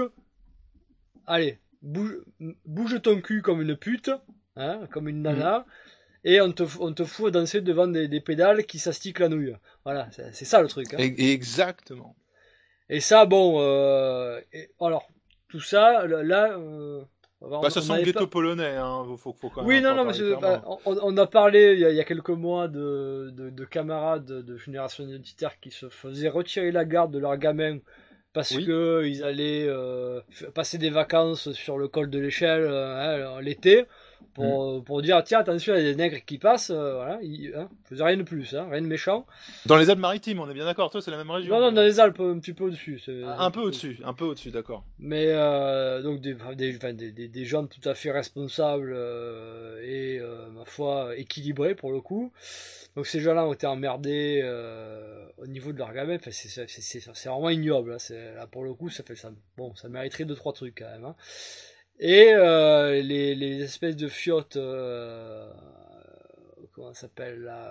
Allez, bouge, bouge ton cul comme une pute, hein, comme une nana. Mmh. Et on te, on te fout danser devant des, des pédales qui s'astiquent la nouille. Voilà, c'est, c'est ça le truc. Hein. Exactement. Et ça, bon, euh, et, alors, tout ça, là... Euh, bah, on, ça sent le ghetto pas... polonais, hein. Faut, faut quand même oui, non, non, mais bah, on, on a parlé il y a, il y a quelques mois de, de, de camarades de génération identitaire qui se faisaient retirer la garde de leurs gamins parce oui. que ils allaient euh, passer des vacances sur le col de l'échelle euh, hein, l'été. Pour, mmh. pour dire tiens attention il y a des nègres qui passent euh, voilà ils hein, faisaient rien de plus hein, rien de méchant dans les Alpes-Maritimes on est bien d'accord toi c'est la même région non non dans les Alpes un petit peu au-dessus c'est, un, un peu au-dessus un peu au-dessus d'accord mais euh, donc des, des, enfin, des, des, des gens tout à fait responsables euh, et euh, ma foi équilibrés pour le coup donc ces gens-là ont été emmerdés euh, au niveau de leur gamin enfin, c'est, c'est, c'est, c'est, c'est vraiment ignoble hein. C'est, là pour le coup ça fait ça bon ça mériterait deux trois trucs quand même hein. Et euh, les, les espèces de fiottes, euh, comment ça s'appelle là,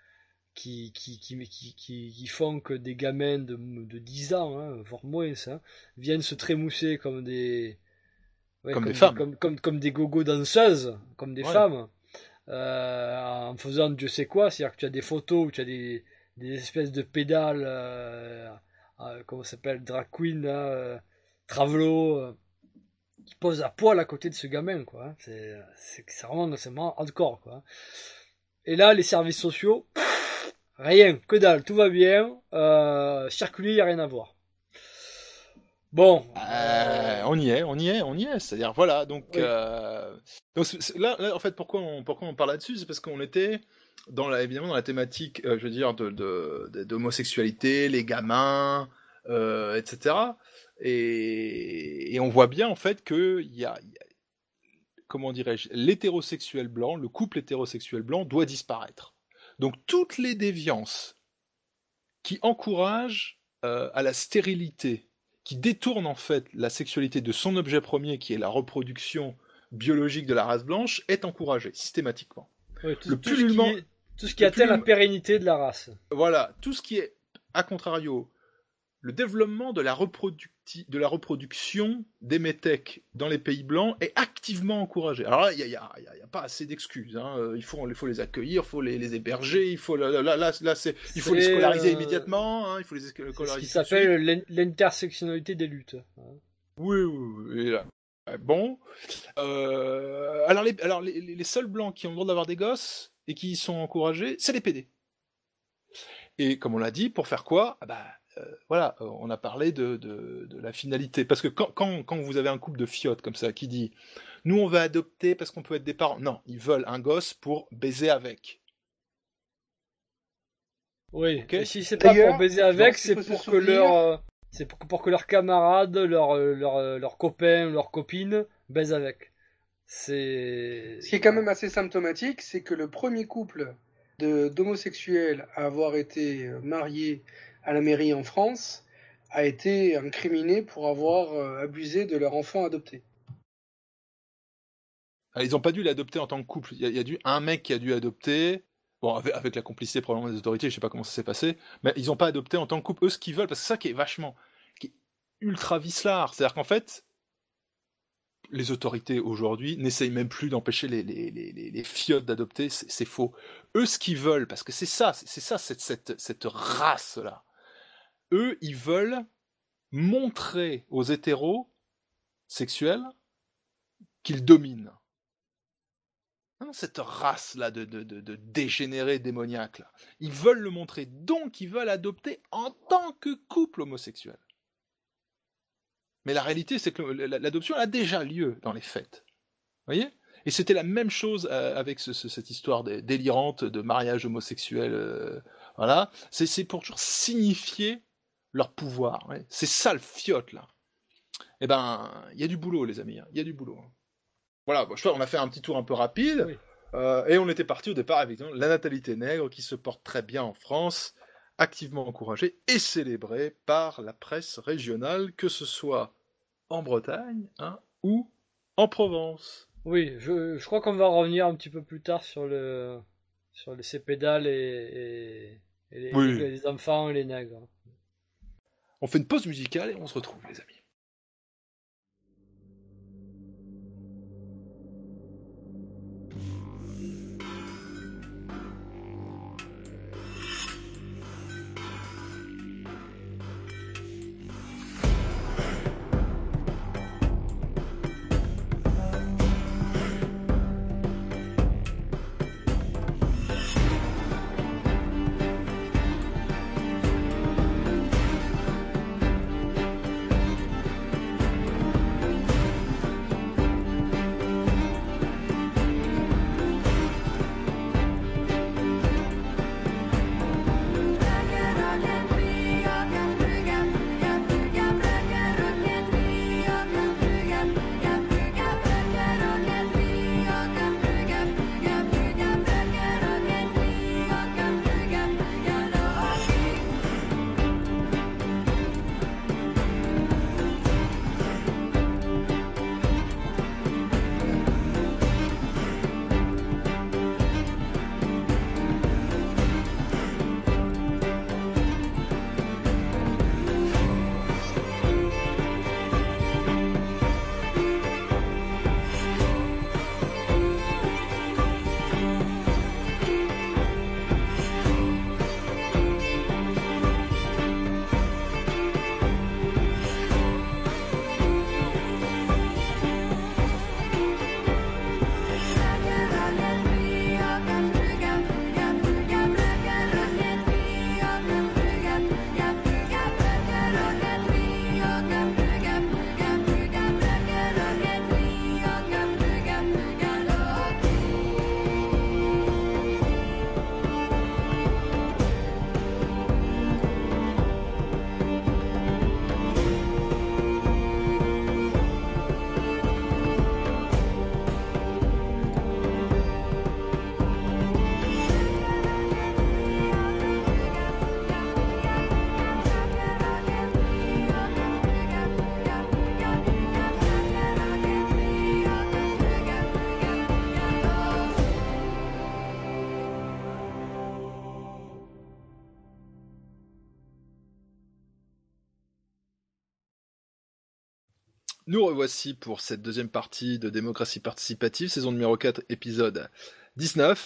qui, qui, qui, qui, qui, qui font que des gamins de, de dix ans, hein, voire moins, ça, viennent se trémousser comme des, ouais, comme, comme des femmes, comme, comme, comme des gogo danseuses, comme des ouais. femmes, euh, en faisant Dieu sait quoi, c'est-à-dire que tu as des photos où tu as des, des espèces de pédales, euh, euh, comment ça s'appelle, drag queen, là, euh, travelo. Euh, qui pose à poil à côté de ce gamin quoi c'est c'est, c'est vraiment c'est vraiment hardcore quoi et là les services sociaux pff, rien que dalle tout va bien euh, circuler y a rien à voir bon euh, on y est on y est on y est c'est-à-dire voilà donc oui. euh, donc c'est, c'est, là, là en fait pourquoi on pourquoi on parle là-dessus c'est parce qu'on était dans la évidemment dans la thématique euh, je veux dire de, de, de d'homosexualité les gamins euh, etc. Et, et on voit bien en fait que il y a, y a comment dirais-je l'hétérosexuel blanc, le couple hétérosexuel blanc doit disparaître. Donc toutes les déviances qui encouragent euh, à la stérilité, qui détournent en fait la sexualité de son objet premier qui est la reproduction biologique de la race blanche est encouragée systématiquement. Oui, tout, le tout, ce qui, est, tout ce qui atteint la pérennité de la race. Voilà, tout ce qui est à contrario le développement de la, reproducti- de la reproduction des métèques dans les pays blancs est activement encouragé. Alors là, il n'y a, a, a, a pas assez d'excuses. Hein. Il, faut, il faut les accueillir, il faut les, les héberger, il faut, là, là, là, là, c'est, il faut c'est, les scolariser euh, immédiatement. Hein. Il faut les scolariser. C'est ce qui s'appelle l'intersectionnalité des luttes. Oui, oui, oui. Là. Bon. Euh, alors, les, alors les, les seuls blancs qui ont le droit d'avoir des gosses, et qui y sont encouragés, c'est les pédés. Et comme on l'a dit, pour faire quoi? Ah bah, euh, voilà, euh, on a parlé de, de, de la finalité. Parce que quand, quand, quand vous avez un couple de fiottes comme ça qui dit « Nous, on va adopter parce qu'on peut être des parents », non, ils veulent un gosse pour baiser avec. Oui, Okay. et si c'est pas pour baiser avec, c'est pour que souvenir... leur, euh, c'est pour, pour que leurs camarades, leurs leur, leur copains, leurs copines baisent avec. C'est. Ce qui est quand même assez symptomatique, c'est que le premier couple de d'homosexuels à avoir été mariés à la mairie en France a été incriminé pour avoir euh, abusé de leur enfant adopté. Alors, ils n'ont pas dû l'adopter en tant que couple. Il y a, il y a dû un mec qui a dû adopter. Bon, avec, avec la complicité probablement des autorités, je sais pas comment ça s'est passé, mais ils n'ont pas adopté en tant que couple. Eux, ce qu'ils veulent, parce que c'est ça qui est vachement, qui est ultra vicelard, c'est-à-dire qu'en fait, les autorités aujourd'hui n'essayent même plus d'empêcher les, les, les, les, les fiottes d'adopter, c'est, c'est faux. Eux, ce qu'ils veulent, parce que c'est ça, c'est, c'est ça cette, cette, cette race-là. Eux, ils veulent montrer aux hétéros sexuels qu'ils dominent. Cette race-là de, de, de, de dégénérés démoniaques, là. Ils veulent le montrer, donc ils veulent adopter en tant que couple homosexuel. Mais la réalité, c'est que l'adoption a déjà lieu dans les faits. Vous voyez ? Et c'était la même chose avec ce, ce, cette histoire délirante de mariage homosexuel. Euh, voilà. C'est, c'est pour toujours signifier leur pouvoir. Ouais. C'est ça le fiotte, là. Eh ben, il y a du boulot, les amis. Il hein. y a du boulot. Hein. Voilà, bon, je crois qu'on a fait un petit tour un peu rapide, oui. euh, et on était parti au départ avec la natalité nègre qui se porte très bien en France, activement encouragée et célébrée par la presse régionale, que ce soit en Bretagne hein, ou en Provence. Oui, je, je crois qu'on va revenir un petit peu plus tard sur le sur les, ces pédales et, et, et les, oui. les, les enfants et les nègres. On fait une pause musicale et on se retrouve, les amis. Nous revoici pour cette deuxième partie de Démocratie participative, saison numéro quatre, épisode dix-neuf.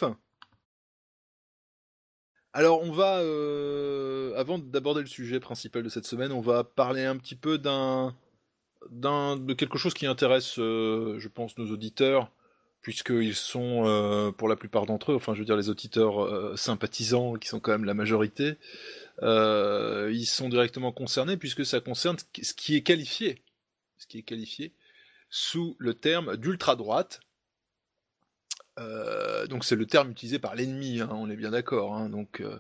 Alors on va, euh, avant d'aborder le sujet principal de cette semaine, on va parler un petit peu d'un, d'un de quelque chose qui intéresse, euh, je pense, nos auditeurs puisqu'ils sont, euh, pour la plupart d'entre eux, enfin je veux dire les auditeurs euh, sympathisants, qui sont quand même la majorité, euh, ils sont directement concernés, puisque ça concerne ce qui est qualifié, ce qui est qualifié sous le terme d'ultra-droite. Euh, donc c'est le terme utilisé par l'ennemi, hein, on est bien d'accord. Hein, donc euh,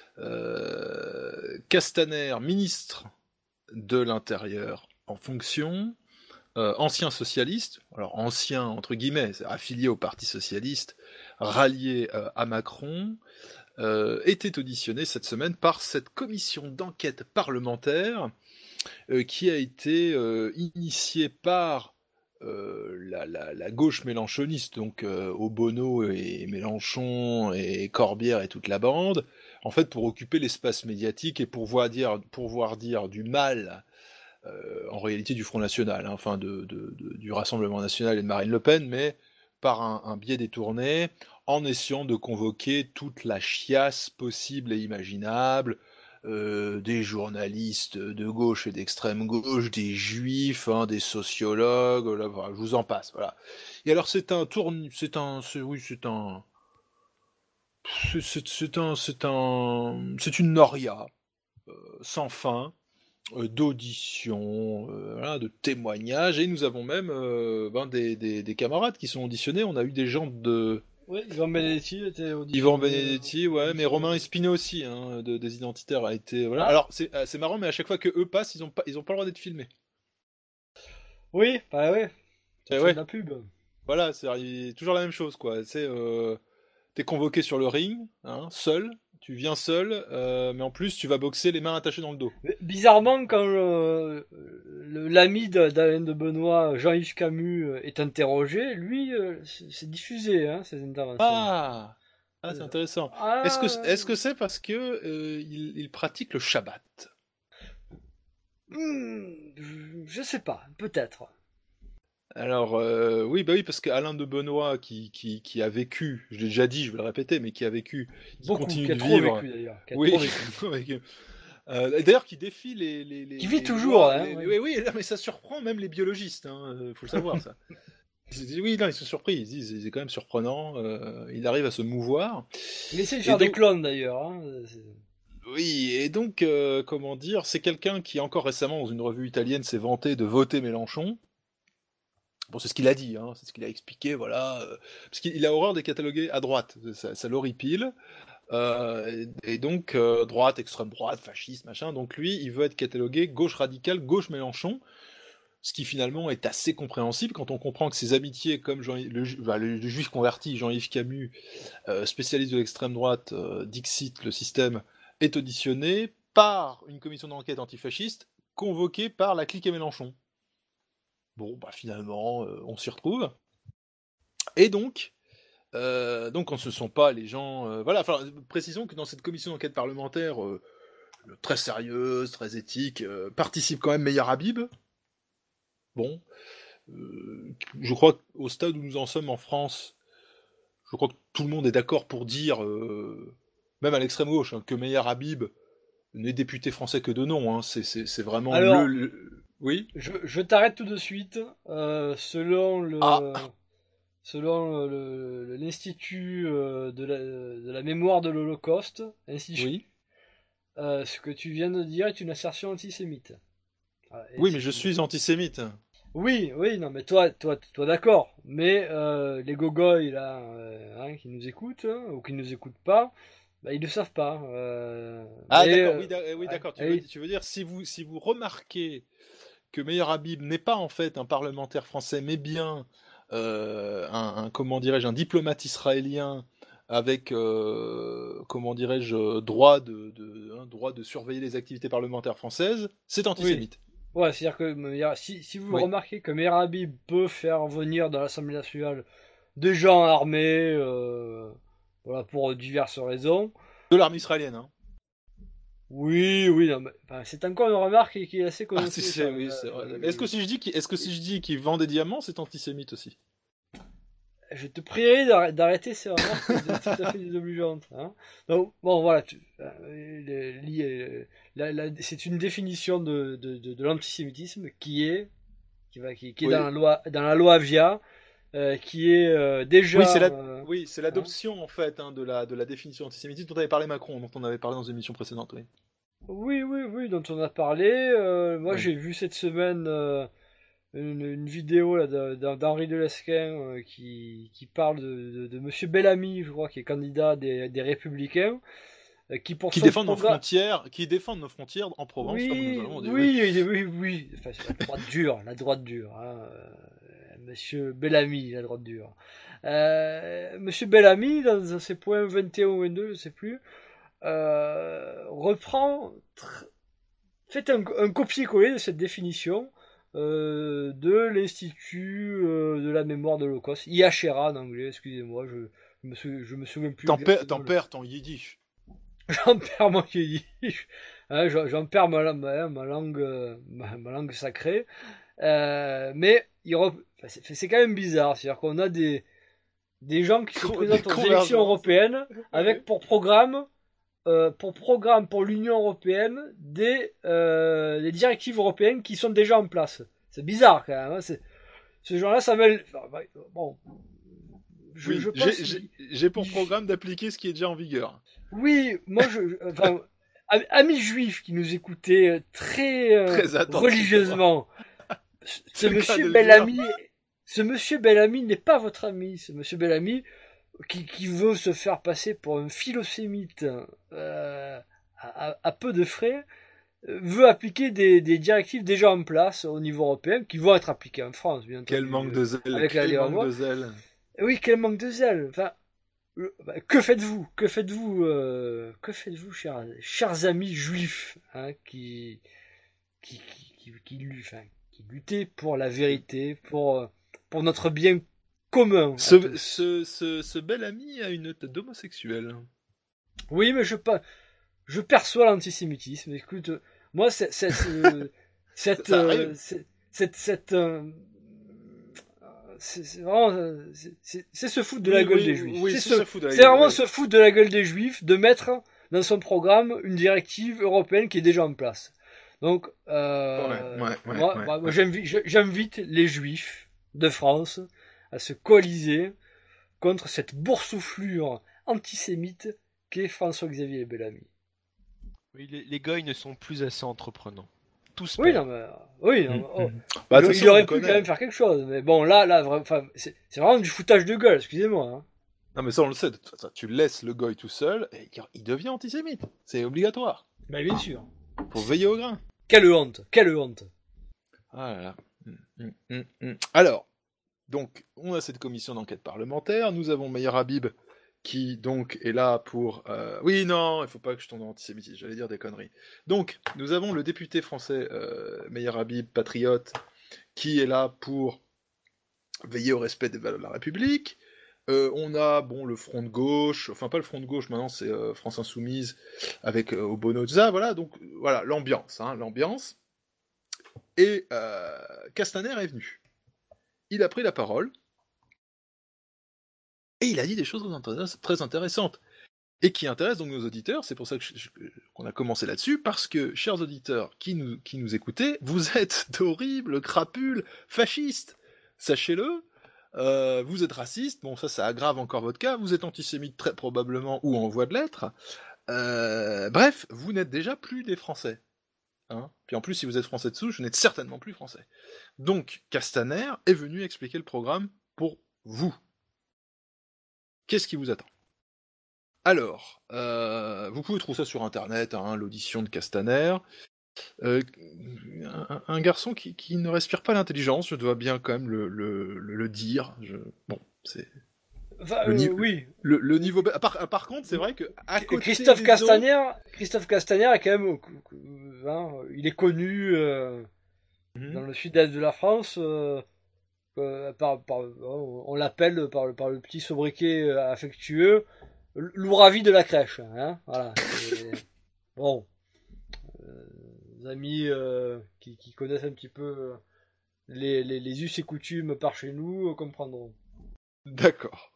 euh, Castaner, ministre de l'Intérieur en fonction, euh, ancien socialiste, alors ancien entre guillemets, affilié au Parti socialiste, rallié euh, à Macron, euh, était auditionné cette semaine par cette commission d'enquête parlementaire euh, qui a été euh, initiée par Euh, la, la, la gauche mélenchoniste, donc euh, Obono et Mélenchon et Corbière et toute la bande, en fait pour occuper l'espace médiatique et pour voir dire, pour voir dire du mal, euh, en réalité du Front National, hein, enfin de, de, de, du Rassemblement National et de Marine Le Pen, mais par un, un biais détourné, en essayant de convoquer toute la chiasse possible et imaginable, Euh, des journalistes de gauche et d'extrême gauche, des juifs, hein, des sociologues, là, voilà, je vous en passe, voilà. Et alors c'est un tourne, c'est un, c'est, oui, c'est un, c'est, c'est, c'est un, c'est un, c'est une noria euh, sans fin euh, d'auditions, euh, voilà, de témoignages, et nous avons même euh, ben, des, des, des camarades qui sont auditionnés. On a eu des gens de Oui, Yvan Benedetti était auditionné. Yvan Benedetti, ouais, mais Romain Espinet aussi, hein, de, des Identitaires a été, voilà. Ah. Alors c'est, euh, c'est marrant, mais à chaque fois que eux passent, ils ont pas, ils ont pas le droit d'être filmés. Oui, bah ouais. Ça Eh fait ouais. de la pub. Voilà, c'est il- toujours la même chose, quoi. C'est, euh, t'es convoqué sur le ring, hein, seul. Tu viens seul, euh, mais en plus tu vas boxer les mains attachées dans le dos. Mais bizarrement, quand euh, le- l'ami de- d'Alain de Benoît, Jean-Yves Camus, euh, est interrogé, lui, euh, c'est c'est diffusé, hein, ses interventions. Ah, ah c'est intéressant. Ah. Est-ce que est-ce que c'est parce que euh, il, il pratique le Shabbat? Hmm, je sais pas, peut-être. Alors, euh, oui, bah oui, parce qu'Alain de Benoît, qui, qui, qui a vécu, je l'ai déjà dit, je vais le répéter, mais qui a vécu, qui Beaucoup, continue qui a de trop vivre. vécu, d'ailleurs, qui a Oui, trop vécu. trop vécu. Euh, et d'ailleurs, qui défie les. les, les Qui vit les toujours, lois, hein, les- oui. Oui, oui, non, mais ça surprend même les biologistes, hein, euh, faut le savoir, ça. Ils se disent, oui, non, ils sont surpris, ils se disent, c'est quand même surprenant, euh, il arrive à se mouvoir. Il essaie de Et faire des donc- clones, d'ailleurs. Hein. c'est- Oui, et donc, euh, comment dire, c'est quelqu'un qui, encore récemment, dans une revue italienne, s'est vanté de voter Mélenchon. Bon, c'est ce qu'il a dit, hein, c'est ce qu'il a expliqué, voilà. euh, parce qu'il a horreur des catalogués à droite, ça, ça l'horripile. Euh, et, et donc, euh, droite, extrême droite, fasciste, machin. Donc lui, il veut être catalogué gauche radicale, gauche Mélenchon. Ce qui finalement est assez compréhensible quand on comprend que ses amitiés, comme Jean, le, ju- bah, le- le juif converti Jean-Yves Camus, euh, spécialiste de l'extrême droite, euh, Dixit, le système, est auditionné par une commission d'enquête antifasciste convoquée par la clique et Mélenchon. Bon, bah finalement, euh, on s'y retrouve. Et donc, euh, donc, ce ne sont pas les gens. euh, voilà, enfin, précisons que dans cette commission d'enquête parlementaire, euh, très sérieuse, très éthique, euh, participe quand même Meyer Habib. Bon, euh, je crois qu'au stade où nous en sommes en France, je crois que tout le monde est d'accord pour dire, euh, même à l'extrême gauche, hein, que Meyer Habib n'est député français que de nom. Hein, c'est, c'est, c'est vraiment Alors, le, le- Oui. Je, je t'arrête tout de suite. Euh, selon le, Ah. selon le- le- l'Institut euh, de, la, de la mémoire de l'Holocauste, Institut, Oui. euh, ce que tu viens de dire est une assertion antisémite. Voilà, et Oui, c'est- mais je suis antisémite. Oui, oui, non, mais toi, toi, toi, d'accord. Mais euh, les gogoys là, euh, hein, qui nous écoutent hein, ou qui nous écoutent pas, bah, ils ne savent pas. euh, Ah mais, d'accord, euh, oui, d'a- oui, d'accord. Tu, ah, veux, oui. tu veux dire si vous si vous remarquez que Meyer Habib n'est pas en fait un parlementaire français, mais bien euh, un, un- comment dirais-je un diplomate israélien avec euh, comment dirais-je droit de, de hein, droit de surveiller les activités parlementaires françaises, c'est antisémite. Ouais, c'est-à-dire que Meir- si, si vous Oui. remarquez que Meir Habib peut faire venir dans l'Assemblée nationale des gens armés, euh, voilà, pour diverses raisons. De l'armée israélienne, hein. Oui, oui, non, mais, enfin, c'est encore une remarque qui, qui est assez Ah, connue. si, c'est- oui, c'est vrai. Est-ce que si je dis qu'il, est-ce que si je dis qu'il vend des diamants, c'est antisémite aussi? Je te prierai d'arr- d'arrêter ces remarques tout à fait désobligeantes. Hein. Donc, bon, voilà, tu, euh, le- li- euh, la- la- c'est une définition de, de, de, de l'antisémitisme qui est, qui va, qui, qui est Oui. dans la loi, dans la loi Avia, euh, qui est euh, déjà... Oui, c'est la... euh, oui, c'est l'adoption, en fait, hein, de, la, de la définition antisémitisme dont avait parlé Macron, dont on avait parlé dans une émission précédente, oui. Oui, oui, oui, dont on a parlé. Euh, moi, Oui. j'ai vu cette semaine euh, une, une vidéo là, de- de- d'Henri Delesquin euh, qui, qui parle de, de, de Monsieur Bellamy, je crois, qui est candidat des, des Républicains, euh, qui pour Qui son défendent nos programme... frontières, qui défendent nos frontières en Provence, comme Oui, nous allons dire. oui, oui, oui, oui. Enfin, c'est la droite dure, la droite dure. Hein. euh, Monsieur Bellamy, la droite dure. Euh, Monsieur Bellamy, dans, dans ses points vingt et un ou vingt-deux, je sais plus, euh, reprend, tr- fait un, un copier-coller de cette définition euh, de l'Institut euh, de la mémoire de l'Holocauste, I H R A en anglais, excusez-moi, je, je, me, sou- je me souviens plus. T'en perds, exactement t'en le- perds ton yiddish. J'en perds mon yiddish, hein, j'en j'en perds ma, ma, ma langue, euh, ma, ma langue sacrée. Euh, mais il rep- enfin, c'est c'est quand même bizarre, c'est-à-dire qu'on a des des gens qui se Con- présentent des aux convergences. élections européennes avec pour programme euh, pour programme pour l'Union européenne des euh, des directives européennes qui sont déjà en place. C'est bizarre quand même. Hein, c'est ce genre-là, ça mêle. Enfin, bah, bon, je, Oui, je j'ai- pense. j'ai j'ai pour programme d'appliquer ce qui est déjà en vigueur. Oui, moi, je, enfin, am- amis juifs qui nous écoutaient euh, très, euh, Très attentivement. religieusement, ce C'est le cas de monsieur le Bellamy, ce monsieur Bellamy n'est pas votre ami. Ce monsieur Bellamy qui, qui veut se faire passer pour un philosémite euh, à, à- à peu de frais, euh, veut appliquer des, des directives déjà en place au niveau européen qui vont être appliquées en France, bien Quel entendu, manque de zèle, avec la quel loi. manque de zèle. Oui, quel manque de zèle. Enfin, euh, bah, que faites-vous Que faites-vous euh, Que faites-vous, chers, chers amis juifs, hein, qui, qui, qui, qui, qui, lu- enfin, qui luttaient pour la vérité, pour, euh, pour notre bien commun. à Ce, tous. ce, ce, ce bel ami a une tête d'homosexuel. Oui, mais je, pas, je perçois l'antisémitisme. Écoute, euh, moi, c'est, c'est, c'est- cette, Ça euh, arrive. c'est- cette, cette, euh, c'est c'est vraiment, euh, c'est- c'est c'est se foutre de la Oui, gueule oui, des juifs. oui, c'est c'est se- se foutre de la c'est gueule, vraiment ouais. se foutre de la gueule des juifs de mettre dans son programme une directive européenne qui est déjà en place. Donc, euh, Ouais, ouais, ouais, moi, ouais, moi, ouais. j'invite, j'invite les juifs de France à se coaliser contre cette boursouflure antisémite qu'est François-Xavier Bellamy. Oui, les, les goys ne sont plus assez entreprenants. Tous Oui, perdent. non, mais, oui, non, mais, oh, Bah, il, de toute il façon, aurait on pu connaît. quand même faire quelque chose. Mais bon, là, là, vraiment, enfin, c'est c'est vraiment du foutage de gueule, excusez-moi. Hein. Non, mais ça, on le sait. de toute façon, tu laisses le goy tout seul et il- il devient antisémite. C'est obligatoire. Bah, bien sûr. Faut veiller au grain. Quelle honte, quelle honte. Ah là là. Hum, hum, hum, hum. Alors, donc, on a cette commission d'enquête parlementaire. Nous avons Meyer Habib qui, donc, est là pour... euh, Oui, non, il faut pas que je tombe dans l'antisémitisme, j'allais dire des conneries. Donc, nous avons le député français euh, Meyer Habib, patriote, qui est là pour veiller au respect des valeurs de la République. Euh, on a, bon, le front de gauche, enfin pas le front de gauche, maintenant c'est euh, France Insoumise, avec euh, Obono, tout ça, voilà, donc, euh, voilà, l'ambiance, hein, l'ambiance. Et euh, Castaner est venu. Il a pris la parole, et il a dit des choses très intéress- très intéressantes, et qui intéressent donc nos auditeurs, c'est pour ça que je- je- qu'on a commencé là-dessus, parce que, chers auditeurs qui nous, qui nous écoutez, vous êtes d'horribles crapules fascistes, sachez-le. Euh, vous êtes raciste, bon ça ça aggrave encore votre cas, vous êtes antisémite très probablement ou en voie de l'être, euh, bref, vous n'êtes déjà plus des Français. Hein. Puis en plus si vous êtes Français de souche, vous n'êtes certainement plus Français. Donc Castaner est venu expliquer le programme pour vous. Qu'est-ce qui vous attend? Alors, euh, vous pouvez trouver ça sur internet, hein, l'audition de Castaner. Euh, un, un garçon qui, qui ne respire pas l'intelligence, je dois bien quand même le, le, le, le dire. Je... Bon, c'est Enfin, le, euh, niveau, oui. le, le niveau. Ba- Par, par contre, c'est vrai que à côté Christophe des Castaner, autres- Christophe Castaner est quand même, euh, hein, il est connu euh, Mhm. dans le sud-est de la France. Euh, euh, par, par, on l'appelle par, par le petit sobriquet euh, affectueux, l'ouravi de la crèche. Hein, voilà. Et, bon, euh, les amis euh, qui, qui connaissent un petit peu euh, les, les, les us et coutumes par chez nous euh, comprendront. D'accord.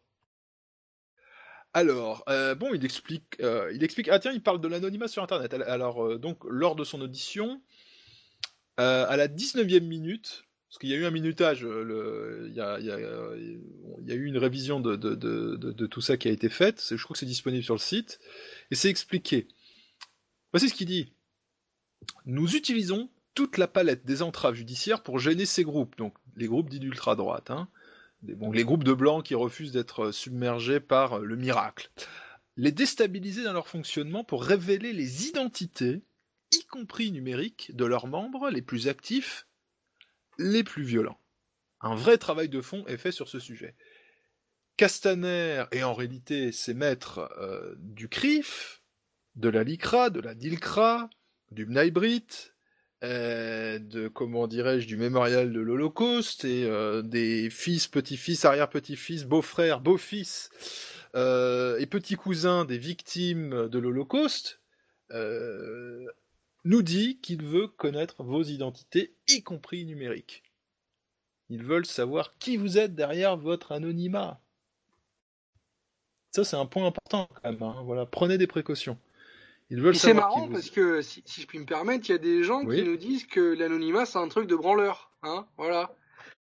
Alors, euh, bon, il explique, euh, il explique. Ah tiens, il parle de l'anonymat sur Internet. Alors, euh, donc, lors de son audition, euh, à la dix-neuvième minute, parce qu'il y a eu un minutage, le, il, y a, il, y a, il y a eu une révision de, de, de, de, de tout ça qui a été faite, c'est, je crois que c'est disponible sur le site, et c'est expliqué. Voici ce qu'il dit. Nous utilisons toute la palette des entraves judiciaires pour gêner ces groupes, donc les groupes dits d'ultra-droite, hein, bon, les groupes de blancs qui refusent d'être submergés par le miracle. Les déstabiliser dans leur fonctionnement pour révéler les identités, y compris numériques, de leurs membres les plus actifs, les plus violents. Un vrai travail de fond est fait sur ce sujet. Castaner est en réalité ses maîtres euh, du C R I F, de la LICRA, de la DILCRA, du B'nai B'rith, euh, de, comment dirais-je, du mémorial de l'Holocauste, et euh, des fils, petits-fils, arrière-petits-fils, beaux-frères, beaux-fils, euh, et petits-cousins des victimes de l'Holocauste, euh, nous dit qu'il veut connaître vos identités, y compris numériques. Ils veulent savoir qui vous êtes derrière votre anonymat. Ça, c'est un point important quand même. Hein. Voilà, prenez des précautions. Ils veulent c'est savoir marrant qui vous... parce que, si, si je puis me permettre, il y a des gens oui. qui nous disent que l'anonymat, c'est un truc de branleur. Hein, voilà.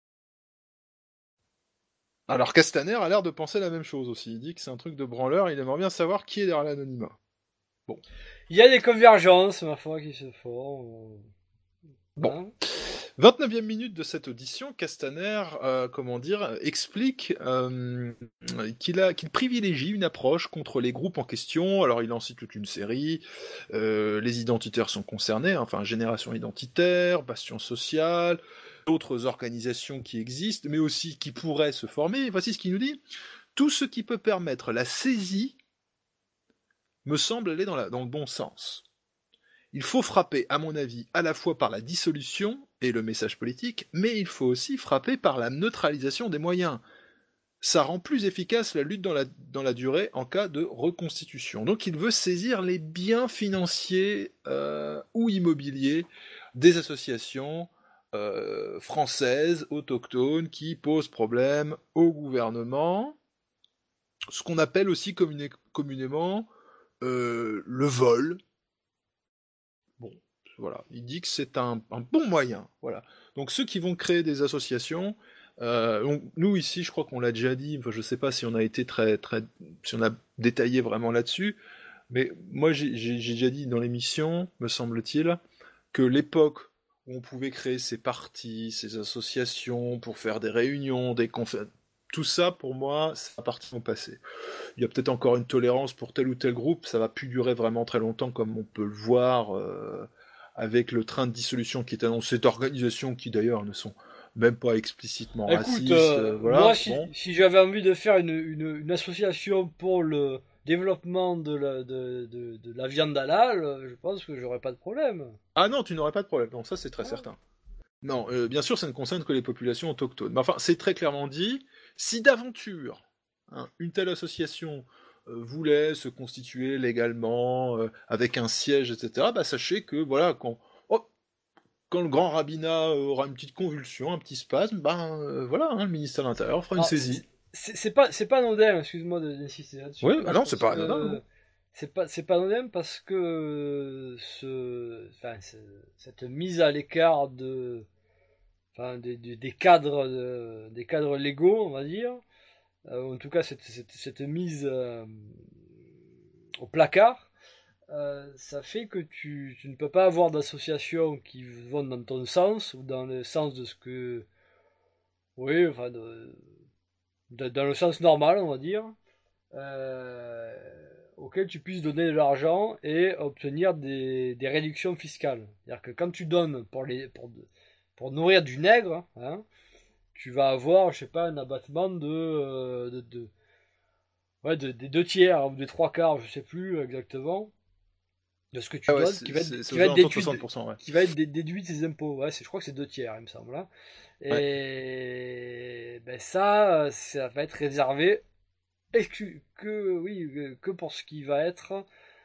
Alors Castaner a l'air de penser la même chose aussi. Il dit que c'est un truc de branleur, il aimerait bien savoir qui est derrière l'anonymat. Bon. Il y a des convergences, ma foi, qui se font. Bon. Hein vingt-neuvième minute de cette audition, Castaner, euh, comment dire, explique euh, qu'il, a, qu'il privilégie une approche contre les groupes en question. Alors il en cite toute une série. Euh, les identitaires sont concernés, enfin Génération Identitaire, Bastion Social, d'autres organisations qui existent, mais aussi qui pourraient se former. Voici ce qu'il nous dit. Tout ce qui peut permettre la saisie me semble aller dans, la, dans le bon sens. Il faut frapper, à mon avis, à la fois par la dissolution et le message politique, mais il faut aussi frapper par la neutralisation des moyens. Ça rend plus efficace la lutte dans la, dans la durée en cas de reconstitution. Donc il veut saisir les biens financiers euh, ou immobiliers des associations euh, françaises, autochtones, qui posent problème au gouvernement, ce qu'on appelle aussi commune, communément euh, le vol. Bon, voilà, il dit que c'est un, un bon moyen, voilà. Donc ceux qui vont créer des associations, euh, on, nous ici, je crois qu'on l'a déjà dit, enfin, je sais pas si on a été très, très, si on a détaillé vraiment là-dessus, mais moi j'ai, j'ai, j'ai déjà dit dans l'émission, me semble-t-il, que l'époque où on pouvait créer ces partis, ces associations pour faire des réunions, des conférences, tout ça, pour moi, ça appartient au passé. Il y a peut-être encore une tolérance pour tel ou tel groupe, ça va plus durer vraiment très longtemps, comme on peut le voir euh, avec le train de dissolution qui est annoncé d'organisations qui d'ailleurs ne sont même pas explicitement Écoute, racistes. Euh, voilà, moi, si, bon. si j'avais envie de faire une, une, une association pour le développement de la, de, de, de la viande halal, je pense que j'aurais pas de problème. Ah non, tu n'aurais pas de problème, non, ça c'est très ah. certain. Non, euh, bien sûr, ça ne concerne que les populations autochtones. Mais enfin, c'est très clairement dit, si d'aventure, hein, une telle association euh, voulait se constituer légalement, euh, avec un siège, et cetera, bah sachez que, voilà, quand, oh, quand le grand rabbinat aura une petite convulsion, un petit spasme, ben euh, voilà, hein, le ministère de l'Intérieur fera une ah, saisie. C'est, c'est pas, c'est pas anodin, excuse-moi d'insister là-dessus. Oui, bah non, c'est pas anodin. Euh, c'est pas, c'est pas anodin parce que ce, enfin, cette mise à l'écart de, enfin, des, des, des cadres, de, des cadres légaux, on va dire, euh, en tout cas cette, cette, cette mise euh, au placard, euh, ça fait que tu, tu ne peux pas avoir d'associations qui vont dans ton sens ou dans le sens de ce que, oui, enfin, de, de, dans le sens normal, on va dire. Euh, auquel tu puisses donner de l'argent et obtenir des, des réductions fiscales. C'est-à-dire que quand tu donnes pour, les, pour, pour nourrir du nègre, hein, tu vas avoir, je sais pas, un abattement de, de, de, ouais, de, des deux tiers ou des trois quarts, je sais plus exactement, de ce que tu ah ouais, donnes, qui va être, c'est, c'est qui va être déduit, ouais. qui va être déduit de tes impôts. Ouais, c'est, je crois que c'est deux tiers, il me semble. Là. Et ouais. ben ça, ça va être réservé que, que oui que pour ce qui va être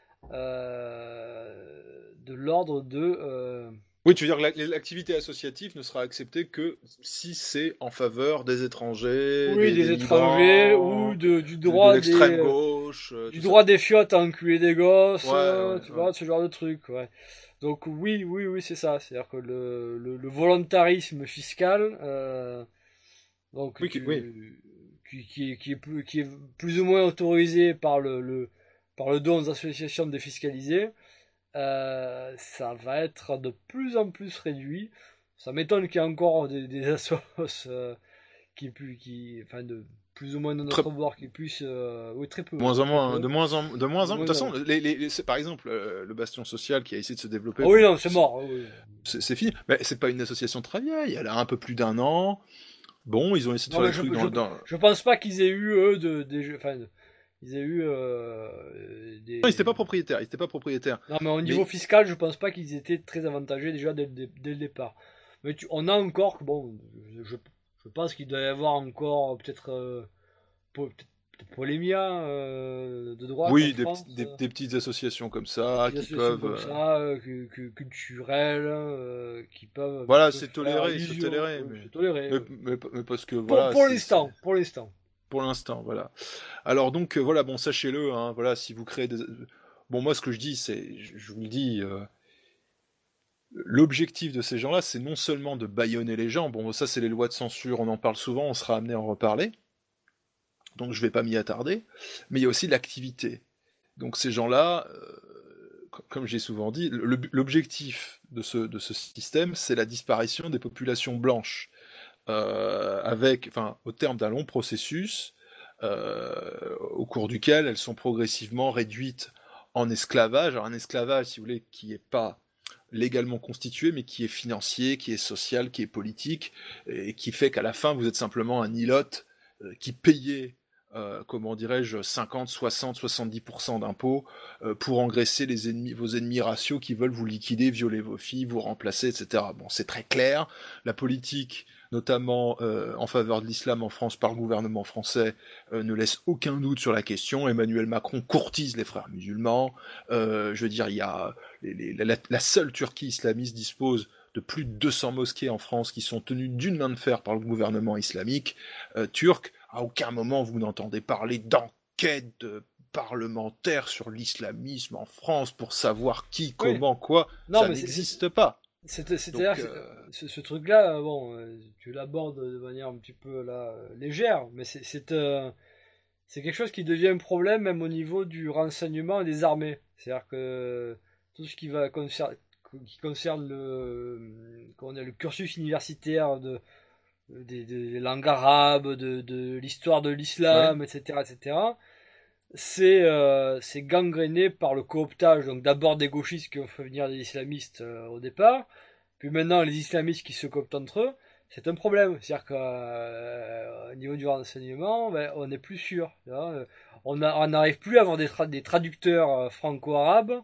euh, de l'ordre de euh... oui, tu veux dire que l'activité associative ne sera acceptée que si c'est en faveur des étrangers, oui, des, des étrangers ou de, du droit de l'extrême des, gauche, du droit ça. Des fiottes à enculer des gosses, ouais, ouais, tu ouais. vois, ce genre de truc, ouais. Donc oui, oui, oui, c'est ça. C'est-à-dire que le, le, le volontarisme fiscal, euh, donc oui, qui, oui. Qui, qui, est, qui, est plus, qui est plus ou moins autorisé par le, le, par le don aux associations défiscalisées, euh, ça va être de plus en plus réduit. Ça m'étonne qu'il y ait encore des, des assos euh, qui, qui, enfin de plus ou moins de notre très... bord qui puissent, euh, oui très peu. Moins en moins, peu. de moins en, de moins en. De toute façon, les, les, les, par exemple, euh, le Bastion Social qui a essayé de se développer. Oh oui, non, c'est mort. Oui. C'est, c'est fini. Mais c'est pas une association très vieille. Elle a un peu plus d'un an. Bon, ils ont essayé de non, faire des je, trucs je, dans, dans. Je pense pas qu'ils aient eu eux de, des, enfin, ils aient eu euh, des. Non, ils étaient pas propriétaires. Ils étaient pas propriétaires. Non, mais au niveau mais... fiscal, je pense pas qu'ils étaient très avantagés déjà dès, dès, dès le départ. Mais tu, on a encore, bon, je, je pense qu'il doit y avoir encore peut-être, euh, peut-être Polémia euh, de droite. Oui, des, France, des, euh, des petites associations comme ça des qui associations peuvent. Comme ça, euh, que, que, culturelles, euh, qui peuvent. Voilà, c'est toléré, c'est toléré. Euh, mais... c'est toléré. Mais, mais, mais parce que voilà. Pour, pour l'instant, pour l'instant. Pour l'instant, voilà. Alors donc euh, voilà, bon, sachez-le, hein, voilà, si vous créez des. Bon, moi, ce que je dis, c'est, je, je vous le dis. Euh... L'objectif de ces gens-là, c'est non seulement de bâillonner les gens, bon ça c'est les lois de censure, on en parle souvent, on sera amené à en reparler, donc je vais pas m'y attarder, mais il y a aussi l'activité. Donc ces gens-là, euh, comme j'ai souvent dit, le, l'objectif de ce, de ce système, c'est la disparition des populations blanches, euh, avec, enfin, au terme d'un long processus, euh, au cours duquel elles sont progressivement réduites en esclavage, alors un esclavage, si vous voulez, qui n'est pas légalement constitué, mais qui est financier, qui est social, qui est politique, et qui fait qu'à la fin, vous êtes simplement un ilote euh, qui payait, euh, comment dirais-je, cinquante, soixante, soixante-dix pour cent d'impôts euh, pour engraisser les ennemis, vos ennemis raciaux qui veulent vous liquider, violer vos filles, vous remplacer, et cetera. Bon, c'est très clair. La politique, notamment euh, en faveur de l'islam en France par le gouvernement français, euh, ne laisse aucun doute sur la question. Emmanuel Macron courtise les frères musulmans. Euh, je veux dire, il y a les, les, la, la seule Turquie islamiste dispose de plus de deux cents mosquées en France qui sont tenues d'une main de fer par le gouvernement islamique euh, turc. À aucun moment vous n'entendez parler d'enquête de parlementaire sur l'islamisme en France pour savoir qui, comment, oui. quoi. Non, ça n'existe pas. C'est-à-dire que euh... ce, ce truc-là, bon, tu l'abordes de manière un petit peu là, légère, mais c'est, c'est, euh, c'est quelque chose qui devient un problème même au niveau du renseignement et des armées. C'est-à-dire que tout ce qui va concerne, qui concerne le, comment dire, le cursus universitaire de, des, des langues arabes, de, de l'histoire de l'islam, ouais. et cetera, et cetera, c'est, euh, c'est gangréné par le cooptage, donc d'abord des gauchistes qui ont fait venir des islamistes euh, au départ, puis maintenant les islamistes qui se cooptent entre eux, c'est un problème. C'est-à-dire qu'au euh, niveau du renseignement, ben, on n'est plus sûr. Hein, on n'arrive plus à avoir des, tra- des traducteurs euh, franco-arabes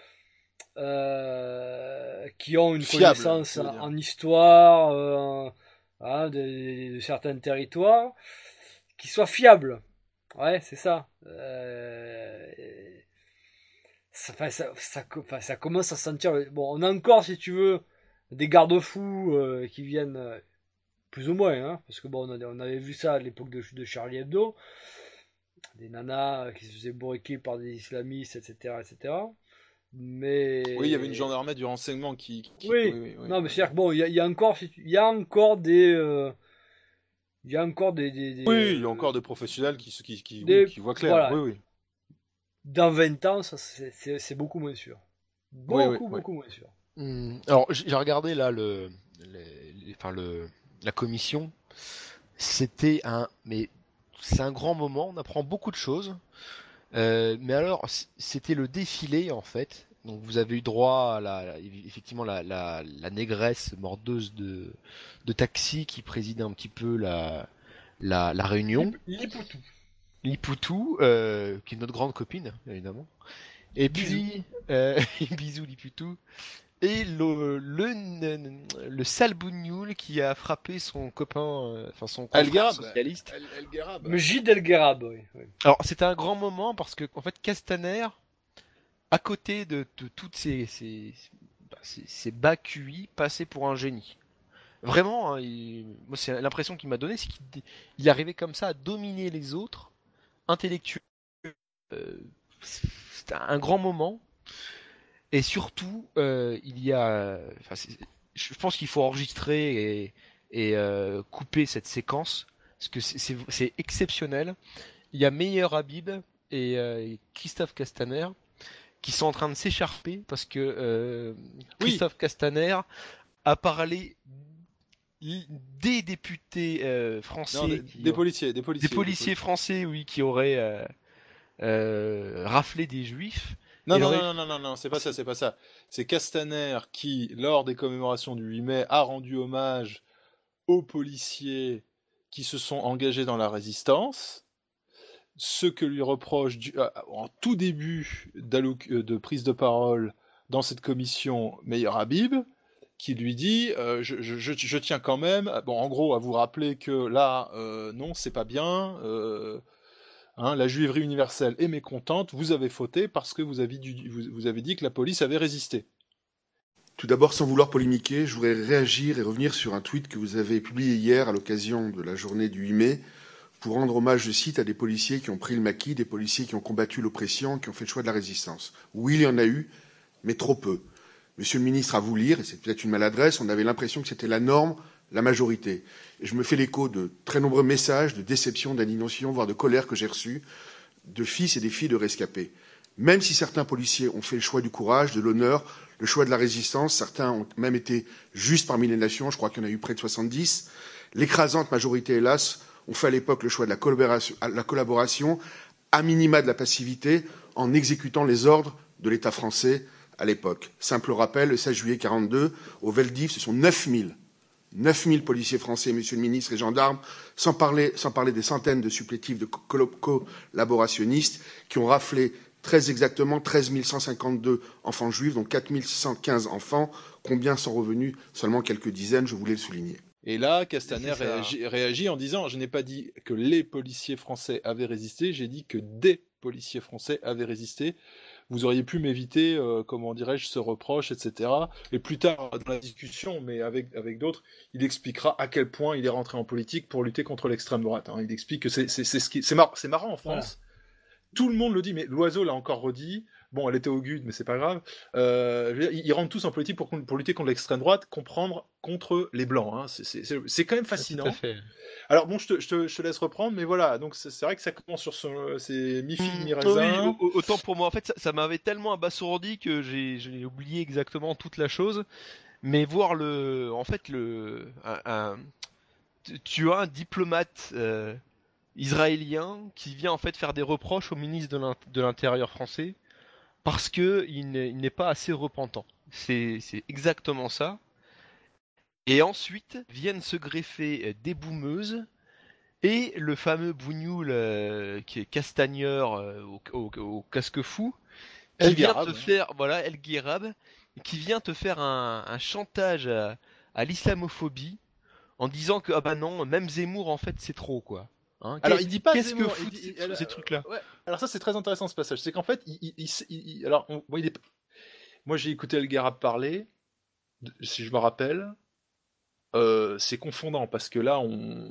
euh, qui ont une Fiable, connaissance en, en histoire euh, hein, de, de certains territoires, qui soient fiables. Ouais, c'est ça. Euh... Ça, ça, ça, ça. Ça commence à sentir. Bon, on a encore, si tu veux, des garde-fous euh, qui viennent euh, plus ou moins, hein, parce que bon, on, a, on avait vu ça à l'époque de, de Charlie Hebdo, des nanas qui se faisaient bourriquer par des islamistes, et cetera, et cetera. Mais oui, il y avait une gendarmerie du renseignement qui. qui... Oui. oui, oui, oui. Non, mais c'est-à-dire que bon, il y, y a encore, il y a encore des. Euh... Il y a encore des, des, des... Oui, il y a encore des professionnels qui, qui, qui, des... oui, qui voient clair. Voilà. Oui, oui. Dans vingt ans, ça, c'est, c'est, c'est beaucoup moins sûr. Beaucoup, oui, oui, beaucoup oui. moins sûr. Mmh. Alors, j'ai regardé là le, les, les, enfin le, la commission. C'était un, mais c'est un grand moment. On apprend beaucoup de choses. Euh, mais alors, c'était le défilé en fait. Donc vous avez eu droit à la, effectivement la, la, la négresse mordeuse de, de taxi qui présidait un petit peu la, la, la réunion. Lipoutou. Lipoutou, euh, qui est notre grande copine, évidemment. Et puis, euh, bisous Lipoutou. Et le, le, le sale bougnoul qui a frappé son copain, enfin son confrère socialiste. El, El Gherab. Mejid El Gherab, oui, oui. Alors c'était un grand moment parce que, en fait, Castaner, à côté de, de toutes ces, ces, ces, ces bas Q I, passait pour un génie. Vraiment, hein, il, moi c'est l'impression qu'il m'a donné, c'est qu'il il arrivait comme ça à dominer les autres, intellectuels. Euh, c'était un grand moment. Et surtout, euh, il y a, enfin, c'est- je pense qu'il faut enregistrer et, et euh, couper cette séquence parce que c'est c'est- c'est exceptionnel. Il y a Meyer Habib et, euh, et Christophe Castaner qui sont en train de s'écharper parce que euh, Christophe Castaner a parlé l- des députés euh, français, Non, des, qui des ont- policiers, des policiers. des policiers français, oui, qui auraient euh, euh, raflé des juifs. Non, Et non, aurait- non, non, non, non, c'est pas ça, c'est pas ça. C'est Castaner qui, lors des commémorations du huit mai, a rendu hommage aux policiers qui se sont engagés dans la résistance. Ce que lui reproche du- euh, en tout début d'alloc- euh, de prise de parole dans cette commission Meyer Habib, qui lui dit euh, je, je- je- je tiens quand même, bon, en gros, à vous rappeler que là, euh, non, c'est pas bien. euh, Hein, la juiverie universelle est mécontente, vous avez fauté parce que vous avez, dû- vous, vous avez dit que la police avait résisté. Tout d'abord, sans vouloir polémiquer, je voudrais réagir et revenir sur un tweet que vous avez publié hier à l'occasion de la journée du huit mai pour rendre hommage, je cite, à des policiers qui ont pris le maquis, des policiers qui ont combattu l'oppression, qui ont fait le choix de la résistance. Oui, il y en a eu, mais trop peu. Monsieur le ministre, à vous lire, et c'est peut-être une maladresse, on avait l'impression que c'était la norme, la majorité. Et je me fais l'écho de très nombreux messages de déception, d'indignation, voire de colère que j'ai reçus de fils et des filles de rescapés. Même si certains policiers ont fait le choix du courage, de l'honneur, le choix de la résistance, certains ont même été justes parmi les nations, je crois qu'il y en a eu près de soixante-dix, l'écrasante majorité, hélas, ont fait à l'époque le choix de la collaboration, la collaboration, à minima de la passivité, en exécutant les ordres de l'État français à l'époque. Simple rappel, le seize juillet quarante-deux, au Veldiv, ce sont neuf mille neuf mille policiers français, monsieur le ministre, et gendarmes, sans parler, sans parler des centaines de supplétifs de collaborationnistes qui ont raflé très exactement treize mille cent cinquante-deux enfants juifs, dont quatre mille six cent quinze enfants. Combien sont revenus? Seulement quelques dizaines, je voulais le souligner. Et là, Castaner réagit, réagit en disant « Je n'ai pas dit que les policiers français avaient résisté, j'ai dit que des policiers français avaient résisté. Vous auriez pu m'éviter, euh, comment dirais-je, ce reproche, et cetera » Et plus tard, dans la discussion, mais avec, avec d'autres, il expliquera à quel point il est rentré en politique pour lutter contre l'extrême droite. Hein. Il explique que c'est, c'est, c'est, ce qui, c'est, mar- c'est marrant en France. Voilà. Tout le monde le dit, mais Loiseau l'a encore redit. Bon, elle était au G U D, mais c'est pas grave. Euh, ils rentrent tous en politique pour, pour lutter contre l'extrême droite, comprendre contre les blancs. Hein. C'est, c'est, c'est, c'est quand même fascinant. Tout à fait. Alors bon, je te, je, te, je te laisse reprendre, mais voilà. Donc c'est, c'est vrai que ça commence sur ce, c'est mi-figue, Mmh, mi-raisin. oui, autant pour moi. En fait, ça, ça m'avait tellement abasourdi que j'ai, j'ai oublié exactement toute la chose. Mais voir le, en fait, le, un, un, tu as un diplomate euh, israélien qui vient en fait faire des reproches au ministre de l'Intérieur français parce que il n'est, il n'est pas assez repentant. C'est, c'est exactement ça. Et ensuite viennent se greffer des boumeuses et le fameux bougnoul euh, qui est castagneur euh, au, au, au casque fou qui El vient Guerab, te hein. faire, voilà, El Guerab, qui vient te faire un, un chantage à, à l'islamophobie en disant que ah bah non, même Zemmour en fait c'est trop quoi. Hein, Alors qu'est- il dit pas qu'est-ce Zemmour, que il foutent dit- ces, alors, ces trucs-là. Ouais. Alors ça c'est très intéressant ce passage, c'est qu'en fait, il, il, il, il- il- alors on- bon, il est, moi j'ai écouté El Guerab parler, de- si je me rappelle, euh, c'est confondant parce que là on,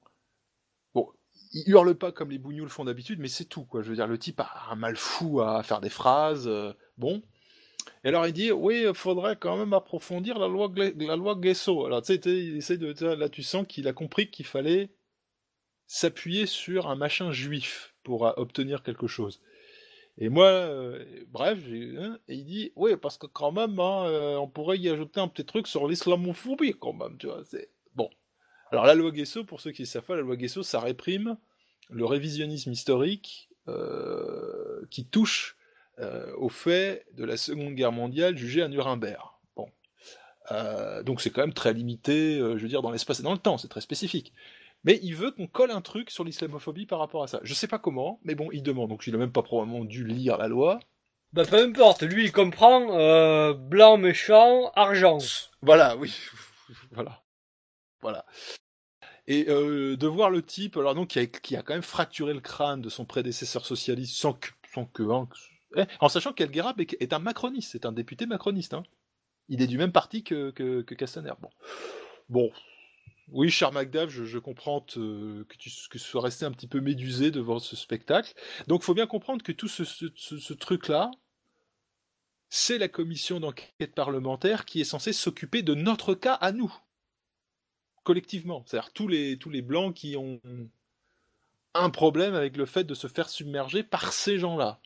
bon, il hurle pas comme les bougnoules font d'habitude, mais c'est tout quoi. Je veux dire, le type a un mal fou à faire des phrases, euh, bon. Et alors il dit oui, il faudrait quand même approfondir la loi Gle- la loi Guesso. Alors tu sais, tu sais, il essaie de, là tu sens qu'il a compris qu'il fallait s'appuyer sur un machin juif pour euh, obtenir quelque chose. Et moi, euh, bref, j'ai, hein, et il dit, oui, parce que quand même, hein, euh, on pourrait y ajouter un petit truc sur l'islamophobie, quand même, tu vois, c'est... Bon. Alors la loi Guesso, pour ceux qui ne savent pas, la loi Guesso, ça réprime le révisionnisme historique euh, qui touche euh, aux faits de la Seconde Guerre mondiale jugés à Nuremberg. Bon. Euh, donc c'est quand même très limité, euh, je veux dire, dans l'espace et dans le temps, c'est très spécifique. Mais il veut qu'on colle un truc sur l'islamophobie par rapport à ça. Je sais pas comment, mais bon, il demande. Donc il a même pas probablement dû lire la loi. Bah peu importe, lui il comprend euh, blanc méchant, argent. Voilà, oui. Voilà. Voilà. Et euh, de voir le type, alors donc qui a, qui a quand même fracturé le crâne de son prédécesseur socialiste sans que... Sans que hein, eh, en sachant qu'El Guerab est, est un macroniste, c'est un député macroniste. Hein. Il est du même parti que, que, que Castaner. Bon. Bon. Oui, cher Magdav, je, je comprends te, que tu que tu sois resté un petit peu médusé devant ce spectacle. Donc, il faut bien comprendre que tout ce, ce, ce, ce truc-là, c'est la commission d'enquête parlementaire qui est censée s'occuper de notre cas à nous, collectivement. C'est-à-dire tous les, tous les blancs qui ont un problème avec le fait de se faire submerger par ces gens-là.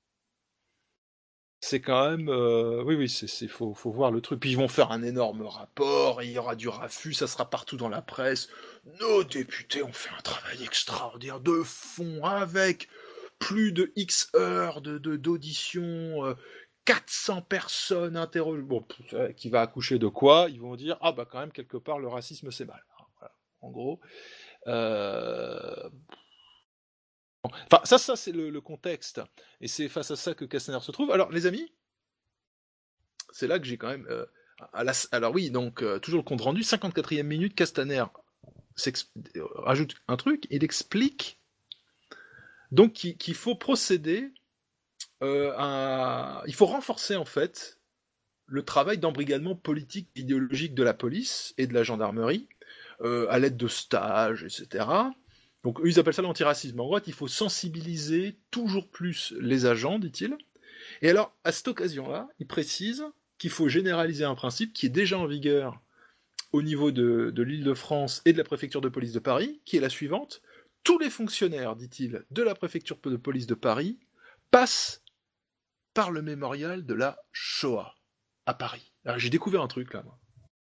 C'est quand même... Euh, oui, oui, c'est, c'est, faut, faut voir le truc. Puis ils vont faire un énorme rapport, et il y aura du raffut, ça sera partout dans la presse. Nos députés ont fait un travail extraordinaire de fond, avec plus de X heures de, de, d'audition, euh, quatre cents personnes interrogées. Bon, qui va accoucher de quoi? Ils vont dire, ah bah quand même, quelque part, le racisme, c'est mal. Voilà, en gros. Euh... Enfin, ça, ça c'est le, le contexte. Et c'est face à ça que Castaner se trouve. Alors, les amis, c'est là que j'ai quand même... Euh, à la... Alors oui, donc, euh, toujours le compte rendu, cinquante-quatrième minute, Castaner euh, rajoute un truc, il explique donc qu'il, qu'il faut procéder euh, à... Il faut renforcer, en fait, le travail d'embrigadement politique et idéologique de la police et de la gendarmerie, euh, à l'aide de stages, et cetera. Donc eux, ils appellent ça l'antiracisme. En gros, il faut sensibiliser toujours plus les agents, dit-il. Et alors, à cette occasion-là, il précise qu'il faut généraliser un principe qui est déjà en vigueur au niveau de, de l'Île-de-France et de la préfecture de police de Paris, qui est la suivante. Tous les fonctionnaires, dit-il, de la préfecture de police de Paris passent par le mémorial de la Shoah à Paris. Alors, j'ai découvert un truc, là, moi.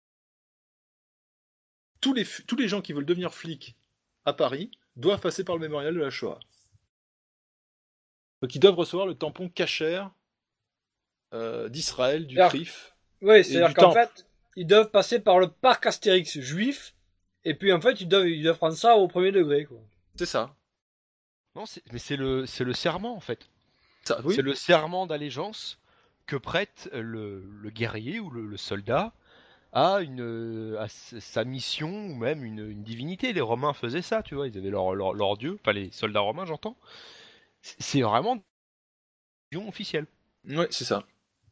Tous les, tous les gens qui veulent devenir flics à Paris doivent passer par le mémorial de la Shoah. Donc ils doivent recevoir le tampon kasher euh, d'Israël, du C R I F. Oui, c'est-à-dire qu'en temple. fait, ils doivent passer par le parc Astérix juif, et puis en fait, ils doivent, ils doivent prendre ça au premier degré, quoi. C'est ça. Non, c'est, mais c'est le, c'est le serment, en fait. Ça, oui. C'est le serment d'allégeance que prête le, le guerrier ou le, le soldat à, une, à sa mission ou même une, une divinité. Les Romains faisaient ça, tu vois, ils avaient leur, leur, leur dieu, enfin les soldats romains, j'entends. C'est vraiment une religion officielle. Ouais, c'est ça.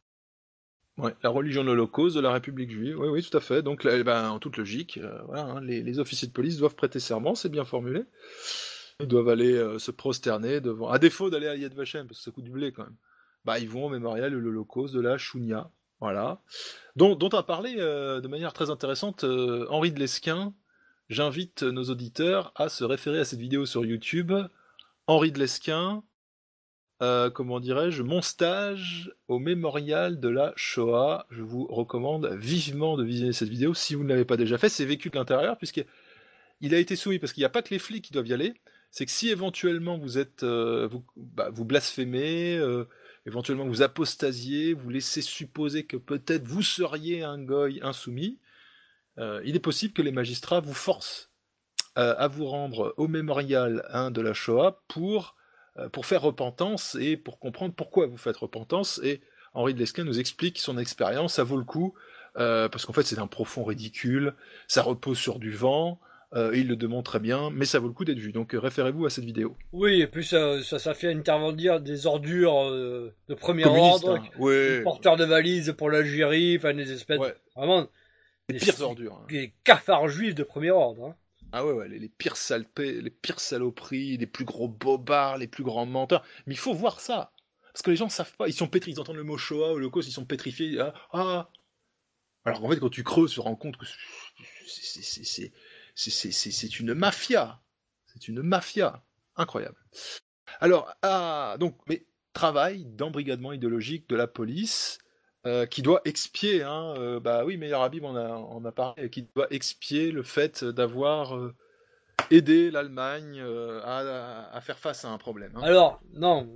Ouais, la religion de l'Holocauste de la République juive, oui, oui, tout à fait. Donc, là, ben, en toute logique, euh, voilà, hein, les, les officiers de police doivent prêter serment, c'est bien formulé. Ils doivent aller euh, se prosterner devant, à défaut d'aller à Yad Vashem, parce que ça coûte du blé quand même. Bah, ils vont au mémorial de l'Holocauste de la Chounia. Voilà. Dont, dont a parlé euh, de manière très intéressante euh, Henri de Lesquen. J'invite nos auditeurs à se référer à cette vidéo sur YouTube. Henri de Lesquen, euh, comment dirais-je, mon stage au mémorial de la Shoah. Je vous recommande vivement de visionner cette vidéo si vous ne l'avez pas déjà fait. C'est vécu de l'intérieur puisqu'il a été soumis, parce qu'il n'y a pas que les flics qui doivent y aller. C'est que si éventuellement vous êtes, euh, vous, bah, vous blasphémez, euh, éventuellement vous apostasiez, vous laissez supposer que peut-être vous seriez un goy insoumis, euh, il est possible que les magistrats vous forcent euh, à vous rendre au mémorial hein, de la Shoah pour, euh, pour faire repentance et pour comprendre pourquoi vous faites repentance. Et Henri de Lesquen nous explique son expérience, ça vaut le coup, euh, parce qu'en fait c'est un profond ridicule, ça repose sur du vent, Euh, il le demande très bien, mais ça vaut le coup d'être vu. Donc euh, référez-vous à cette vidéo. Oui, et puis ça, ça, ça fait intervenir des ordures euh, de premier Communiste, ordre, hein. Ouais. des porteurs de valises pour l'Algérie, enfin des espèces, ouais. vraiment les pires ordures, hein. Des cafards juifs de premier ordre. Hein. Ah ouais, ouais, les, les pires salpés, les pires saloperies, les plus gros bobards, les plus grands menteurs. Mais il faut voir ça, parce que les gens ne savent pas. Ils sont pétrifiés, ils entendent le mot Shoah, Holocauste, ils sont pétrifiés. Ah, ah. Alors qu'en fait, quand tu creuses, tu te rends compte que c'est, c'est, c'est, c'est... C'est, c'est, c'est, c'est une mafia. C'est une mafia. Incroyable. Alors, ah, donc, mais travail d'embrigadement idéologique de la police euh, qui doit expier, hein, euh, bah oui, Meir Habib en a, en a parlé, qui doit expier le fait d'avoir euh, aidé l'Allemagne euh, à, à faire face à un problème. Hein. Alors, non,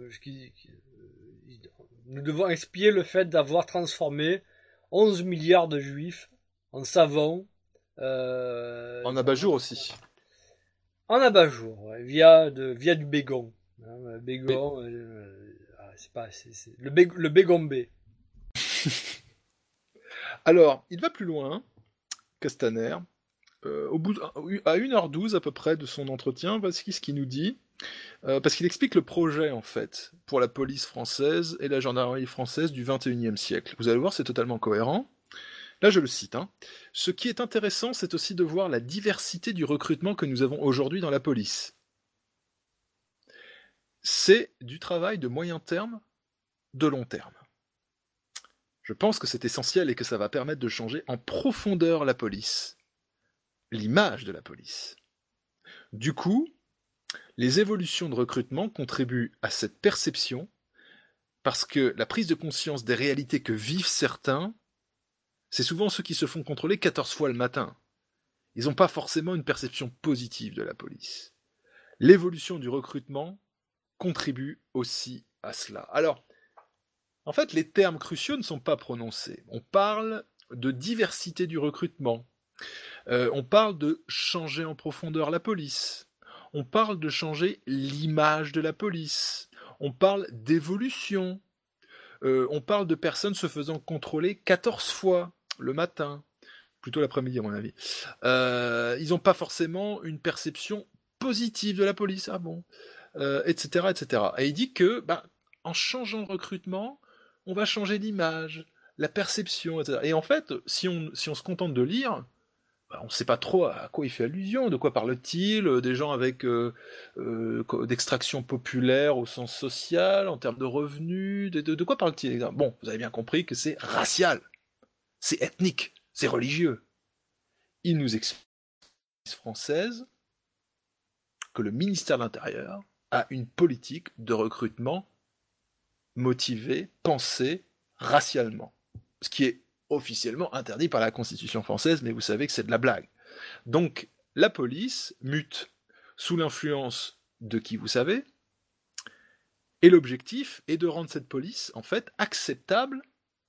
nous devons expier le fait d'avoir transformé onze milliards de juifs en savants. Euh, en abat-jour aussi. En abat-jour, ouais, via, de, via du bégon. Hein, bégon, Mais... euh, c'est pas, c'est, c'est, le, bé, le bégombé. Alors, il va plus loin, Castaner. Euh, au bout de, à une heure douze à peu près de son entretien, voici ce qu'il nous dit. Euh, parce qu'il explique le projet, en fait, pour la police française et la gendarmerie française du vingt et unième siècle. Vous allez voir, c'est totalement cohérent. Là, je le cite. Hein. Ce qui est intéressant, c'est aussi de voir la diversité du recrutement que nous avons aujourd'hui dans la police. C'est du travail de moyen terme, de long terme. Je pense que c'est essentiel et que ça va permettre de changer en profondeur la police, l'image de la police. Du coup, les évolutions de recrutement contribuent à cette perception parce que la prise de conscience des réalités que vivent certains, c'est souvent ceux qui se font contrôler quatorze fois le matin. Ils n'ont pas forcément une perception positive de la police. L'évolution du recrutement contribue aussi à cela. Alors, en fait, les termes cruciaux ne sont pas prononcés. On parle de diversité du recrutement. Euh, on parle de changer en profondeur la police. On parle de changer l'image de la police. On parle d'évolution. Euh, on parle de personnes se faisant contrôler quatorze fois le matin. Plutôt l'après-midi à mon avis. Euh, ils n'ont pas forcément une perception positive de la police. Ah bon euh, et cetera, et cetera. Et il dit que, bah, en changeant le recrutement, on va changer l'image, la perception, et cetera. Et en fait, si on, si on se contente de lire, bah, on ne sait pas trop à quoi il fait allusion, de quoi parle-t-il, des gens avec euh, euh, d'extraction populaire au sens social, en termes de revenus, de, de, de quoi parle-t-il? Bon, vous avez bien compris que c'est racial, c'est ethnique, c'est religieux. Il nous explique française que le ministère de l'Intérieur a une politique de recrutement motivée, pensée racialement. Ce qui est officiellement interdit par la Constitution française, mais vous savez que c'est de la blague. Donc, la police mute sous l'influence de qui vous savez, et l'objectif est de rendre cette police, en fait, acceptable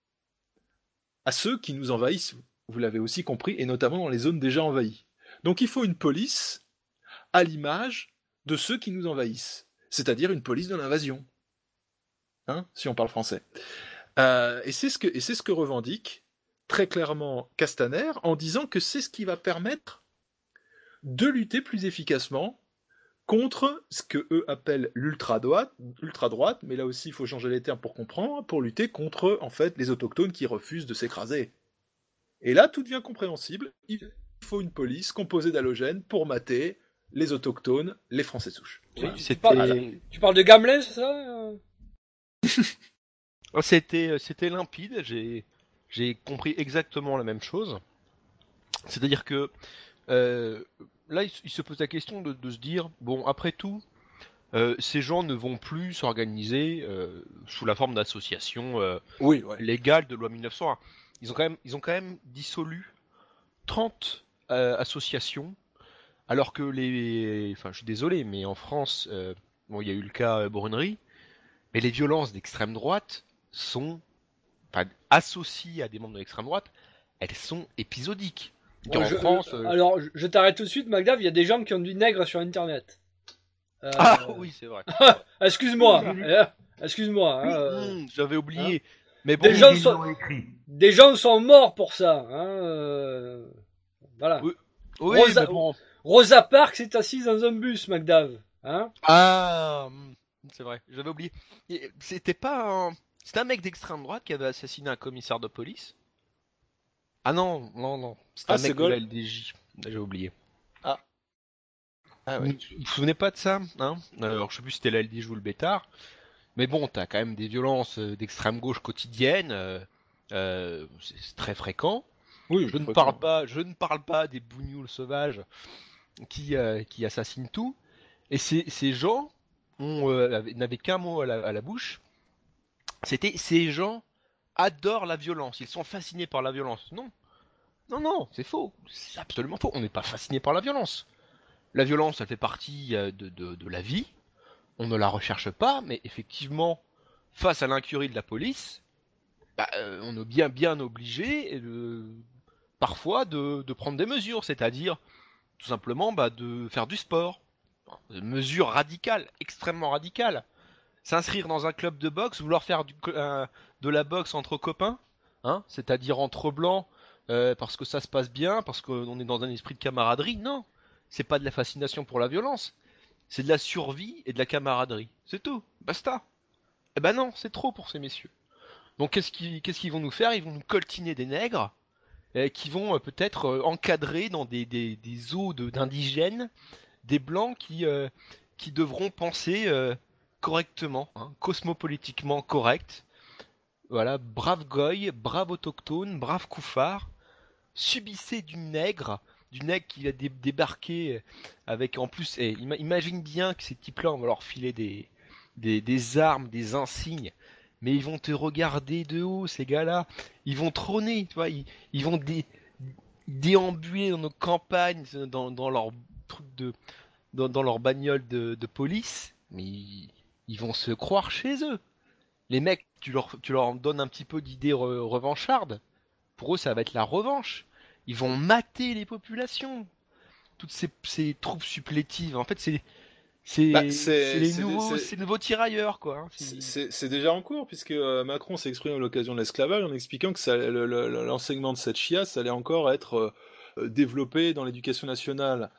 à ceux qui nous envahissent, vous l'avez aussi compris, et notamment dans les zones déjà envahies. Donc il faut une police à l'image de ceux qui nous envahissent, c'est-à-dire une police de l'invasion, hein, si on parle français. Euh, et c'est ce que, et c'est ce que revendique très clairement Castaner, en disant que c'est ce qui va permettre de lutter plus efficacement contre ce que eux appellent l'ultra-droite, ultra-droite, mais là aussi il faut changer les termes pour comprendre, pour lutter contre en fait les autochtones qui refusent de s'écraser. Et là tout devient compréhensible, il faut une police composée d'halogènes pour mater les autochtones, les Français souches. Oui, tu, parles, tu parles de Gamelin, c'est ça? C'était, c'était limpide, j'ai, j'ai compris exactement la même chose. C'est-à-dire que euh, là, il, il se pose la question de, de se dire, bon, après tout, euh, ces gens ne vont plus s'organiser euh, sous la forme d'associations euh, oui, ouais. légales de loi mille neuf cent un. Ils ont quand même, ils ont quand même dissolu trente euh, associations, alors que les... Enfin, je suis désolé, mais en France, euh, bon, il y a eu le cas euh, Brunerie, mais les violences d'extrême droite sont, enfin, associées à des membres de l'extrême droite, elles sont épisodiques. Bon, en je, France, euh, euh... alors, je t'arrête tout de suite, Magdav, il y a des gens qui ont du nègre sur Internet. Euh... Ah oui, c'est vrai. Excuse-moi, hein, excuse-moi. Hein, euh... J'avais oublié. Hein, mais bon, des, gens sont... des gens sont morts pour ça. Hein, euh... Voilà. Oui, oui, Rosa... mais bon. Rosa Parks s'est assise dans un bus, Magdav. Hein, ah, c'est vrai, j'avais oublié. C'était pas un... C'était un mec d'extrême droite qui avait assassiné un commissaire de police. Ah non, non, non. C'était ah, un mec Gaulle. de la L D J. J'ai oublié. Ah. Ah ouais. Vous vous souvenez pas de ça, hein? Alors je sais plus si c'était la L D J ou le Bétard. Mais bon, t'as quand même des violences d'extrême gauche quotidiennes. Euh, euh, c'est très fréquent. Oui, je ne fréquent. parle pas, je ne parle pas des bougnoules sauvages qui euh, qui assassinent tout. Et ces ces gens ont euh, n'avaient qu'un mot à la, à la bouche. C'était ces gens adorent la violence. Ils sont fascinés par la violence. Non, non, non, c'est faux. C'est absolument faux. On n'est pas fasciné par la violence. La violence, elle fait partie de, de, de la vie. On ne la recherche pas, mais effectivement, face à l'incurie de la police, bah, euh, on est bien, bien obligé, de, parfois, de, de prendre des mesures, c'est-à-dire, tout simplement, bah, de faire du sport. Des mesures radicales, extrêmement radicales. S'inscrire dans un club de boxe, vouloir faire du, euh, de la boxe entre copains, hein, c'est-à-dire entre blancs, euh, parce que ça se passe bien, parce qu'on est dans un esprit de camaraderie. Non, c'est pas de la fascination pour la violence, c'est de la survie et de la camaraderie. C'est tout, basta. Eh ben non, c'est trop pour ces messieurs. Donc qu'est-ce qu'ils, qu'est-ce qu'ils vont nous faire? Ils vont nous coltiner des nègres, euh, qui vont euh, peut-être euh, encadrer dans des, des, des eaux de, d'indigènes, des blancs qui, euh, qui devront penser... Euh, correctement, hein, cosmopolitiquement correct, voilà, brave goy, brave autochtone, brave koufar, subissez du nègre, du nègre qui a dé- débarqué avec en plus, eh, ima- imagine bien que ces types-là, on va leur filer des, des, des armes, des insignes, mais ils vont te regarder de haut, ces gars-là, ils vont trôner, tu vois, ils, ils vont dé- déambuler dans nos campagnes, dans, dans leur truc de, dans, dans leur bagnole de, de police, mais ils, ils vont se croire chez eux. Les mecs, tu leur, tu leur donnes un petit peu d'idées re- revanchardes. Pour eux, ça va être la revanche. Ils vont mater les populations. Toutes ces, ces troupes supplétives. En fait, c'est, c'est, Bah, c'est c'est les c'est- nouveaux, c'est- c'est les nouveaux tirailleurs, quoi. hein. C'est C'est- c'est- c'est déjà en cours, puisque euh, Macron s'est exprimé à l'occasion de l'esclavage en expliquant que ça- le- le- l'enseignement de cette chiasse allait encore être euh, euh, développé dans l'éducation nationale.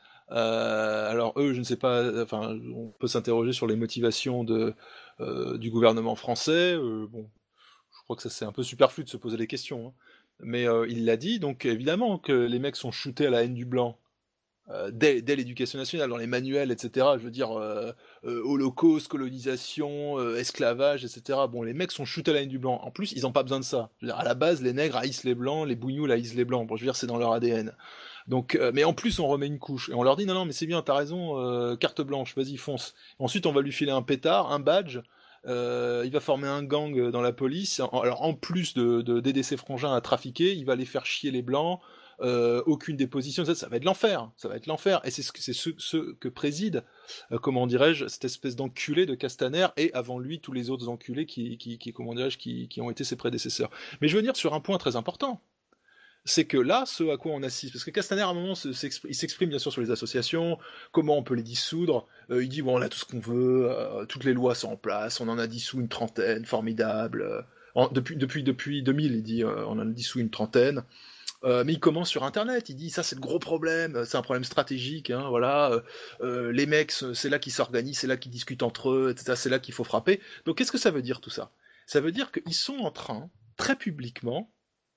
Euh, alors eux, je ne sais pas, enfin, on peut s'interroger sur les motivations de, euh, du gouvernement français. Euh, bon, je crois que ça c'est un peu superflu de se poser des questions, hein. Mais euh, il l'a dit, donc évidemment que les mecs sont shootés à la haine du blanc. Euh, dès, dès l'éducation nationale, dans les manuels, et cetera. Je veux dire, euh, euh, holocauste, colonisation, euh, esclavage, et cetera. Bon, les mecs sont shootés à la haine du blanc. En plus, ils n'ont pas besoin de ça. Je veux dire, à la base, les nègres haïssent les blancs, les bougnoules haïssent les blancs. Bon, je veux dire, c'est dans leur A D N. Donc, euh, mais en plus, on remet une couche. Et on leur dit, non, non, mais c'est bien, t'as raison, euh, carte blanche, vas-y, fonce. Ensuite, on va lui filer un pétard, un badge. Euh, il va former un gang dans la police. En- Alors, en plus de, de, d'aider ses frangins à trafiquer, il va aller faire chier les blancs. Euh, aucune déposition, ça, ça va être l'enfer, ça va être l'enfer, et c'est ce, que- c'est ce, ce que préside, euh, comment dirais-je, cette espèce d'enculé de Castaner, et avant lui tous les autres enculés qui, qui, qui comment dirais-je, qui, qui ont été ses prédécesseurs. Mais je veux dire sur un point très important, c'est que là, ce à quoi on assiste, parce que Castaner à un moment se- s'exprime, il s'exprime bien sûr sur les associations, comment on peut les dissoudre, euh, il dit bon on a tout ce qu'on veut, euh, toutes les lois sont en place, on en a dissous une trentaine, formidable, euh, en- depuis, depuis, depuis deux mille il dit euh, on en a dissous une trentaine. Euh, mais il commence sur Internet, il dit ça c'est le gros problème, c'est un problème stratégique, hein, voilà, euh, euh, les mecs c'est là qu'ils s'organisent, c'est là qu'ils discutent entre eux, et cetera. C'est là qu'il faut frapper. Donc qu'est-ce que ça veut dire tout ça? Ça veut dire qu'ils sont en train, très publiquement,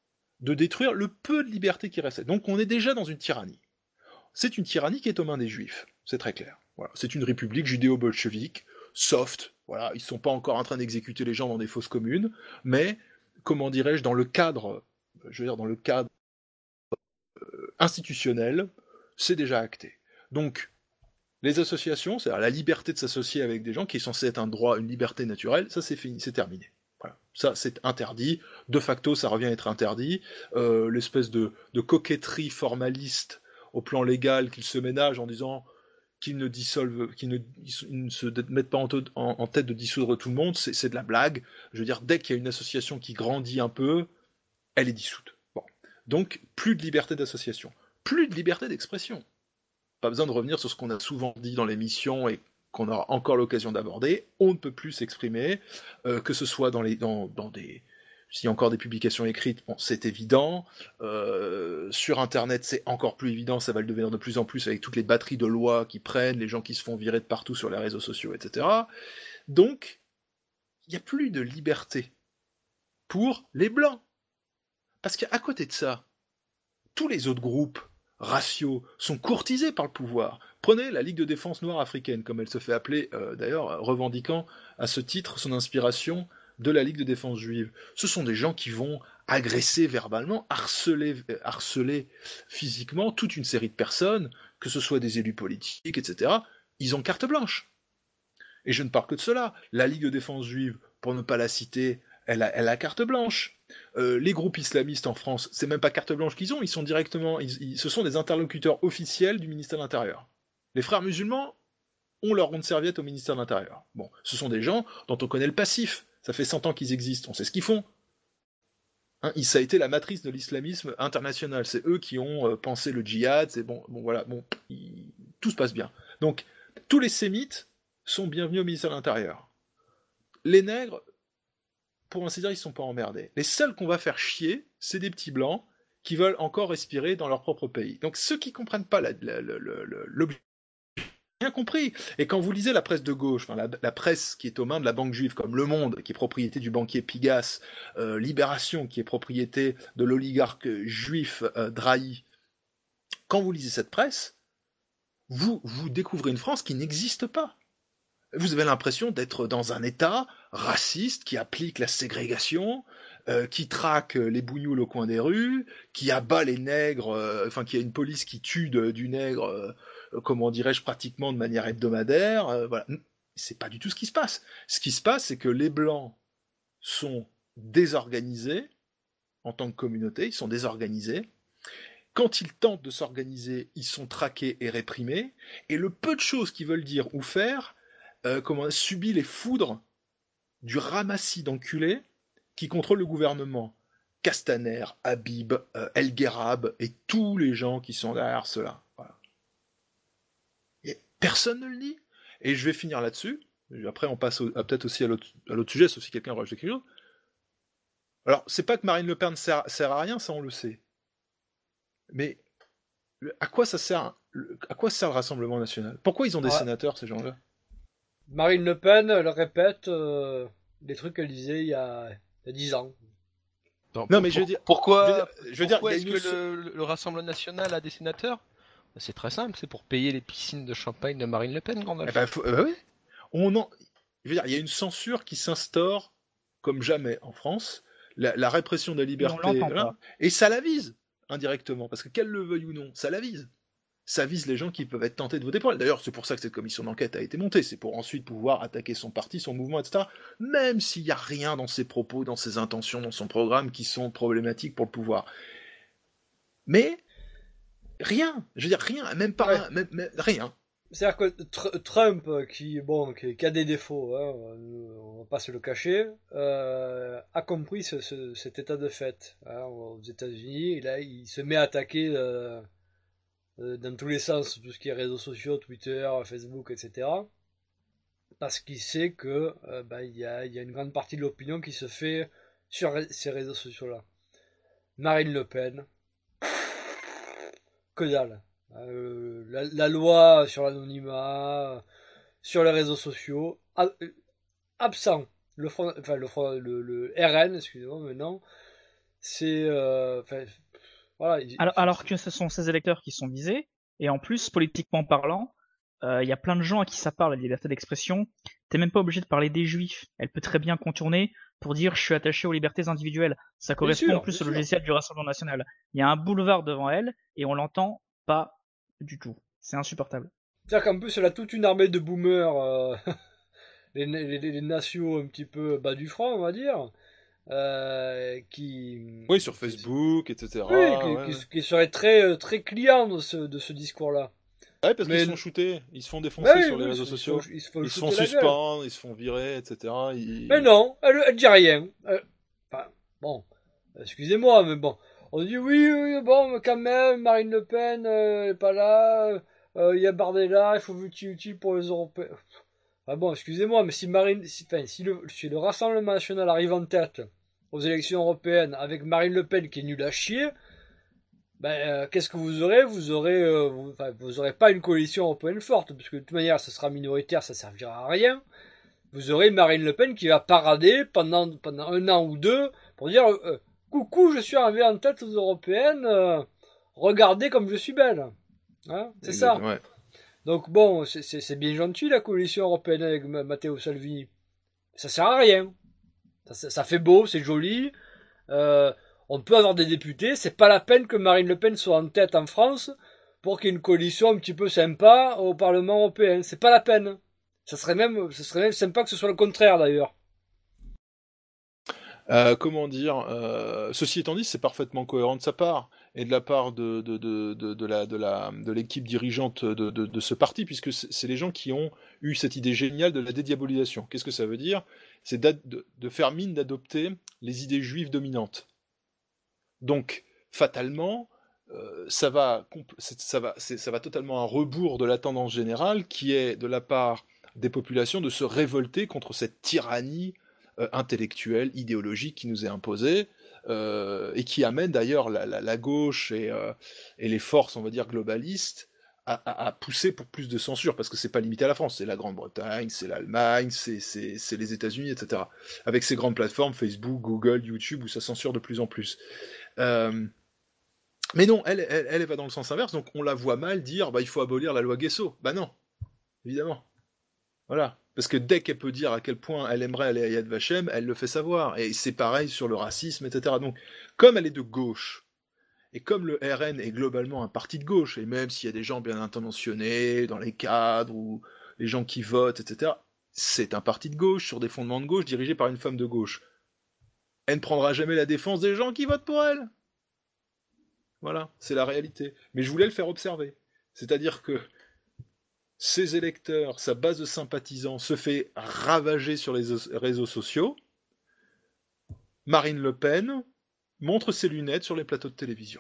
de détruire le peu de liberté qui restait. Donc on est déjà dans une tyrannie. C'est une tyrannie qui est aux mains des juifs, c'est très clair. Voilà. C'est une république judéo-bolchevique, soft, voilà, ils sont pas encore en train d'exécuter les gens dans des fosses communes, mais, comment dirais-je, dans le cadre, je veux dire dans le cadre institutionnel, c'est déjà acté. Donc, les associations, c'est-à-dire la liberté de s'associer avec des gens qui est censé être un droit, une liberté naturelle, ça c'est fini, c'est terminé. Voilà. Ça c'est interdit, de facto ça revient à être interdit, euh, l'espèce de, de coquetterie formaliste au plan légal qu'ils se ménagent en disant qu'ils ne dissolvent, qu'ils ne, ils ne se mettent pas en, te, en, en tête de dissoudre tout le monde, c'est, c'est de la blague. Je veux dire, dès qu'il y a une association qui grandit un peu, elle est dissoute. Bon. Donc, plus de liberté d'association, plus de liberté d'expression. Pas besoin de revenir sur ce qu'on a souvent dit dans l'émission et qu'on aura encore l'occasion d'aborder. On ne peut plus s'exprimer, euh, que ce soit dans, les, dans, dans des... S'il y a encore des publications écrites, bon, c'est évident. Euh, sur Internet, c'est encore plus évident, ça va le devenir de plus en plus avec toutes les batteries de lois qui prennent, les gens qui se font virer de partout sur les réseaux sociaux, et cetera. Donc, il n'y a plus de liberté pour les Blancs. Parce qu'à côté de ça, tous les autres groupes raciaux sont courtisés par le pouvoir. Prenez la Ligue de défense noire africaine, comme elle se fait appeler, euh, d'ailleurs, revendiquant à ce titre son inspiration de la Ligue de défense juive. Ce sont des gens qui vont agresser verbalement, harceler, harceler physiquement toute une série de personnes, que ce soit des élus politiques, et cetera. Ils ont carte blanche. Et je ne parle que de cela. La Ligue de défense juive, pour ne pas la citer, elle a, elle a carte blanche. Euh, les groupes islamistes en France, c'est même pas carte blanche qu'ils ont, ils sont directement, ils, ils, ce sont des interlocuteurs officiels du ministère de l'Intérieur. Les frères musulmans ont leur ronde serviette au ministère de l'Intérieur. Bon, ce sont des gens dont on connaît le passif. Ça fait cent ans qu'ils existent, on sait ce qu'ils font. Hein, ça a été la matrice de l'islamisme international. C'est eux qui ont euh, pensé le djihad. C'est bon, bon voilà, bon, il, tout se passe bien. Donc, tous les sémites sont bienvenus au ministère de l'Intérieur. Les nègres, pour ainsi dire, ils ne sont pas emmerdés. Les seuls qu'on va faire chier, c'est des petits blancs qui veulent encore respirer dans leur propre pays. Donc ceux qui ne comprennent pas la, la, la, la, la, l'objectif, bien compris. Et quand vous lisez la presse de gauche, enfin la, la presse qui est aux mains de la banque juive, comme Le Monde, qui est propriété du banquier Pigasse, euh, Libération, qui est propriété de l'oligarque juif euh, Drahi, quand vous lisez cette presse, vous, vous découvrez une France qui n'existe pas. Vous avez l'impression d'être dans un État raciste, qui applique la ségrégation, euh, qui traque les bougnoules au coin des rues, qui abat les nègres, euh, enfin qui a une police qui tue de, du nègre, euh, comment dirais-je, pratiquement de manière hebdomadaire. Euh, voilà, c'est pas du tout ce qui se passe. Ce qui se passe, c'est que les blancs sont désorganisés en tant que communauté, ils sont désorganisés. Quand ils tentent de s'organiser, ils sont traqués et réprimés, et le peu de choses qu'ils veulent dire ou faire, euh, comment, subit les foudres du ramassis d'enculés qui contrôlent le gouvernement. Castaner, Habib, euh, El Guerab, et tous les gens qui sont derrière cela. Voilà. Et personne ne le dit. Et je vais finir là-dessus. Après, on passe au, à, peut-être aussi à l'autre, à l'autre sujet, sauf si quelqu'un rajoute quelque chose. Alors, c'est pas que Marine Le Pen sert, sert à rien, ça on le sait. Mais à quoi ça sert, à quoi sert le Rassemblement national? Pourquoi ils ont des ouais. sénateurs, ces gens-là? Marine Le Pen, elle répète euh, des trucs qu'elle disait il y a, il y a dix ans. Non, non mais je veux dire, pourquoi, je veux dire, je veux pourquoi dire, est-ce que le, le Rassemblement national a des sénateurs? C'est très simple, c'est pour payer les piscines de champagne de Marine Le Pen, Gandalf. Eh ben, faut, euh, oui. On en, je veux dire, il y a une censure qui s'instaure comme jamais en France. La, la répression des libertés, là, et ça la vise indirectement, parce que qu'elle le veuille ou non, ça la vise. Ça vise les gens qui peuvent être tentés de voter pour elle. D'ailleurs, c'est pour ça que cette commission d'enquête a été montée, c'est pour ensuite pouvoir attaquer son parti, son mouvement, et cetera. Même s'il n'y a rien dans ses propos, dans ses intentions, dans son programme qui sont problématiques pour le pouvoir. Mais rien, je veux dire rien, même pas ouais. un, même, même, rien. C'est-à-dire que tr- Trump, qui bon, qui, qui a des défauts, hein, on va pas se le cacher, euh, a compris ce, ce, cet état de fait hein, aux États-Unis. Et là, il se met à attaquer euh, euh, dans tous les sens tout ce qui est réseaux sociaux, Twitter, Facebook, et cetera. Parce qu'il sait que euh, bah, il y a, il y a une grande partie de l'opinion qui se fait sur ces réseaux sociaux-là. Marine Le Pen, que dalle. Euh, la, la loi sur l'anonymat, sur les réseaux sociaux, ab, absent. Le, front, enfin, le, front, le, le R N, excusez-moi, maintenant, c'est... Euh, voilà, il, alors, alors que ce sont ces électeurs qui sont visés, et en plus, politiquement parlant, il euh, y a plein de gens à qui ça parle, la liberté d'expression. T'es même pas obligé de parler des juifs. Elle peut très bien contourner pour dire « je suis attaché aux libertés individuelles ». Ça correspond sûr, plus au logiciel du Rassemblement national. Il y a un boulevard devant elle, et on l'entend pas du tout. C'est insupportable. C'est-à-dire qu'en plus, elle a toute une armée de boomers, euh, les, les, les nationaux un petit peu bas du front, on va dire, euh, qui... Oui, sur Facebook, et cetera. Oui, ouais. qui, qui, qui seraient très, très clients de ce, de ce discours-là. Ouais, parce Mais... qu'ils se font shooter, ils se font défoncer ouais, sur oui, les réseaux sociaux, ils se, ils se font suspendre, ils se font virer, et cetera. Ils... Mais non, elle, elle dit rien. Elle... Enfin, bon, excusez-moi, mais bon... On dit oui, oui, bon, quand même, Marine Le Pen euh, est pas là, il euh, y a Bardella, il faut voter utile pour les Européens. Ah bon, excusez-moi, mais si Marine, si, enfin, si le, si le Rassemblement national arrive en tête aux élections européennes avec Marine Le Pen qui est nulle à chier, ben, euh, qu'est-ce que vous aurez? Vous aurez, euh, vous, enfin, vous aurez pas une coalition européenne forte, parce que de toute manière, ça sera minoritaire, ça servira à rien. Vous aurez Marine Le Pen qui va parader pendant, pendant un an ou deux pour dire, euh, coucou, je suis arrivé en tête aux européennes, euh, regardez comme je suis belle. Hein, c'est ça. Ouais. Donc bon, c'est, c'est, c'est bien gentil la coalition européenne avec Matteo Salvini. Ça sert à rien. Ça, ça fait beau, c'est joli. Euh, on peut avoir des députés. C'est pas la peine que Marine Le Pen soit en tête en France pour qu'il y ait une coalition un petit peu sympa au Parlement européen. C'est pas la peine. Ça serait même, ça serait même sympa que ce soit le contraire d'ailleurs. Euh, comment dire euh, ceci étant dit, c'est parfaitement cohérent de sa part et de la part de, de, de, de, de, la, de, la, de l'équipe dirigeante de, de, de ce parti, puisque c'est, c'est les gens qui ont eu cette idée géniale de la dédiabolisation. Qu'est-ce que ça veut dire? C'est de, de faire mine d'adopter les idées juives dominantes. Donc, fatalement, euh, ça, va, ça, va, c'est, ça va totalement à rebours de la tendance générale qui est de la part des populations de se révolter contre cette tyrannie Euh, intellectuelle, idéologique qui nous est imposée, euh, et qui amène d'ailleurs la, la, la gauche et, euh, et les forces, on va dire, globalistes à, à, à pousser pour plus de censure, parce que c'est pas limité à la France, c'est la Grande-Bretagne, c'est l'Allemagne, c'est, c'est, c'est les États-Unis, et cetera. Avec ces grandes plateformes, Facebook, Google, YouTube, où ça censure de plus en plus. Euh... Mais non, elle, elle, elle va dans le sens inverse, donc on la voit mal dire, bah, il faut abolir la loi Guesso. Bah non, évidemment. Voilà. Parce que dès qu'elle peut dire à quel point elle aimerait aller à Yad Vashem, elle le fait savoir. Et c'est pareil sur le racisme, et cetera. Donc, comme elle est de gauche, et comme le R N est globalement un parti de gauche, et même s'il y a des gens bien intentionnés dans les cadres, ou les gens qui votent, et cetera, c'est un parti de gauche, sur des fondements de gauche, dirigé par une femme de gauche. Elle ne prendra jamais la défense des gens qui votent pour elle. Voilà, c'est la réalité. Mais je voulais le faire observer. C'est-à-dire que ses électeurs, sa base de sympathisants se fait ravager sur les réseaux sociaux. Marine Le Pen montre ses lunettes sur les plateaux de télévision.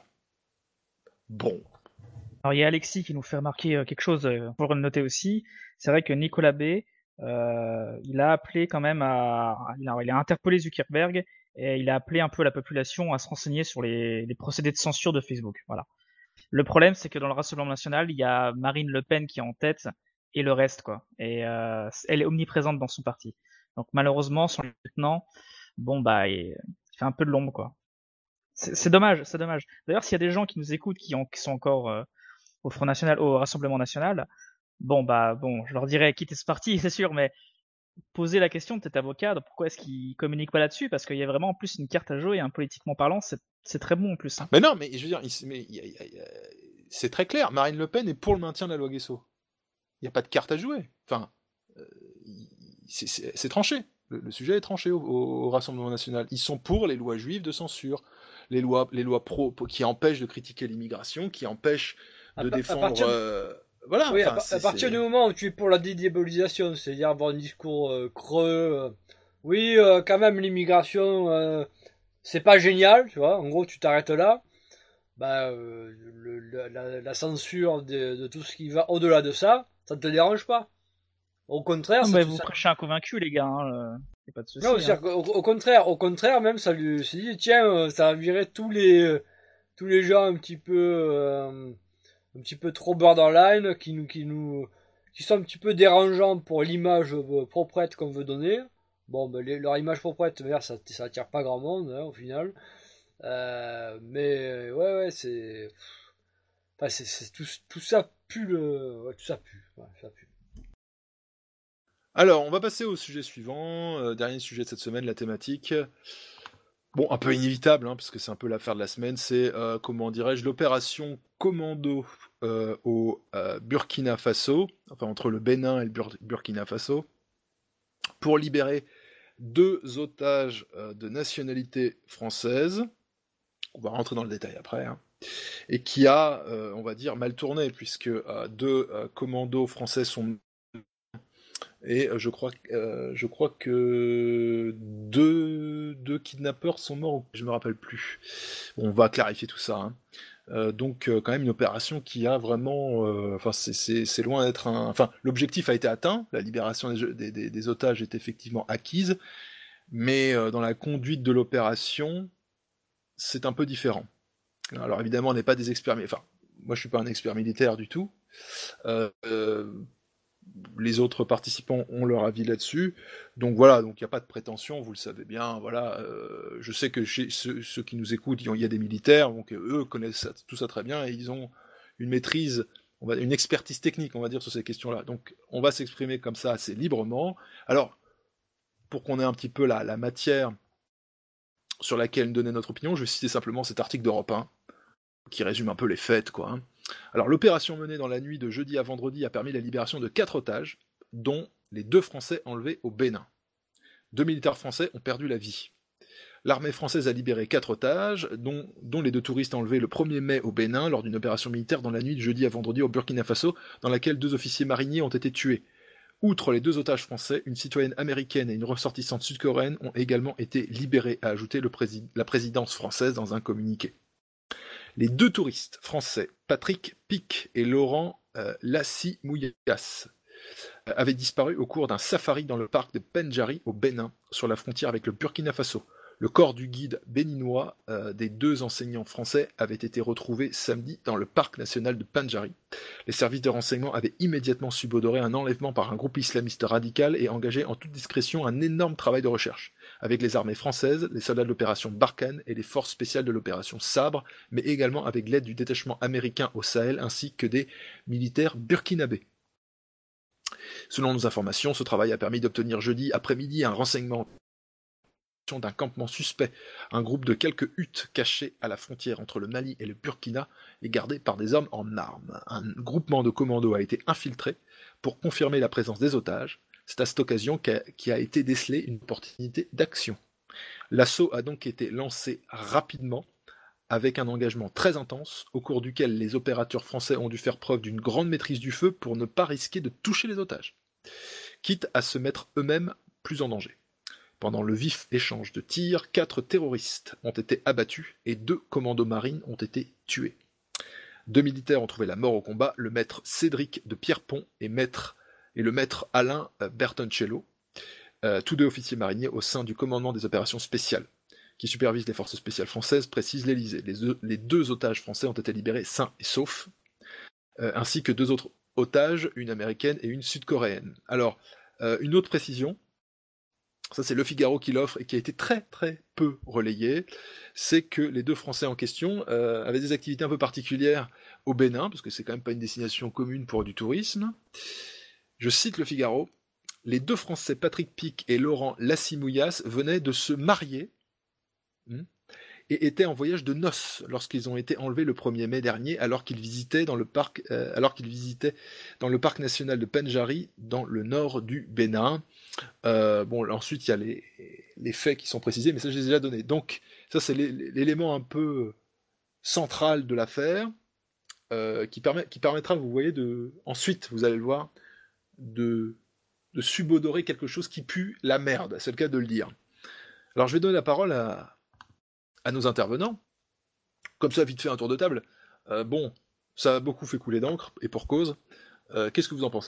Bon. Alors il y a Alexis qui nous fait remarquer quelque chose, pour le noter aussi. C'est vrai que Nicolas B, euh, il a appelé quand même à... Il a, il a interpellé Zuckerberg et il a appelé un peu la population à se renseigner sur les, les procédés de censure de Facebook. Voilà. Le problème, c'est que dans le Rassemblement national, il y a Marine Le Pen qui est en tête et le reste, quoi. Et euh, elle est omniprésente dans son parti. Donc malheureusement, son lieutenant, bon bah, il, il fait un peu de l'ombre, quoi. C'est, c'est dommage, c'est dommage. D'ailleurs, s'il y a des gens qui nous écoutent, qui, ont, qui sont encore euh, au Front National, au Rassemblement national, bon bah, bon, je leur dirais quitter ce parti, c'est sûr, mais poser la question de cet avocat, de pourquoi est-ce qu'il communique pas là-dessus, parce qu'il y a vraiment en plus une carte à jouer, hein, politiquement parlant, c'est, c'est très bon en plus. Hein. Mais non, mais je veux dire, il, mais, il, il, il, c'est très clair, Marine Le Pen est pour le maintien de la loi Guesso. Il n'y a pas de carte à jouer. Enfin, euh, c'est, c'est, c'est tranché. Le, le sujet est tranché au, au, au Rassemblement national. Ils sont pour les lois juives de censure, les lois, les lois pro, pro qui empêchent de critiquer l'immigration, qui empêchent de à, défendre... À partir... euh, Voilà, oui, à, à partir du moment où tu es pour la dédiabolisation, c'est-à-dire avoir un discours euh, creux, euh, oui, euh, quand même l'immigration, euh, c'est pas génial, tu vois. En gros, tu t'arrêtes là. Bah, euh, le, la, la censure de, de tout ce qui va au-delà de ça, ça ne te dérange pas. Au contraire, non, mais vous ça... prêchez un convaincu, les gars. Hein, y a pas de souci. Non, c'est-à-dire hein. qu'au au contraire, au contraire, même ça lui s'est dit, tiens, ça va virer tous les tous les gens un petit peu. Euh, un petit peu trop borderline, qui nous, qui nous, qui sont un petit peu dérangeants pour l'image proprette qu'on veut donner. Bon, ben, les, leur image proprette, ça, ça attire pas grand monde, hein, au final. Euh, mais, ouais, ouais, c'est, enfin, c'est, c'est tout, tout ça pue le, ouais, tout ça pue, ouais, ça pue. Alors, on va passer au sujet suivant, euh, dernier sujet de cette semaine, la thématique. Bon, un peu inévitable, hein, parce que c'est un peu l'affaire de la semaine, c'est, euh, comment dirais-je, l'opération Commando euh, au euh, Burkina Faso, enfin entre le Bénin et le Bur- Burkina Faso, pour libérer deux otages euh, de nationalité française, on va rentrer dans le détail après, hein, et qui a, euh, on va dire, mal tourné, puisque euh, deux euh, commandos français sont... Et je crois, euh, je crois que deux, deux kidnappeurs sont morts, je me rappelle plus. On va clarifier tout ça. Hein. Euh, donc euh, quand même une opération qui a vraiment, euh, enfin c'est, c'est, c'est loin d'être un, enfin l'objectif a été atteint, la libération des, des, des, des otages est effectivement acquise, mais euh, dans la conduite de l'opération, c'est un peu différent. Alors évidemment on n'est pas des experts, mais enfin moi je suis pas un expert militaire du tout. Euh, euh, Les autres participants ont leur avis là-dessus, donc voilà, donc il n'y a pas de prétention, vous le savez bien, voilà, euh, je sais que chez ceux, ceux qui nous écoutent, il y a des militaires, donc eux connaissent ça, tout ça très bien, et ils ont une maîtrise, on va, une expertise technique, on va dire, sur ces questions-là, donc on va s'exprimer comme ça assez librement. Alors, pour qu'on ait un petit peu la, la matière sur laquelle donner notre opinion, je vais citer simplement cet article d'Europe un, qui résume un peu les faits, quoi, hein. Alors, l'opération menée dans la nuit de jeudi à vendredi a permis la libération de quatre otages, dont les deux Français enlevés au Bénin. Deux militaires français ont perdu la vie. L'armée française a libéré quatre otages, dont, dont les deux touristes enlevés le premier mai au Bénin lors d'une opération militaire dans la nuit de jeudi à vendredi au Burkina Faso, dans laquelle deux officiers mariniers ont été tués. Outre les deux otages français, une citoyenne américaine et une ressortissante sud-coréenne ont également été libérés, a ajouté le présid- la présidence française dans un communiqué. Les deux touristes français, Patrick Pic et Laurent euh, Lassi-Mouyas, euh, avaient disparu au cours d'un safari dans le parc de Pendjari au Bénin, sur la frontière avec le Burkina Faso. Le corps du guide béninois euh, des deux enseignants français avait été retrouvé samedi dans le parc national de Pendjari. Les services de renseignement avaient immédiatement subodoré un enlèvement par un groupe islamiste radical et engagé en toute discrétion un énorme travail de recherche, avec les armées françaises, les soldats de l'opération Barkhane et les forces spéciales de l'opération Sabre, mais également avec l'aide du détachement américain au Sahel ainsi que des militaires burkinabés. Selon nos informations, ce travail a permis d'obtenir jeudi après-midi un renseignement d'un campement suspect. Un groupe de quelques huttes cachées à la frontière entre le Mali et le Burkina est gardé par des hommes en armes. Un groupement de commandos a été infiltré pour confirmer la présence des otages. C'est à cette occasion qu'a, qui a été décelée une opportunité d'action. L'assaut a donc été lancé rapidement, avec un engagement très intense, au cours duquel les opérateurs français ont dû faire preuve d'une grande maîtrise du feu pour ne pas risquer de toucher les otages, quitte à se mettre eux-mêmes plus en danger. Pendant le vif échange de tirs, quatre terroristes ont été abattus et deux commandos marines ont été tués. Deux militaires ont trouvé la mort au combat, le maître Cédric de Pierrepont et, maître, et le maître Alain Bertoncello, euh, tous deux officiers mariniers au sein du commandement des opérations spéciales, qui supervise les forces spéciales françaises, précise l'Élysée. Les, les deux otages français ont été libérés sains et saufs, euh, ainsi que deux autres otages, une américaine et une sud-coréenne. Alors, euh, une autre précision, ça c'est Le Figaro qui l'offre et qui a été très très peu relayé, c'est que les deux Français en question euh, avaient des activités un peu particulières au Bénin, parce que c'est quand même pas une destination commune pour du tourisme. Je cite Le Figaro, « Les deux Français Patrick Pic et Laurent Lassimouillas venaient de se marier hmm, et étaient en voyage de noces lorsqu'ils ont été enlevés le premier mai dernier alors qu'ils visitaient dans le parc, euh, alors qu'ils visitaient dans le parc national de Pendjari dans le nord du Bénin. Euh, bon, ensuite il y a les, les faits qui sont précisés, mais ça je les ai déjà donnés. Donc ça c'est l'élément un peu central de l'affaire euh, qui, permet, qui permettra, vous voyez, de ensuite vous allez le voir, de, de subodorer quelque chose qui pue la merde. C'est le cas de le dire. Alors je vais donner la parole à à nos intervenants, comme ça vite fait un tour de table. Euh, bon, ça a beaucoup fait couler d'encre, et pour cause. Euh, qu'est-ce que vous en pensez ?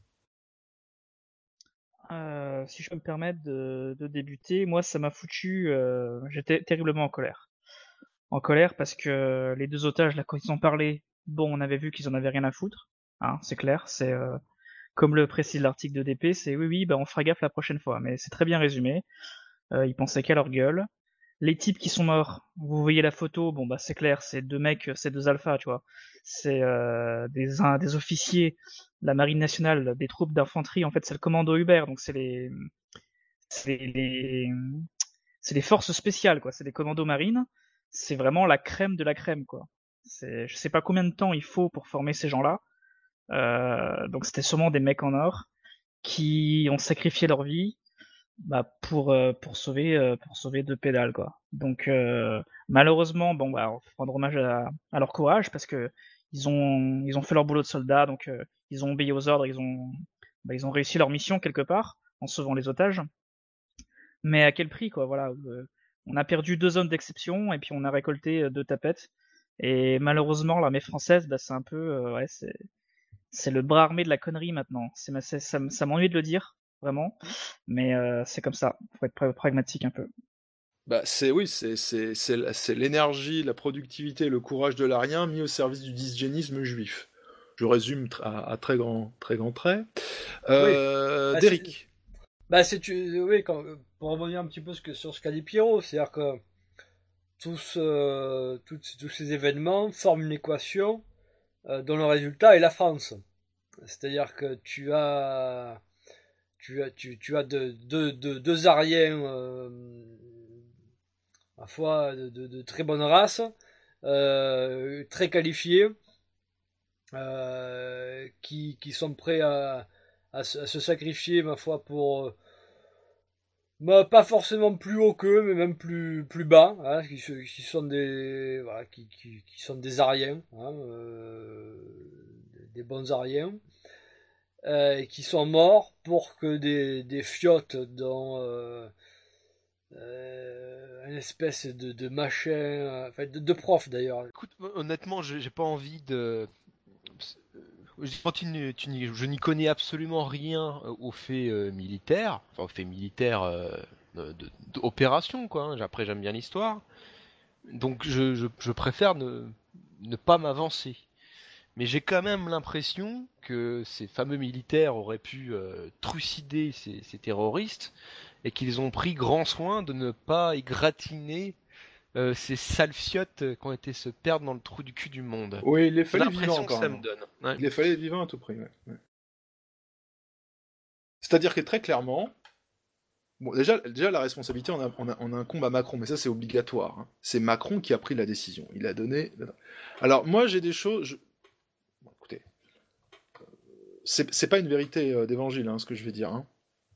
euh, Si je peux me permettre de, de débuter, moi ça m'a foutu, euh, j'étais terriblement en colère. En colère parce que les deux otages, là, quand ils ont parlé, bon, on avait vu qu'ils en avaient rien à foutre, hein, c'est clair, c'est euh, comme le précise l'article de D P, c'est oui, oui, bah on fera gaffe la prochaine fois, mais c'est très bien résumé. Euh, ils pensaient qu'à leur gueule. Les types qui sont morts, vous voyez la photo, bon bah c'est clair, c'est deux mecs, c'est deux alphas, tu vois. C'est euh, des un, des officiers de la marine nationale, des troupes d'infanterie, en fait c'est le commando Hubert, donc c'est les c'est les c'est les forces spéciales, quoi, c'est des commandos marines, c'est vraiment la crème de la crème, quoi. C'est je sais pas combien de temps il faut pour former ces gens-là. Euh, donc c'était sûrement des mecs en or qui ont sacrifié leur vie bah pour euh, pour sauver euh, pour sauver deux pédales, quoi. Donc euh, malheureusement bon bah on faut rendre hommage à, à leur courage parce que ils ont ils ont fait leur boulot de soldats, donc euh, ils ont obéi aux ordres, ils ont bah, ils ont réussi leur mission quelque part en sauvant les otages. Mais à quel prix, quoi, voilà. Euh, on a perdu deux hommes d'exception et puis on a récolté euh, deux tapettes. Et malheureusement l'armée française bah c'est un peu euh, ouais c'est c'est le bras armé de la connerie maintenant. C'est ça ça, ça m'ennuie de le dire. Vraiment, mais euh, c'est comme ça, faut être pragmatique un peu. Bah c'est oui, c'est c'est c'est c'est l'énergie, la productivité, le courage de l'Arien mis au service du dysgénisme juif. Je résume à, à très grand très grand trait. Euh, oui. bah, Derrick. Bah c'est tu oui quand, pour revenir un petit peu sur ce qu'a dit Pierrot, c'est-à-dire que tous euh, tous tous ces événements forment une équation euh, dont le résultat est la France. C'est-à-dire que tu as Tu as, tu, tu as deux de, de, de Ariens, euh, ma foi, de, de, de très bonne race, euh, très qualifiés, euh, qui, qui sont prêts à, à, à se sacrifier, ma foi, pour euh, bah, pas forcément plus haut qu'eux, mais même plus, plus bas, hein, qui, qui sont des voilà, qui, qui, qui sont des Ariens, hein, euh, des bons Ariens. Euh, qui sont morts pour que des, des fiottes dans euh, euh, une espèce de, de machin, euh, enfin de, de prof d'ailleurs. Écoute, honnêtement, j'ai pas envie de. Tu, tu, je n'y connais absolument rien aux faits euh, militaires, enfin aux faits militaires euh, d'opération, quoi. Hein. Après, j'aime bien l'histoire, donc je, je, je préfère ne, ne pas m'avancer. Mais j'ai quand même l'impression que ces fameux militaires auraient pu euh, trucider ces, ces terroristes et qu'ils ont pris grand soin de ne pas égratigner euh, ces sales fiottes qui ont été se perdre dans le trou du cul du monde. Oui, il les fallait vivants encore. Ça me donne. Ouais. Il les fallait vivants à tout prix. Ouais. Ouais. C'est-à-dire que très clairement, bon, déjà, déjà la responsabilité, on, a, on, a, on incombe à Macron, mais ça c'est obligatoire. Hein. C'est Macron qui a pris la décision. Il a donné. Alors moi j'ai des choses. Je... Bon, écoutez, c'est, c'est pas une vérité euh, d'évangile, hein, ce que je vais dire. Hein.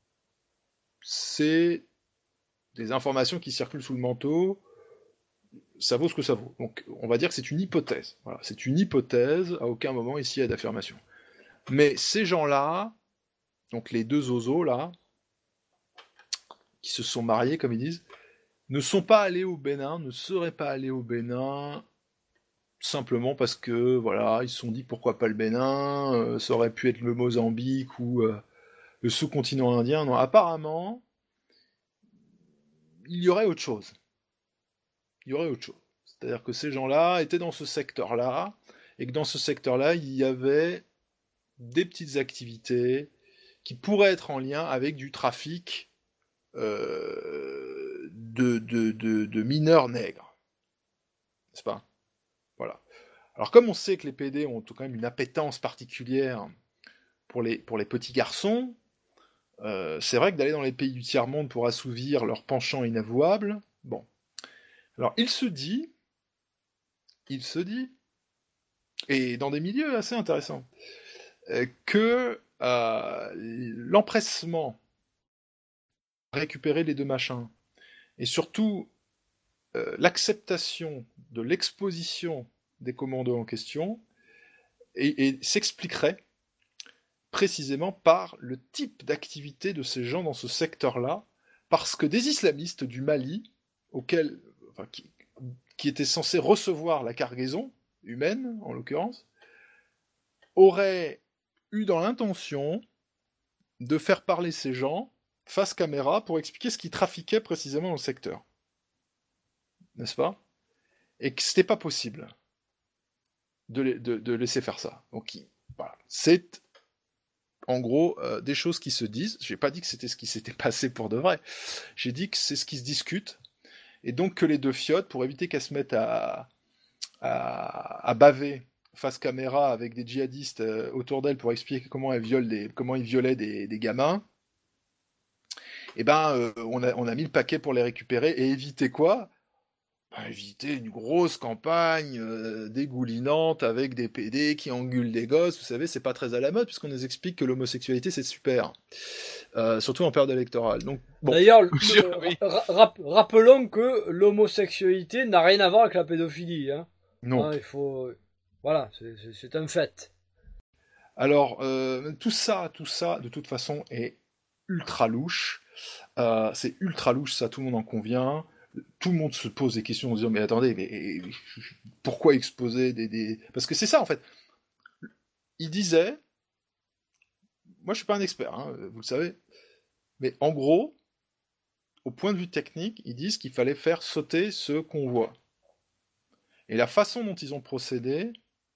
C'est des informations qui circulent sous le manteau. Ça vaut ce que ça vaut. Donc on va dire que c'est une hypothèse. Voilà, c'est une hypothèse. À aucun moment ici il y a d'affirmation. Mais ces gens-là, donc les deux zozos là, qui se sont mariés, comme ils disent, ne sont pas allés au Bénin, ne seraient pas allés au Bénin simplement parce que, voilà, ils se sont dit pourquoi pas le Bénin, euh, ça aurait pu être le Mozambique ou euh, le sous-continent indien. Non, apparemment, il y aurait autre chose. Il y aurait autre chose. C'est-à-dire que ces gens-là étaient dans ce secteur-là, et que dans ce secteur-là, il y avait des petites activités qui pourraient être en lien avec du trafic euh, de, de, de, de mineurs nègres. N'est-ce pas ? Voilà. Alors comme on sait que les P D ont quand même une appétence particulière pour les, pour les petits garçons, euh, c'est vrai que d'aller dans les pays du tiers-monde pour assouvir leur penchant inavouable, bon. Alors il se dit, il se dit, et dans des milieux assez intéressants, euh, que euh, l'empressement à récupérer les deux machins, et surtout euh, l'acceptation de l'exposition des commandos en question, et, et s'expliquerait précisément par le type d'activité de ces gens dans ce secteur-là, parce que des islamistes du Mali, auxquels, enfin, qui, qui étaient censés recevoir la cargaison humaine, en l'occurrence, auraient eu dans l'intention de faire parler ces gens face caméra pour expliquer ce qu'ils trafiquaient précisément dans le secteur. N'est-ce pas ? Et que c'était pas possible de, de, de laisser faire ça. Donc, voilà. C'est, en gros, euh, des choses qui se disent. J'ai pas dit que c'était ce qui s'était passé pour de vrai. J'ai dit que c'est ce qui se discute. Et donc que les deux fiottes, pour éviter qu'elles se mettent à, à, à baver face caméra avec des djihadistes euh, autour d'elles pour expliquer comment elles violent des, comment ils violaient des, des gamins, eh ben, euh, on, a, on a mis le paquet pour les récupérer et éviter quoi ? Ben, éviter une grosse campagne euh, dégoulinante avec des P D qui engueulent des gosses. Vous savez, c'est pas très à la mode puisqu'on nous explique que l'homosexualité c'est super, euh, surtout en période électorale. Donc, bon. D'ailleurs, oui. ra- rappelons que l'homosexualité n'a rien à voir avec la pédophilie. Hein. Non. Hein, il faut, voilà, c'est, c'est, c'est un fait. Alors, euh, tout ça, tout ça, de toute façon, est ultra louche. Euh, c'est ultra louche, ça, tout le monde en convient. Tout le monde se pose des questions en disant mais attendez, mais pourquoi exposer des, des... Parce que c'est ça en fait. Il disait, moi je suis pas un expert, hein, vous le savez, mais en gros, au point de vue technique, ils disent qu'il fallait faire sauter ce convoi. Et la façon dont ils ont procédé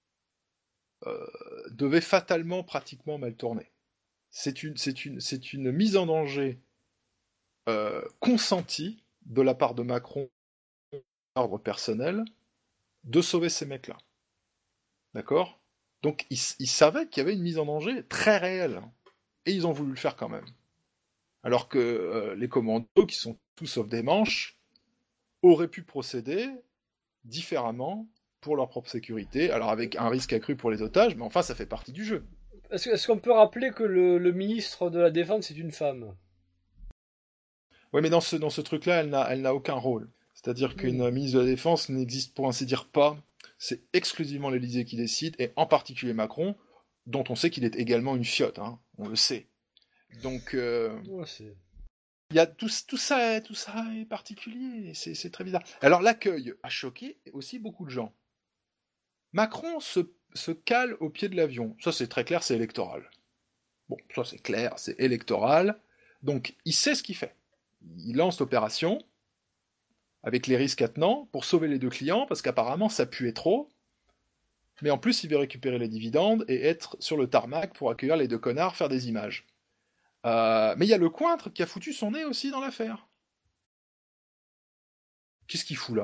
euh, devait fatalement pratiquement mal tourner. C'est une, c'est une, c'est une mise en danger euh, consentie de la part de Macron, ordre personnel, de sauver ces mecs-là. D'accord ? Donc, ils, ils savaient qu'il y avait une mise en danger très réelle. Et ils ont voulu le faire quand même. Alors que euh, les commandos, qui sont tous sauf des manches, auraient pu procéder différemment pour leur propre sécurité, alors avec un risque accru pour les otages, mais enfin, ça fait partie du jeu. Est-ce, est-ce qu'on peut rappeler que le, le ministre de la Défense est une femme ? Oui, mais dans ce, dans ce truc-là, elle n'a, elle n'a aucun rôle. C'est-à-dire qu'une ministre de la Défense n'existe pour ainsi dire pas. C'est exclusivement l'Élysée qui décide, et en particulier Macron, dont on sait qu'il est également une fiotte, hein, on le sait. Donc, euh, ouais, c'est... il y a tout, tout, ça, tout ça est particulier, c'est, c'est très bizarre. Alors l'accueil a choqué aussi beaucoup de gens. Macron se, se cale au pied de l'avion. Ça c'est très clair, c'est électoral. Bon, ça c'est clair, c'est électoral. Donc il sait ce qu'il fait. Il lance l'opération, avec les risques attenants, pour sauver les deux clients, parce qu'apparemment ça puait trop, mais en plus il veut récupérer les dividendes et être sur le tarmac pour accueillir les deux connards, faire des images. Euh, mais il y a le cointre qui a foutu son nez aussi dans l'affaire. Qu'est-ce qu'il fout là ?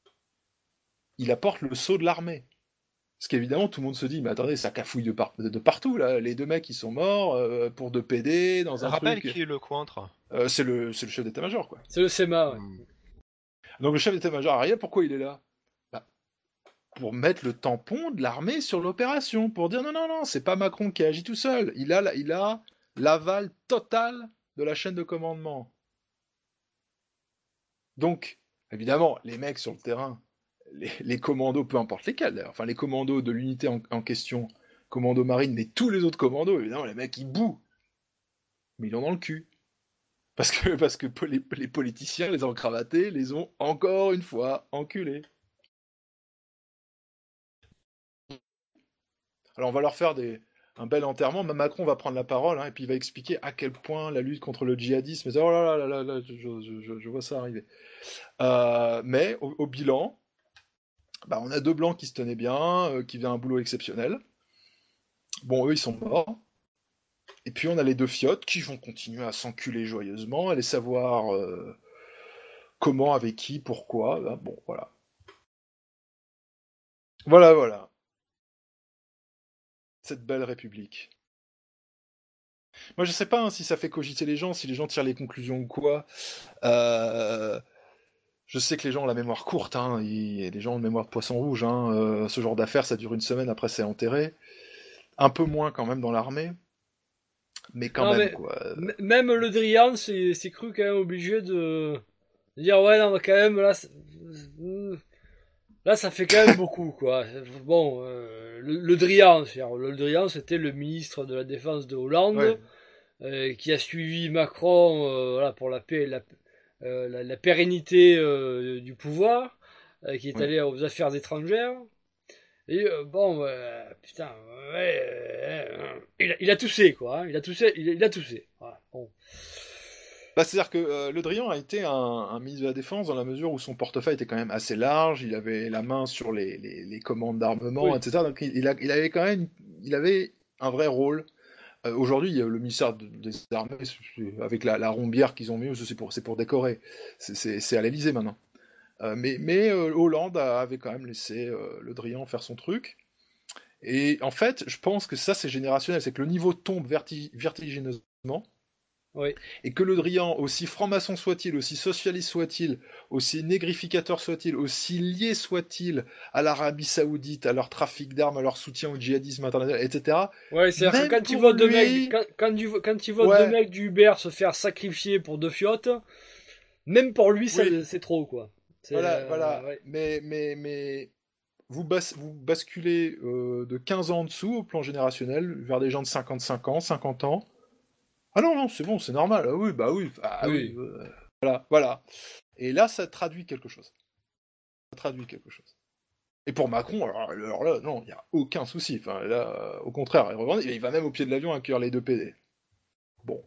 Il apporte le sceau de l'armée. Parce qu'évidemment, tout le monde se dit, mais attendez, ça cafouille de, par... de partout, là. Les deux mecs, ils sont morts euh, pour deux P D, dans un Rappelle truc... qui est le cointre euh, C'est le, c'est le chef d'état-major, quoi. C'est le S E M A, ouais. Mmh. Donc le chef d'état-major Ariel, pourquoi il est là? Bah, pour mettre le tampon de l'armée sur l'opération, pour dire non, non, non, c'est pas Macron qui agit tout seul. Il a, il a l'aval total de la chaîne de commandement. Donc, évidemment, les mecs sur le terrain, les, les commandos, peu importe lesquels d'ailleurs, enfin les commandos de l'unité en, en question, commando marine, mais tous les autres commandos, évidemment, les mecs ils bouent. Mais ils l'ont dans le cul. Parce que, parce que les, les politiciens, les encravatés, les ont encore une fois enculés. Alors on va leur faire des, un bel enterrement. Macron va prendre la parole hein, et puis il va expliquer à quel point la lutte contre le djihadisme. Oh là là là là, je, je, je, je vois ça arriver. Euh, mais au, au bilan, bah, on a deux blancs qui se tenaient bien, euh, qui faisaient un boulot exceptionnel. Bon, eux ils sont morts. Et puis on a les deux fiottes qui vont continuer à s'enculer joyeusement, aller savoir euh, comment, avec qui, pourquoi. Ben, bon, voilà. Voilà, voilà. Cette belle République. Moi je sais pas hein, si ça fait cogiter les gens, si les gens tirent les conclusions ou quoi. Euh... Je sais que les gens ont la mémoire courte, hein. Il... les gens ont une mémoire de poisson rouge. Hein. Euh, ce genre d'affaires ça dure une semaine, après c'est enterré. Un peu moins quand même dans l'armée. Mais quand non, même, mais, quoi. Même Le Drian s'est cru quand même obligé de dire ouais, non, mais quand même, là, là, ça fait quand même beaucoup, quoi. Bon, euh, le, le Drian, le Drian, c'était le ministre de la Défense de Hollande, ouais. euh, qui a suivi Macron, euh, voilà, pour la paix, la, euh, la, la pérennité euh, du pouvoir, euh, qui est ouais. allé aux affaires étrangères. Et euh, bon, euh, putain, ouais, euh, il, a, il a toussé, quoi. Hein, il a toussé, il, il a toussé. Voilà, bon. Bah, c'est-à-dire que euh, Le Drian a été un, un ministre de la Défense dans la mesure où son portefeuille était quand même assez large, il avait la main sur les, les, les commandes d'armement, oui. et cetera. Donc il, il, a, il avait quand même, il avait un vrai rôle. Euh, Aujourd'hui, il y a le ministère des Armées, avec la, la rombière qu'ils ont mis, c'est pour, c'est pour décorer. C'est à l'Élysée maintenant. Euh, mais mais euh, Hollande avait quand même laissé euh, Le Drian faire son truc. Et en fait, je pense que ça, c'est générationnel. C'est que le niveau tombe vertig vertigineusement. Oui. Et que Le Drian, aussi franc-maçon soit-il, aussi socialiste soit-il, aussi négrificateur soit-il, aussi lié soit-il à l'Arabie Saoudite, à leur trafic d'armes, à leur soutien au djihadisme international, et cetera. Ouais, c'est-à-dire que quand tu vois deux mecs, quand, quand tu, quand tu vois ouais. deux mecs du Uber se faire sacrifier pour deux fiottes, même pour lui, oui. c'est trop, quoi. Voilà, euh, voilà. Ouais. Mais, mais, mais vous, bas vous basculez euh, de quinze ans en dessous au plan générationnel vers des gens de cinquante-cinq ans, cinquante ans. Ah non, non, c'est bon, c'est normal. Ah oui, bah oui. Ah, oui. oui euh, voilà, voilà. Et là, ça traduit quelque chose. Ça traduit quelque chose. Et pour Macron, alors, alors là, non, il n'y a aucun souci. Enfin, là, euh, au contraire, il, revendique, il va même au pied de l'avion accueillir les deux P D. Bon.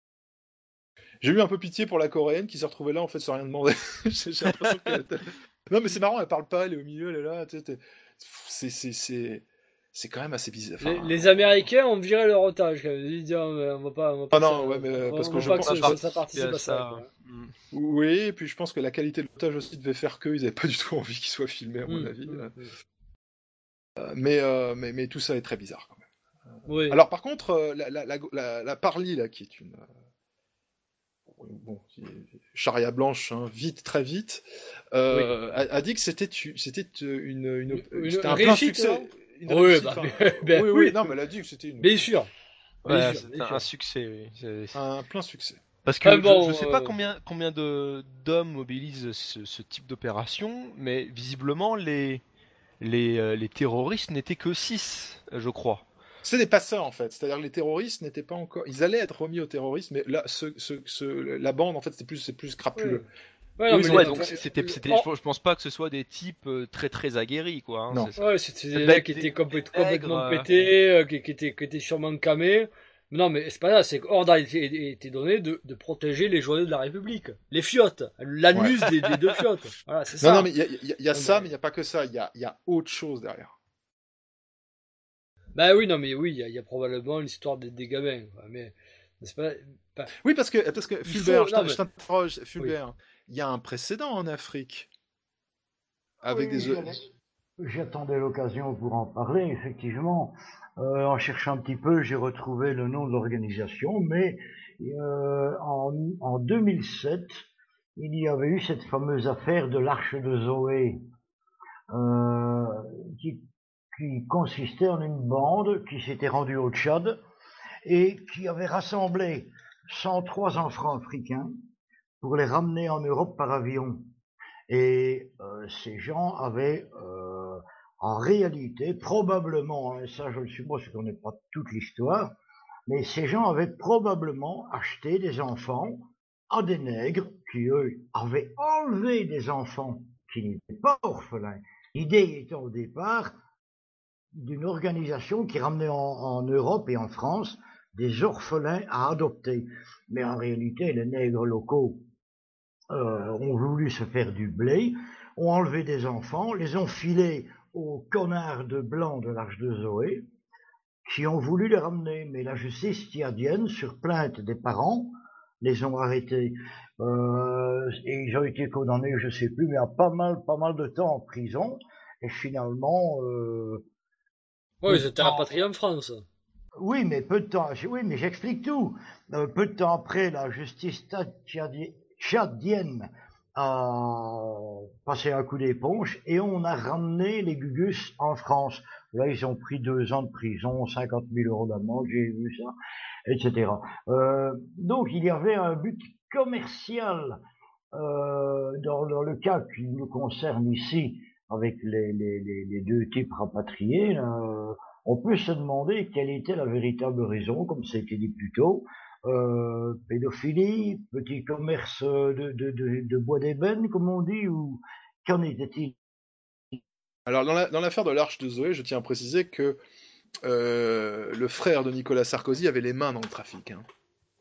J'ai eu un peu pitié pour la coréenne qui s'est retrouvée là en fait sans rien demander. J'ai l'impression qu'elle était... Non mais c'est marrant, elle parle pas, elle est au milieu, elle est là. C'est c'est c'est c'est quand même assez bizarre. Enfin, les, les Américains ont viré leur otage. Ils disent on va pas. On va pas ah non, ça, ouais, mais parce que je pense que ça, ça participe à ça. ça mm. Oui, et puis je pense que la qualité de l'otage aussi devait faire qu'ils avaient pas du tout envie qu'il soit filmé à mon mm. avis. Mm. Euh, mais, euh, mais mais tout ça est très bizarre quand même. Oui. Alors par contre, la la la, la, la Parly là qui est une bon, charia blanche, hein, vite, très vite, euh, oui. a, a dit que c'était c'était une, une, une, c'était un plein succès. Une oui, réussite, bah, enfin, ben, oui, oui, oui, non, mais elle a dit que c'était une. Bien sûr. Ouais, c'était un succès, oui. Un plein succès. Parce que ah, bon, je, je sais euh... pas combien combien de d'hommes mobilisent ce, ce type d'opération, mais visiblement les les euh, les terroristes n'étaient que six, je crois. C'est des passeurs en fait, c'est-à-dire que les terroristes n'étaient pas encore, ils allaient être remis aux terroristes, mais là, ce, ce, ce, la bande en fait c'était plus, c'est plus crapuleux. Oui. Ouais, non, oui, mais ouais, donc c'était, c'était, oh. je pense pas que ce soit des types très très aguerris quoi. Hein. Non. Ouais, c'était des mecs qui étaient complètement, complètement pétés, euh, qui, qui étaient, qui étaient sûrement camés. Mais non, mais c'est pas ça, c'est qu'ordre a été, été donné de, de protéger les joyaux de la République, les fiottes, l'anus ouais. des, des deux fiottes. Voilà, c'est ça. Non, non, mais il y a, y a, y a ça, mais il y a pas que ça, il y a, y a autre chose derrière. Bah oui, non, mais oui, il y, y a probablement l'histoire des, des gamins, quoi. Mais n'est-ce pas, pas... Oui, parce que parce que Fulbert, faut... je t'interroge, mais... Fulbert, il oui. y a un précédent en Afrique avec oui, des. Oui, J'attendais l'occasion pour en parler, effectivement. Euh, en cherchant un petit peu, j'ai retrouvé le nom de l'organisation, mais euh, en, en deux mille sept, il y avait eu cette fameuse affaire de l'Arche de Zoé, euh, qui, qui consistait en une bande qui s'était rendue au Tchad et qui avait rassemblé cent trois enfants africains pour les ramener en Europe par avion. Et euh, ces gens avaient, euh, en réalité, probablement, hein, ça je le suppose, je ne connais pas toute l'histoire, mais ces gens avaient probablement acheté des enfants à des nègres qui, eux, avaient enlevé des enfants qui n'étaient pas orphelins. L'idée étant au départ d'une organisation qui ramenait en, en Europe et en France des orphelins à adopter. Mais en réalité, les nègres locaux Euh, ont voulu se faire du blé, ont enlevé des enfants, les ont filés aux connards de blancs de l'Arche de Zoé, qui ont voulu les ramener. Mais la justice tchadienne, sur plainte des parents, les ont arrêtés. Euh, et ils ont été condamnés, je sais plus, mais à pas mal, pas mal de temps en prison. Et finalement... Euh, oui, ils étaient rapatriés en France. Oui, mais peu de temps... Oui, mais j'explique tout. Euh, peu de temps après, la justice tchadienne tchadienne a passé un coup d'éponge et on a ramené les Gugus en France. Là, ils ont pris deux ans de prison, cinquante mille euros d'amende, j'ai vu ça, et cetera. Euh, donc, il y avait un but commercial euh, dans, dans le cas qui nous concerne ici, avec les, les, les, les deux types rapatriés. Là, on peut se demander quelle était la véritable raison, comme ça a été dit plus tôt. Euh, pédophilie, petit commerce de, de, de, de bois d'ébène, comme on dit, ou qu'en était-il? Alors, dans, la, dans l'affaire de l'Arche de Zoé, je tiens à préciser que euh, le frère de Nicolas Sarkozy avait les mains dans le trafic. Hein.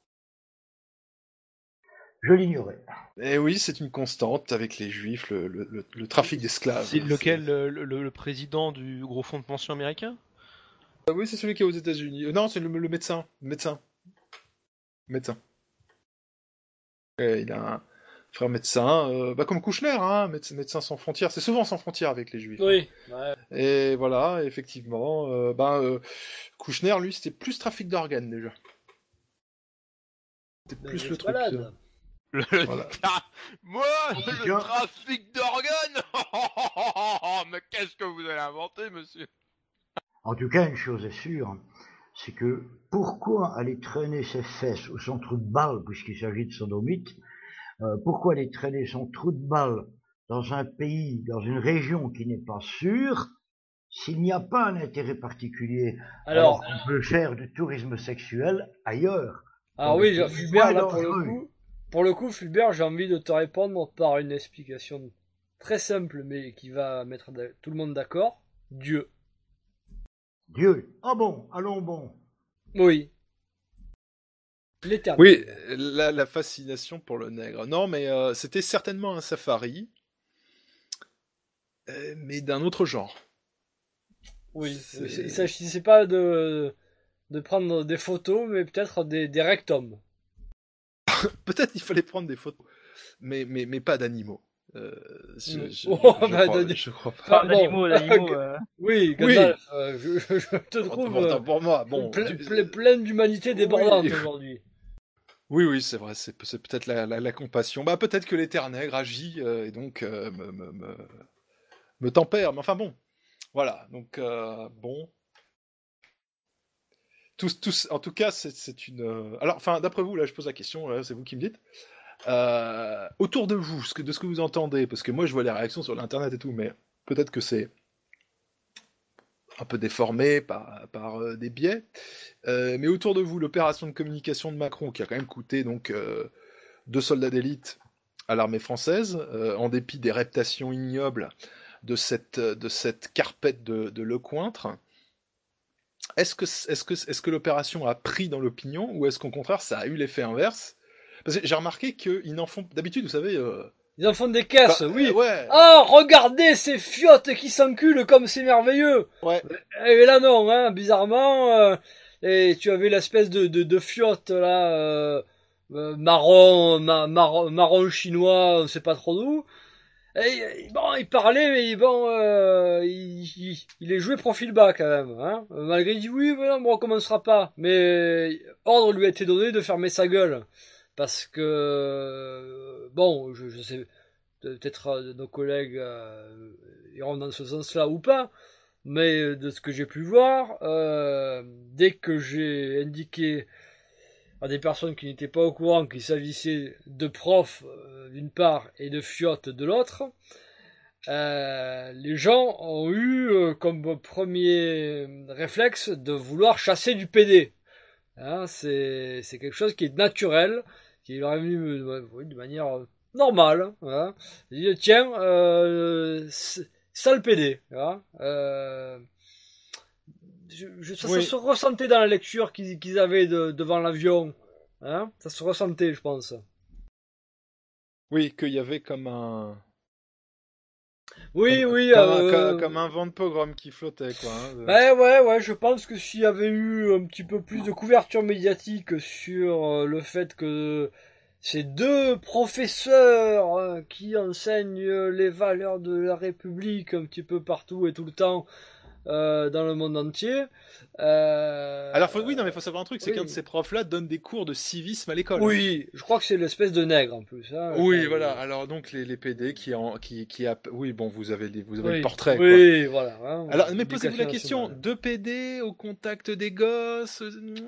Je l'ignorais. Et oui, c'est une constante avec les Juifs, le, le, le, le trafic d'esclaves. C'est lequel, le, le, le président du gros fonds de pension américain? Ah oui, c'est celui qui est aux États-Unis. Euh, non, c'est le, le médecin. Le médecin. Médecin. Et il a un frère médecin, euh, bah comme Kouchner, hein, médecin, médecin sans frontières. C'est souvent sans frontières avec les Juifs. Oui. Hein. Ouais. Et voilà, effectivement, euh, bah euh, Kouchner, lui, c'était plus trafic d'organes déjà. C'était plus le, le truc. Euh... Le... Voilà. Moi, le trafic d'organes. Mais qu'est-ce que vous allez inventer, monsieur? En tout cas, une chose est sûre. C'est que pourquoi aller traîner ses fesses ou son trou de balle, puisqu'il s'agit de sodomite, euh, pourquoi aller traîner son trou de balle dans un pays, dans une région qui n'est pas sûre, s'il n'y a pas un intérêt particulier? Alors, alors on peut faire du tourisme sexuel ailleurs. Ah oui, Fulbert, là, pour le coup, pour le coup, Fulbert, j'ai envie de te répondre par une explication très simple, mais qui va mettre tout le monde d'accord. Dieu. Dieu. Ah bon, allons bon. Oui. L'éternel. Oui, la, la fascination pour le nègre. Non, mais euh, c'était certainement un safari, euh, mais d'un autre genre. Oui, c'est... il ne s'agissait pas de, de prendre des photos, mais peut-être des, des rectums. Peut-être il fallait prendre des photos, mais, mais, mais pas d'animaux. Euh, je, je, oh, je, je, bah, crois, de... je crois pas. Enfin, d'animaux, d'animaux. Euh... Oui, Gandalf, oui. Euh, je, je, je te trouve euh, pour moi, bon, ple, ple, plein d'humanité débordante oui. aujourd'hui. Oui, oui, c'est vrai, c'est, c'est peut-être la, la, la compassion. Bah, peut-être que l'éternel agit euh, et donc euh, me, me, me, me tempère. Mais enfin bon, voilà. Donc euh, bon, tous, tous. En tout cas, c'est, c'est une. Euh... Alors, enfin, d'après vous, là, je pose la question. Là, c'est vous qui me dites. Euh, autour de vous, ce que, de ce que vous entendez, parce que moi je vois les réactions sur l'internet et tout, mais peut-être que c'est un peu déformé par, par euh, des biais, euh, mais autour de vous, l'opération de communication de Macron, qui a quand même coûté donc euh, deux soldats d'élite à l'armée française, euh, en dépit des reptations ignobles de cette, de cette carpette de, de Lecointre, est-ce que, est-ce que, est-ce que l'opération a pris dans l'opinion, ou est-ce qu'au contraire ça a eu l'effet inverse? Parce que j'ai remarqué qu'ils en font, d'habitude, vous savez... Euh... Ils en font des caisses, bah, oui. Ouais. Ah, regardez ces fiottes qui s'enculent comme c'est merveilleux. Ouais. Et là, non, hein, bizarrement. Euh, et tu avais l'espèce de, de, de fiotte, là, euh, euh, marron, ma, marron, marron chinois, on sait pas trop d'où. Et, bon, il parlait, mais bon, euh, il, il, il est joué profil bas quand même. Hein. Malgré il dit oui, mais non, on recommencera pas. Mais ordre lui a été donné de fermer sa gueule. Parce que, bon, je, je sais, peut-être nos collègues euh, iront dans ce sens-là ou pas. Mais de ce que j'ai pu voir, euh, dès que j'ai indiqué à des personnes qui n'étaient pas au courant qu'il s'agissait de profs euh, d'une part et de fiottes de l'autre, euh, les gens ont eu euh, comme premier réflexe de vouloir chasser du P D. Hein, c'est, c'est quelque chose qui est naturel, qui leur est venu euh, oui, de manière normale. Hein. Ils disent, tiens, euh, sale P D. Hein, euh, Je, je, ça, oui. ça se ressentait dans la lecture qu'ils, qu'ils avaient de, devant l'avion. Hein, ça se ressentait, je pense. Oui, qu'il y avait comme un... Oui, comme, oui. Comme, euh... un, comme un vent de pogrom qui flottait, quoi. Hein, de... Ouais, ouais, ouais, je pense que s'il y avait eu un petit peu plus de couverture médiatique sur le fait que ces deux professeurs qui enseignent les valeurs de la République un petit peu partout et tout le temps, Euh, dans le monde entier. Euh... Alors faut, oui, non mais faut savoir un truc, c'est oui. qu'un de ces profs-là donne des cours de civisme à l'école. Oui, je crois que c'est l'espèce de nègre en plus. Hein, oui, voilà. Euh... Alors donc les, les P D qui en, qui qui a, oui bon vous avez les, vous avez oui. le portrait. Oui, quoi. voilà. Hein, Alors mais posez-vous la question, nationale. deux P D au contact des gosses.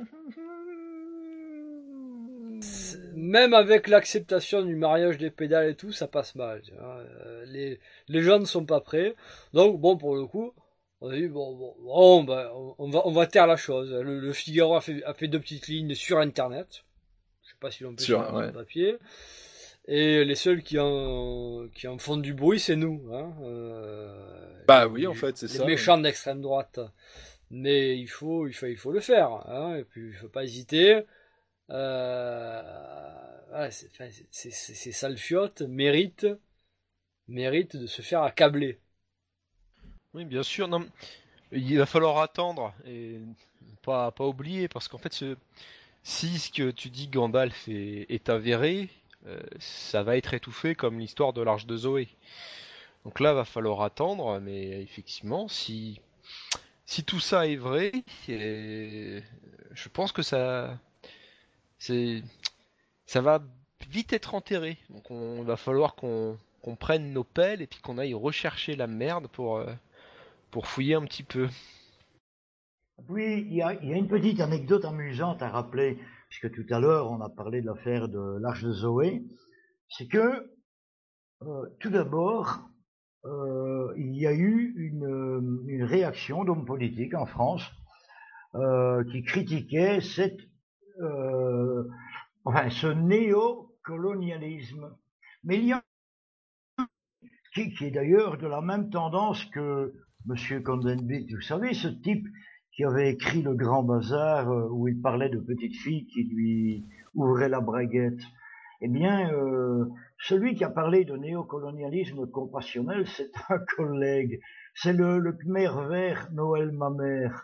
Même avec l'acceptation du mariage des pédales et tout, ça passe mal. Tu vois. Les les gens ne sont pas prêts. Donc bon pour le coup. On a dit, bon, bon, bon bah, on, va, on va taire la chose. Le, le Figaro a fait, a fait deux petites lignes sur Internet. Je sais pas si l'on peut sur ouais. le papier. Et les seuls qui en, qui en font du bruit, c'est nous. Hein. Euh, bah oui, les, en fait, c'est les ça. Les méchants ouais. d'extrême droite. Mais il faut, il faut, il faut le faire. Hein. Et puis, il faut pas hésiter. Euh, voilà, c'est, c'est, c'est, ces sales fiottes méritent, méritent de se faire accabler. Oui, bien sûr. Non, il va falloir attendre et pas pas oublier parce qu'en fait, ce, si ce que tu dis Gandalf est, est avéré, euh, ça va être étouffé comme l'histoire de l'Arche de Zoé. Donc là, va falloir attendre, mais effectivement, si si tout ça est vrai, et, je pense que ça c'est ça va vite être enterré. Donc on va falloir qu'on qu'on prenne nos pelles et puis qu'on aille rechercher la merde pour euh, pour fouiller un petit peu. Oui, il y a, il y a une petite anecdote amusante à rappeler, puisque tout à l'heure on a parlé de l'affaire de l'Arche de Zoé, c'est que euh, tout d'abord, euh, il y a eu une, une réaction d'hommes politiques en France euh, qui critiquaient cette, euh, enfin, ce néocolonialisme. Mais il y a qui, qui est d'ailleurs de la même tendance que Monsieur Cohn-Bendit, vous savez, ce type qui avait écrit Le Grand Bazar, euh, où il parlait de petites filles qui lui ouvraient la braguette. Eh bien, euh, celui qui a parlé de néocolonialisme compassionnel, c'est un collègue. C'est le, le Khmer vert Noël Mamère.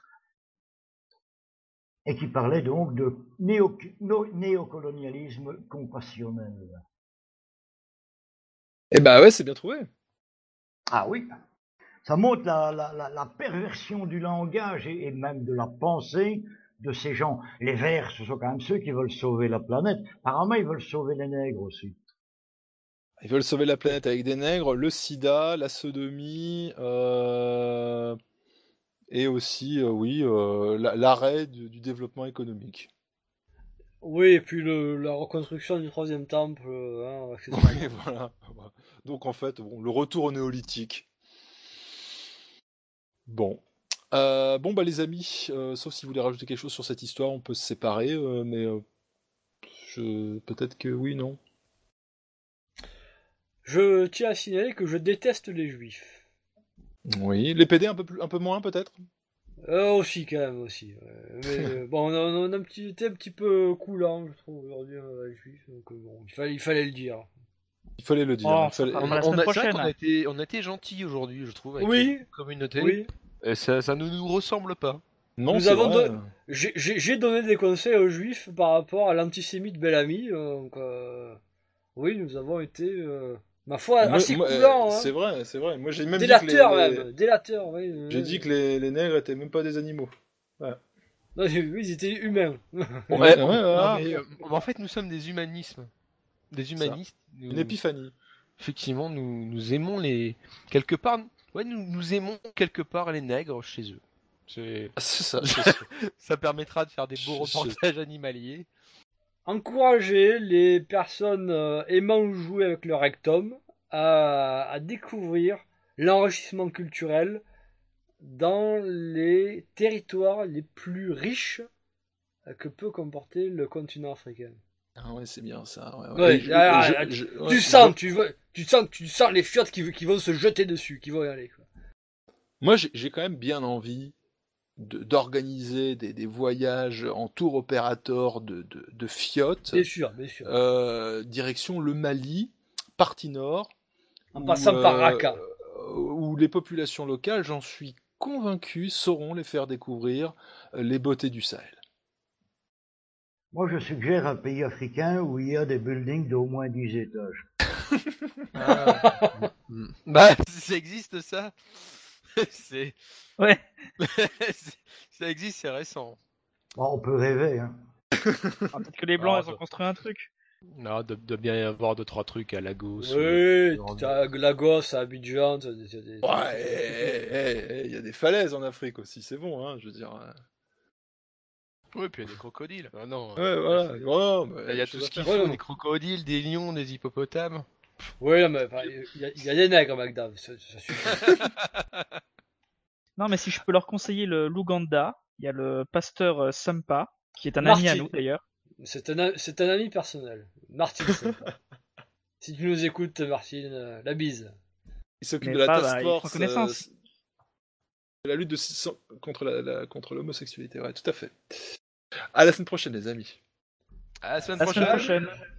Et qui parlait donc de néo, no, néocolonialisme compassionnel. Eh ben ouais, c'est bien trouvé. Ah oui. Ça montre la, la, la, la perversion du langage et, et même de la pensée de ces gens. Les Verts, ce sont quand même ceux qui veulent sauver la planète. Apparemment, ils veulent sauver les nègres aussi. Ils veulent sauver la planète avec des nègres, le sida, la sodomie, euh... et aussi, euh, oui, euh, l'arrêt du, du développement économique. Oui, et puis le, la reconstruction du troisième temple. Hein, oui, voilà. Donc en fait, bon, le retour au néolithique. Bon. Euh, bon, bah les amis, euh, sauf si vous voulez rajouter quelque chose sur cette histoire, on peut se séparer, euh, mais euh, je... peut-être que oui, non. Je tiens à signaler que je déteste les juifs. Oui, les P D un peu, plus, un peu moins peut-être euh, Aussi, quand même, aussi. Ouais. Mais euh, bon, on a, on a un petit, un petit peu coulant, je trouve, aujourd'hui, euh, les juifs, donc bon, il fallait, il fallait le dire. Il fallait le dire. Oh, il fallait... On, on, a, prochaine, on, a été, on a été gentils aujourd'hui, je trouve, avec oui, la communauté. Oui. Et ça, ça ne nous ressemble pas. Non, nous avons don... j'ai, j'ai donné des conseils aux juifs par rapport à l'antisémite Bellamy. Donc, euh... oui, nous avons été euh, Ma foi, Moi- assez moi, coulant. euh, Hein. C'est vrai, c'est vrai. Moi, j'ai même Délateur, dit que les, même. Délateur, oui. euh, j'ai dit que les, les nègres étaient même pas des animaux. Voilà. Non, oui, ils étaient humains. Bon, Ouais, eh, ouais, non, voilà. mais, euh, en fait, nous sommes des humanismes. Des Ça. humanistes. Une Nous- épiphanie. effectivement, nous, nous aimons les. Quelque part. Ouais, nous, nous aimons quelque part les nègres chez eux. C'est Ah, c'est ça, c'est sûr. Ça permettra de faire des beaux Je- je- reportages animaliers. Encourager les personnes euh, aimant jouer avec le rectum à, à découvrir l'enrichissement culturel dans les territoires les plus riches euh, que peut comporter le continent africain. Ah ouais, c'est bien ça. Ouais, ouais. Ouais, Et je- ah, je- ah, je- tu, ouais, tu je- sens, tu, vois, tu sens, tu sens les chiottes qui, qui vont se jeter dessus, qui vont y aller. Quoi. Moi, j'ai j'ai quand même bien envie de- d'organiser des, des voyages en tour opérateur de, de, de fiottes, Bien sûr, bien sûr. euh, direction le Mali, partie nord, En où, passant par euh, Raqqa. où les populations locales, j'en suis convaincu, sauront les faire découvrir euh, les beautés du Sahel. Moi, je suggère un pays africain où il y a des buildings d'au moins dix étages. Ah. Mm. Bah, ça existe ça. C'est. Ouais. C'est- ça existe, c'est récent. Bon, on peut rêver, hein. Ah, peut-être que les blancs, Ah, ils ont ça- construit un truc. Non, doit, doit bien y avoir deux trois trucs à Lagos. Oui, euh, tu as Lagos, à Abidjan, tu as des- tu as des- Ouais, eh, eh, eh, il y a des falaises en Afrique aussi, c'est bon, hein, je veux dire. euh. Oui, puis il y a des crocodiles. Ah non. Ouais, voilà. Oh, mais Il y a des tout choses ce à qu'il faire. faut, des crocodiles, des lions, des hippopotames. Oui, non, mais enfin, il y, a- il y a des nègres, Magdave, ça, ça suffit. Non, mais si je peux leur conseiller le l'Ouganda, il y a le pasteur euh, Sampa, qui est un ami à Martin. nous d'ailleurs. C'est un, a- c'est un ami personnel. Martine, c'est pas. Si tu nous écoutes, Martine, euh, la bise. Il s'occupe Mais de la pas, task bah, il prend force, connaissance. euh, de la lutte de, contre la, la- contre l'homosexualité, ouais, tout à fait. À la semaine prochaine, les amis. À la semaine À la prochaine. semaine prochaine.